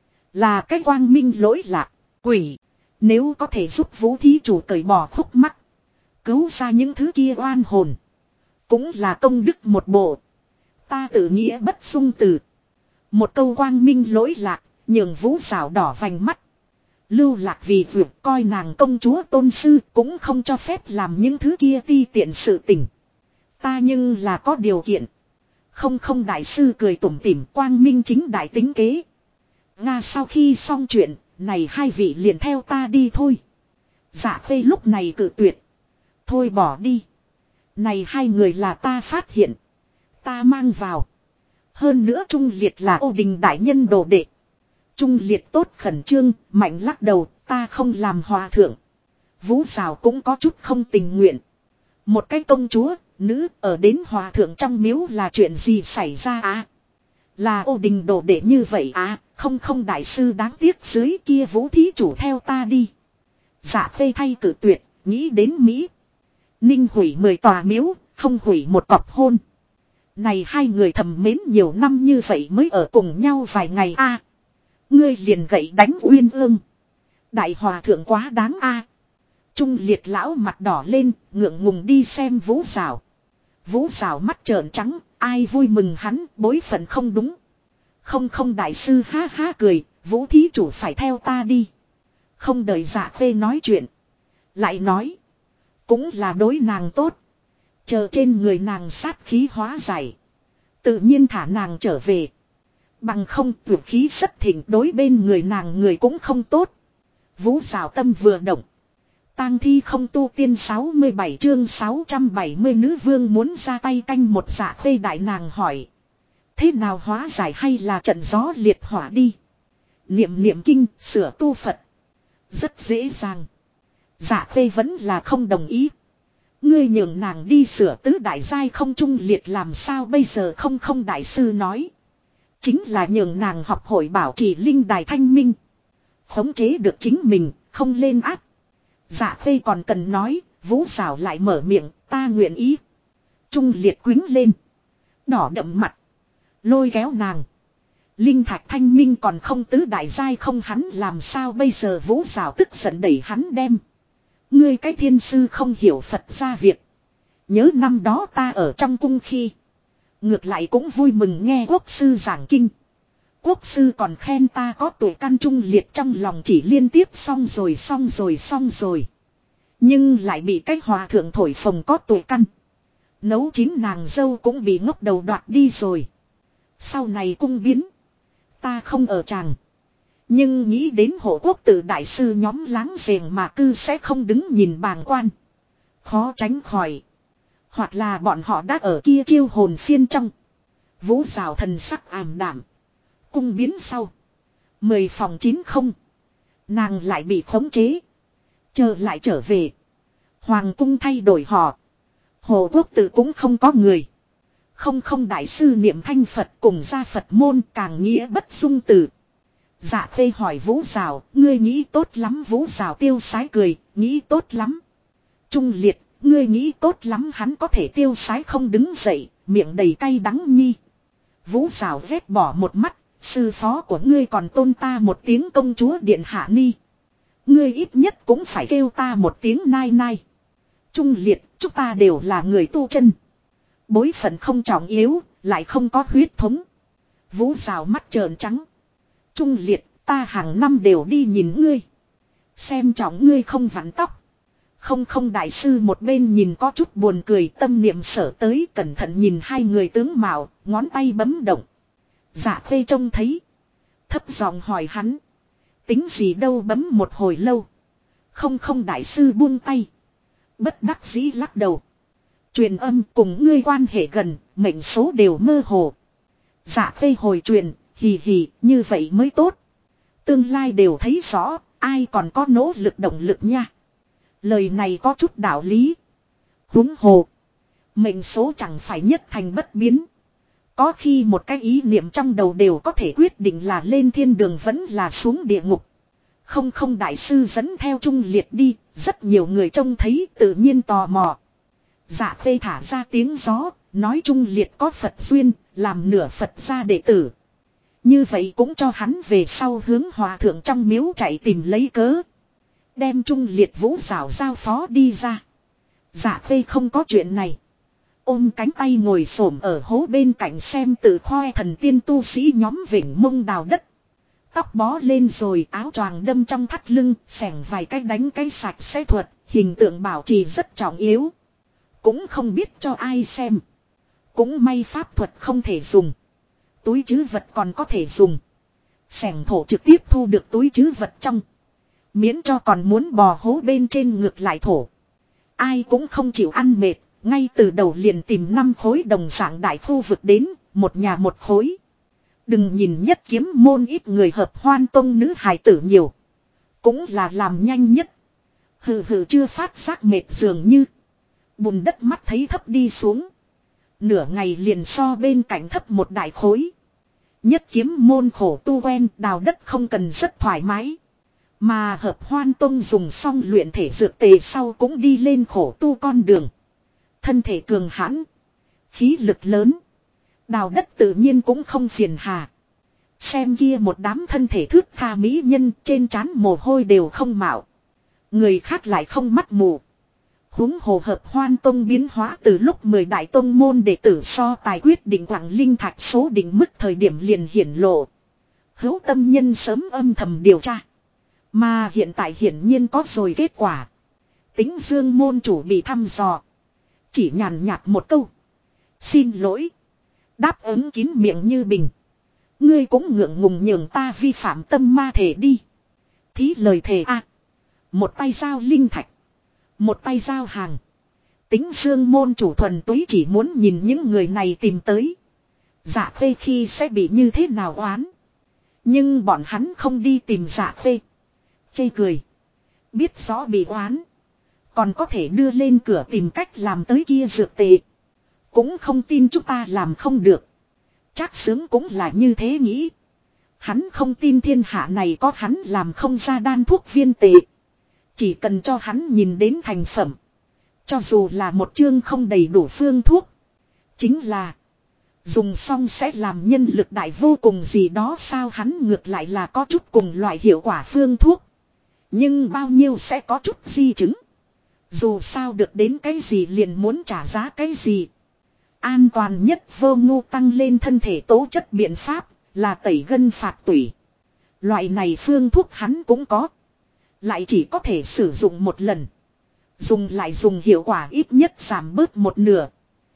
Là cái quang minh lỗi lạc. Quỷ. Nếu có thể giúp vũ thí chủ cởi bỏ khúc mắc. Cứu ra những thứ kia oan hồn. Cũng là công đức một bộ. Ta tự nghĩa bất dung từ. Một câu quang minh lỗi lạc. Nhường vũ xảo đỏ vành mắt. Lưu Lạc vì vượt coi nàng công chúa tôn sư cũng không cho phép làm những thứ kia ti tiện sự tình. Ta nhưng là có điều kiện. Không đại sư cười tủm tỉm quang minh chính đại tính kế. Nga sau khi xong chuyện, này hai vị liền theo ta đi thôi. Dạ Khê lúc này cự tuyệt. Thôi bỏ đi. Này hai người là ta phát hiện. Ta mang vào. Hơn nữa Trung Liệt là Ô Đình đại nhân đồ đệ. Trung Liệt tốt khẩn trương, mạnh lắc đầu, ta không làm hòa thượng. Vũ Sào cũng có chút không tình nguyện. Một cái công chúa, nữ, ở đến hòa thượng trong miếu là chuyện gì xảy ra à? Là Ô Đình đồ đệ như vậy à? Không đại sư đáng tiếc dưới kia vũ thí chủ theo ta đi. Dạ Khê thay cử tuyệt, nghĩ đến Mỹ. Ninh hủy 10 tòa miếu, không hủy một cọc hôn. Này hai người thầm mến nhiều năm như vậy mới ở cùng nhau vài ngày a. Ngươi liền gậy đánh Uyên Ương. Đại hòa thượng quá đáng a. Trung Liệt lão mặt đỏ lên, ngượng ngùng đi xem Vũ Sào. Vũ Sào mắt trợn trắng, ai vui mừng hắn, bối phận không đúng. Không đại sư ha ha cười, Vũ thí chủ phải theo ta đi. Không đợi Dạ Khê nói chuyện. Lại nói. Cũng là đối nàng tốt. Chờ trên người nàng sát khí hóa giải. Tự nhiên thả nàng trở về. Bằng không tuyệt khí rất thịnh đối bên người nàng người cũng không tốt. Vũ xảo tâm vừa động. Tang thi không tu tiên 67 chương 670 nữ vương muốn ra tay canh một Dạ Khê đại nàng hỏi. Thế nào hóa giải hay là trận gió liệt hỏa đi. Niệm kinh sửa tu Phật. Rất dễ dàng. Dạ Khê vẫn là không đồng ý. Ngươi nhường nàng đi sửa tứ đại giai không Trung Liệt làm sao bây giờ không đại sư nói. Chính là nhường nàng học hội bảo trì linh đài thanh minh. Khống chế được chính mình, không lên áp. Dạ Khê còn cần nói, Vũ Sào lại mở miệng, ta nguyện ý. Trung Liệt quính lên. Đỏ đậm mặt. Lôi kéo nàng. Linh thạch thanh minh còn không tứ đại giai không hắn làm sao bây giờ Vũ Sào tức giận đẩy hắn đem. Ngươi cái thiên sư không hiểu Phật ra việc. Nhớ năm đó ta ở trong cung khi. Ngược lại cũng vui mừng nghe quốc sư giảng kinh. Quốc sư còn khen ta có tuổi căn Trung Liệt trong lòng chỉ liên tiếp xong rồi. Nhưng lại bị cái hòa thượng thổi phồng có tuổi căn. Nấu chín nàng dâu cũng bị ngốc đầu đoạt đi rồi. Sau này cung biến. Ta không ở tràng. Nhưng nghĩ đến hộ quốc tử đại sư nhóm láng giềng mà cư sẽ không đứng nhìn bàng quan. Khó tránh khỏi. Hoặc là bọn họ đã ở kia chiêu hồn phiên trong. Vũ Sào thần sắc ảm đạm. Cung biến sau. 10 phòng 90. Nàng lại bị khống chế. Chờ lại trở về. Hoàng cung thay đổi họ. Hồ quốc tử cũng không có người. Không đại sư niệm thanh Phật cùng gia Phật môn càng nghĩa bất dung từ. Dạ Khê hỏi Vũ Sào, ngươi nghĩ tốt lắm Vũ Sào tiêu sái cười, nghĩ tốt lắm. Trung Liệt, ngươi nghĩ tốt lắm hắn có thể tiêu sái không đứng dậy, miệng đầy cay đắng nhi. Vũ Sào ghét bỏ một mắt, sư phó của ngươi còn tôn ta một tiếng công chúa điện hạ ni. Ngươi ít nhất cũng phải kêu ta một tiếng nai nai. Trung Liệt, chúng ta đều là người tu chân. Bối phận không trọng yếu, lại không có huyết thống. Vũ Sào mắt trợn trắng. Trung Liệt, ta hàng năm đều đi nhìn ngươi. Xem trọng ngươi không vặn tóc. Không đại sư một bên nhìn có chút buồn cười tâm niệm sở tới cẩn thận nhìn hai người tướng mạo, ngón tay bấm động. Dạ Khê trông thấy. Thấp giọng hỏi hắn. Tính gì đâu bấm một hồi lâu. Không đại sư buông tay. Bất đắc dĩ lắc đầu. Truyền âm cùng ngươi quan hệ gần, mệnh số đều mơ hồ. Dạ khê hồi truyền, hì hì, như vậy mới tốt. Tương lai đều thấy rõ, ai còn có nỗ lực động lực nha. Lời này có chút đạo lý. Huống hồ. Mệnh số chẳng phải nhất thành bất biến. Có khi một cái ý niệm trong đầu đều có thể quyết định là lên thiên đường vẫn là xuống địa ngục. Không đại sư dẫn theo Trung Liệt đi, rất nhiều người trông thấy tự nhiên tò mò. Dạ khê thả ra tiếng gió, nói Trung Liệt có Phật duyên, làm nửa Phật gia đệ tử. Như vậy cũng cho hắn về sau hướng hòa thượng trong miếu chạy tìm lấy cớ. Đem Trung Liệt vũ rào giao phó đi ra. Dạ khê không có chuyện này. Ôm cánh tay ngồi xổm ở hố bên cạnh xem tự khoe thần tiên tu sĩ nhóm vỉnh mông đào đất. Tóc bó lên rồi áo choàng đâm trong thắt lưng, xẻng vài cái đánh cái sạch sẽ thuật, hình tượng bảo trì rất trọng yếu. Cũng không biết cho ai xem. Cũng may pháp thuật không thể dùng. Túi trữ vật còn có thể dùng. Xẻng thổ trực tiếp thu được túi trữ vật trong. Miễn cho còn muốn bò hố bên trên ngược lại thổ. Ai cũng không chịu ăn mệt, ngay từ đầu liền tìm 5 khối đồng dạng đại khu vực đến, một nhà một khối. Đừng nhìn nhất kiếm môn ít người hợp hoan tông nữ hài tử nhiều. Cũng là làm nhanh nhất. Hừ hừ chưa phát giác mệt dường như. Bùn đất mắt thấy thấp đi xuống. Nửa ngày liền so bên cạnh thấp một đại khối. Nhất kiếm môn khổ tu quen đào đất không cần rất thoải mái. Mà hợp hoan tông dùng xong luyện thể dược tề sau cũng đi lên khổ tu con đường. Thân thể cường hãn. Khí lực lớn. Đào đất tự nhiên cũng không phiền hà. Xem kia một đám thân thể thước tha mỹ nhân trên trán mồ hôi đều không mạo. Người khác lại không mắt mù. Huống hồ hợp hoan tông biến hóa từ lúc 10 đại tông môn đệ tử so tài quyết định quảng linh thạch số định mức thời điểm liền hiển lộ. Hữu tâm nhân sớm âm thầm điều tra. Mà hiện tại hiển nhiên có rồi kết quả. Tính dương môn chủ bị thăm dò. Chỉ nhàn nhạt một câu. Xin lỗi. Đáp ứng kín miệng như bình. Ngươi cũng ngượng ngùng nhường ta vi phạm tâm ma thể đi. Thí lời thề a. Một tay giao linh thạch. Một tay giao hàng. Tính dương môn chủ thuần túy chỉ muốn nhìn những người này tìm tới. Dạ khê khi sẽ bị như thế nào oán. Nhưng bọn hắn không đi tìm dạ khê. Chê cười. Biết rõ bị oán. Còn có thể đưa lên cửa tìm cách làm tới kia dược tệ. Cũng không tin chúng ta làm không được. Trác Xướng cũng là như thế nghĩ. Hắn không tin thiên hạ này có hắn làm không ra đan thuốc viên tệ. Chỉ cần cho hắn nhìn đến thành phẩm. Cho dù là một chương không đầy đủ phương thuốc. Chính là. Dùng xong sẽ làm nhân lực đại vô cùng gì đó sao hắn ngược lại là có chút cùng loại hiệu quả phương thuốc. Nhưng bao nhiêu sẽ có chút di chứng. Dù sao được đến cái gì liền muốn trả giá cái gì. An toàn nhất vô ngu tăng lên thân thể tố chất biện pháp là tẩy gân phạt tủy. Loại này phương thuốc hắn cũng có. Lại chỉ có thể sử dụng một lần. Dùng lại dùng hiệu quả ít nhất giảm bớt một nửa.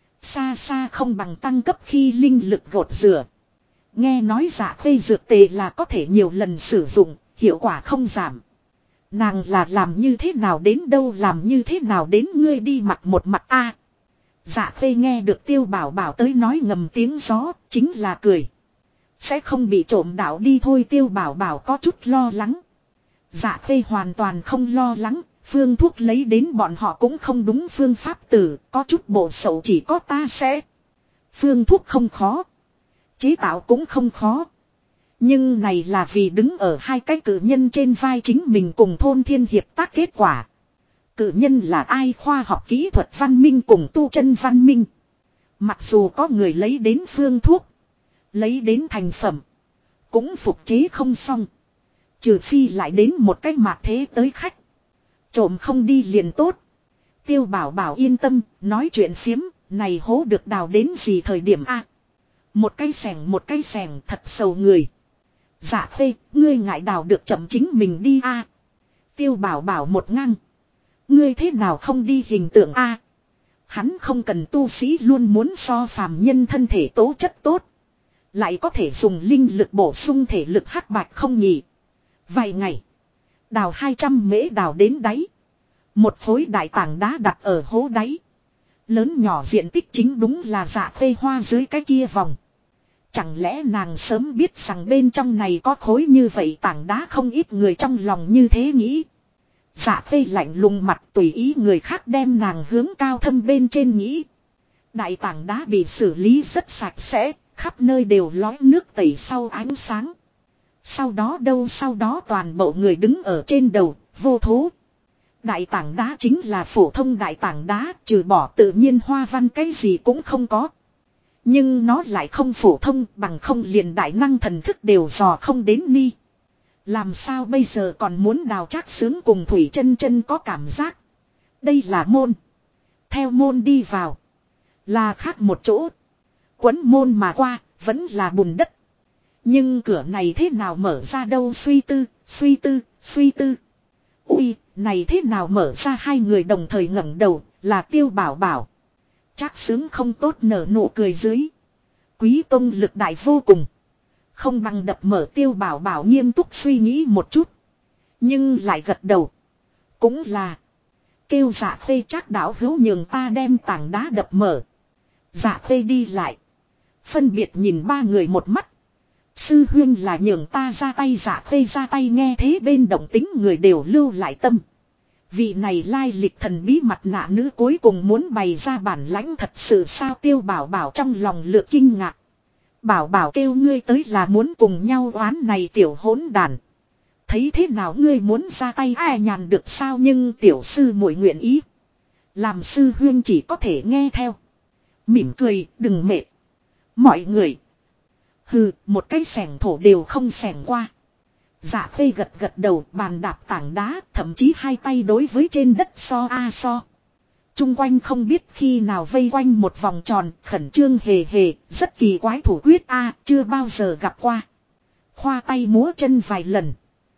Xa xa không bằng tăng cấp khi linh lực gột rửa. Nghe nói dạ khê dược tề là có thể nhiều lần sử dụng, hiệu quả không giảm. Nàng là làm như thế nào đến đâu làm như thế nào đến ngươi đi mặt một mặt a. Dạ khê nghe được Tiêu Bảo Bảo tới nói ngầm tiếng gió, chính là cười. Sẽ không bị trộm đạo đi thôi Tiêu Bảo Bảo có chút lo lắng. Dạ khê hoàn toàn không lo lắng, phương thuốc lấy đến bọn họ cũng không đúng phương pháp tử, có chút bộ sậu chỉ có ta sẽ. Phương thuốc không khó. Chế tạo cũng không khó. Nhưng này là vì đứng ở hai cái cử nhân trên vai chính mình cùng thôn thiên hiệp tác kết quả. Cử nhân là ai khoa học kỹ thuật văn minh cùng tu chân văn minh. Mặc dù có người lấy đến phương thuốc. Lấy đến thành phẩm. Cũng phục chế không xong. Trừ phi lại đến một cái mạt thế tới khách. Trộm không đi liền tốt. Tiêu Bảo Bảo yên tâm, nói chuyện phiếm, này hố được đào đến gì thời điểm a? Một cái sẻng thật sầu người. Dạ khê, ngươi ngại đào được chậm chính mình đi a. Tiêu Bảo Bảo một ngang. Ngươi thế nào không đi hình tượng a? Hắn không cần tu sĩ luôn muốn so phàm nhân thân thể tố chất tốt. Lại có thể dùng linh lực bổ sung thể lực hắc bạch không nhỉ. Vài ngày. Đào 200 mễ đào đến đáy. Một khối đại tảng đá đặt ở hố đáy. Lớn nhỏ diện tích chính đúng là Dạ Khê hoa dưới cái kia vòng. Chẳng lẽ nàng sớm biết rằng bên trong này có khối như vậy tảng đá, không ít người trong lòng như thế nghĩ. Dạ Khê lạnh lùng mặt tùy ý người khác đem nàng hướng cao thâm bên trên nghĩ. Đại tảng đá bị xử lý rất sạch sẽ, khắp nơi đều lói nước tẩy sau ánh sáng. Sau đó toàn bộ người đứng ở trên đầu, vô thố. Đại tảng đá chính là phổ thông đại tảng đá, trừ bỏ tự nhiên hoa văn cái gì cũng không có. Nhưng nó lại không phổ thông, bằng không liền đại năng thần thức đều dò không đến ni. Làm sao bây giờ còn muốn đào Trác Xướng cùng Thủy Chân Chân có cảm giác. Đây là môn. Theo môn đi vào. Là khác một chỗ. Quấn môn mà qua, vẫn là bùn đất. Nhưng cửa này thế nào mở ra đâu, suy tư. Ui, này thế nào mở ra, hai người đồng thời ngẩng đầu, là Tiêu Bảo Bảo. Trác Xướng không tốt nở nụ cười dưới. Quý tông lực đại vô cùng. Không bằng đập mở. Tiêu Bảo Bảo nghiêm túc suy nghĩ một chút. Nhưng lại gật đầu. Cũng là. Kêu Dạ Khê Trác đạo hữu nhường ta đem tảng đá đập mở. Dạ Khê đi lại. Phân biệt nhìn ba người một mắt. Sư huynh là nhường ta ra tay. Dạ Khê ra tay, nghe thế bên động tính người đều lưu lại tâm. Vị này lai lịch thần bí mặt nạ nữ cuối cùng muốn bày ra bản lãnh thật sự sao? Tiêu Bảo Bảo trong lòng lược kinh ngạc. Bảo Bảo kêu ngươi tới là muốn cùng nhau oán này tiểu hỗn đàn. Thấy thế nào ngươi muốn ra tay ai nhàn được sao? Nhưng tiểu sư muội nguyện ý. Làm sư huyên chỉ có thể nghe theo. Mỉm cười, đừng mệt. Mọi người. Hừ, một cái xẻng thổ đều không xẻng qua. Dạ Khê gật đầu, bàn đạp tảng đá, thậm chí hai tay đối với trên đất so. Trung quanh không biết khi nào vây quanh một vòng tròn, khẩn trương hề, rất kỳ quái thủ quyết chưa bao giờ gặp qua. Khoa tay múa chân vài lần.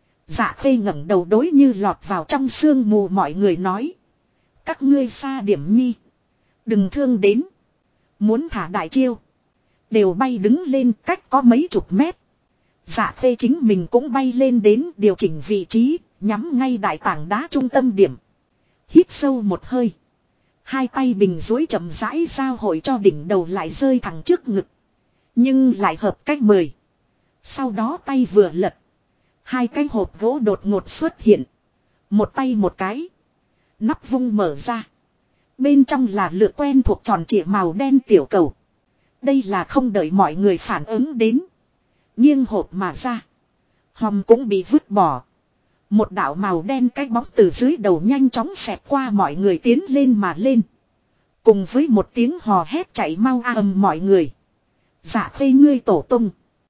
Dạ Khê ngẩng đầu đối như lọt vào trong sương mù mọi người nói. Các ngươi xa điểm nhi. Đừng thương đến. Muốn thả đại chiêu. Đều bay đứng lên cách có mấy chục mét. Dạ Khê chính mình cũng bay lên đến điều chỉnh vị trí, nhắm ngay đại tảng đá trung tâm điểm. Hít sâu một hơi. Hai tay bình duỗi chậm rãi giao hội cho đỉnh đầu lại rơi thẳng trước ngực. Nhưng lại hợp cách 10. Sau đó tay vừa lật. Hai cái hộp gỗ đột ngột xuất hiện. Một tay một cái. Nắp vung mở ra. Bên trong là lựa quen thuộc tròn trịa màu đen tiểu cầu. Đây là không đợi mọi người phản ứng đến. Nghiêng hộp mà ra. Hòm cũng bị vứt bỏ. Một đạo màu đen cái bóng từ dưới đầu nhanh chóng xẹt qua mọi người tiến lên mà lên. Cùng với một tiếng hò hét chạy mau ầm mọi người. Dạ Khê ngươi tổ tung.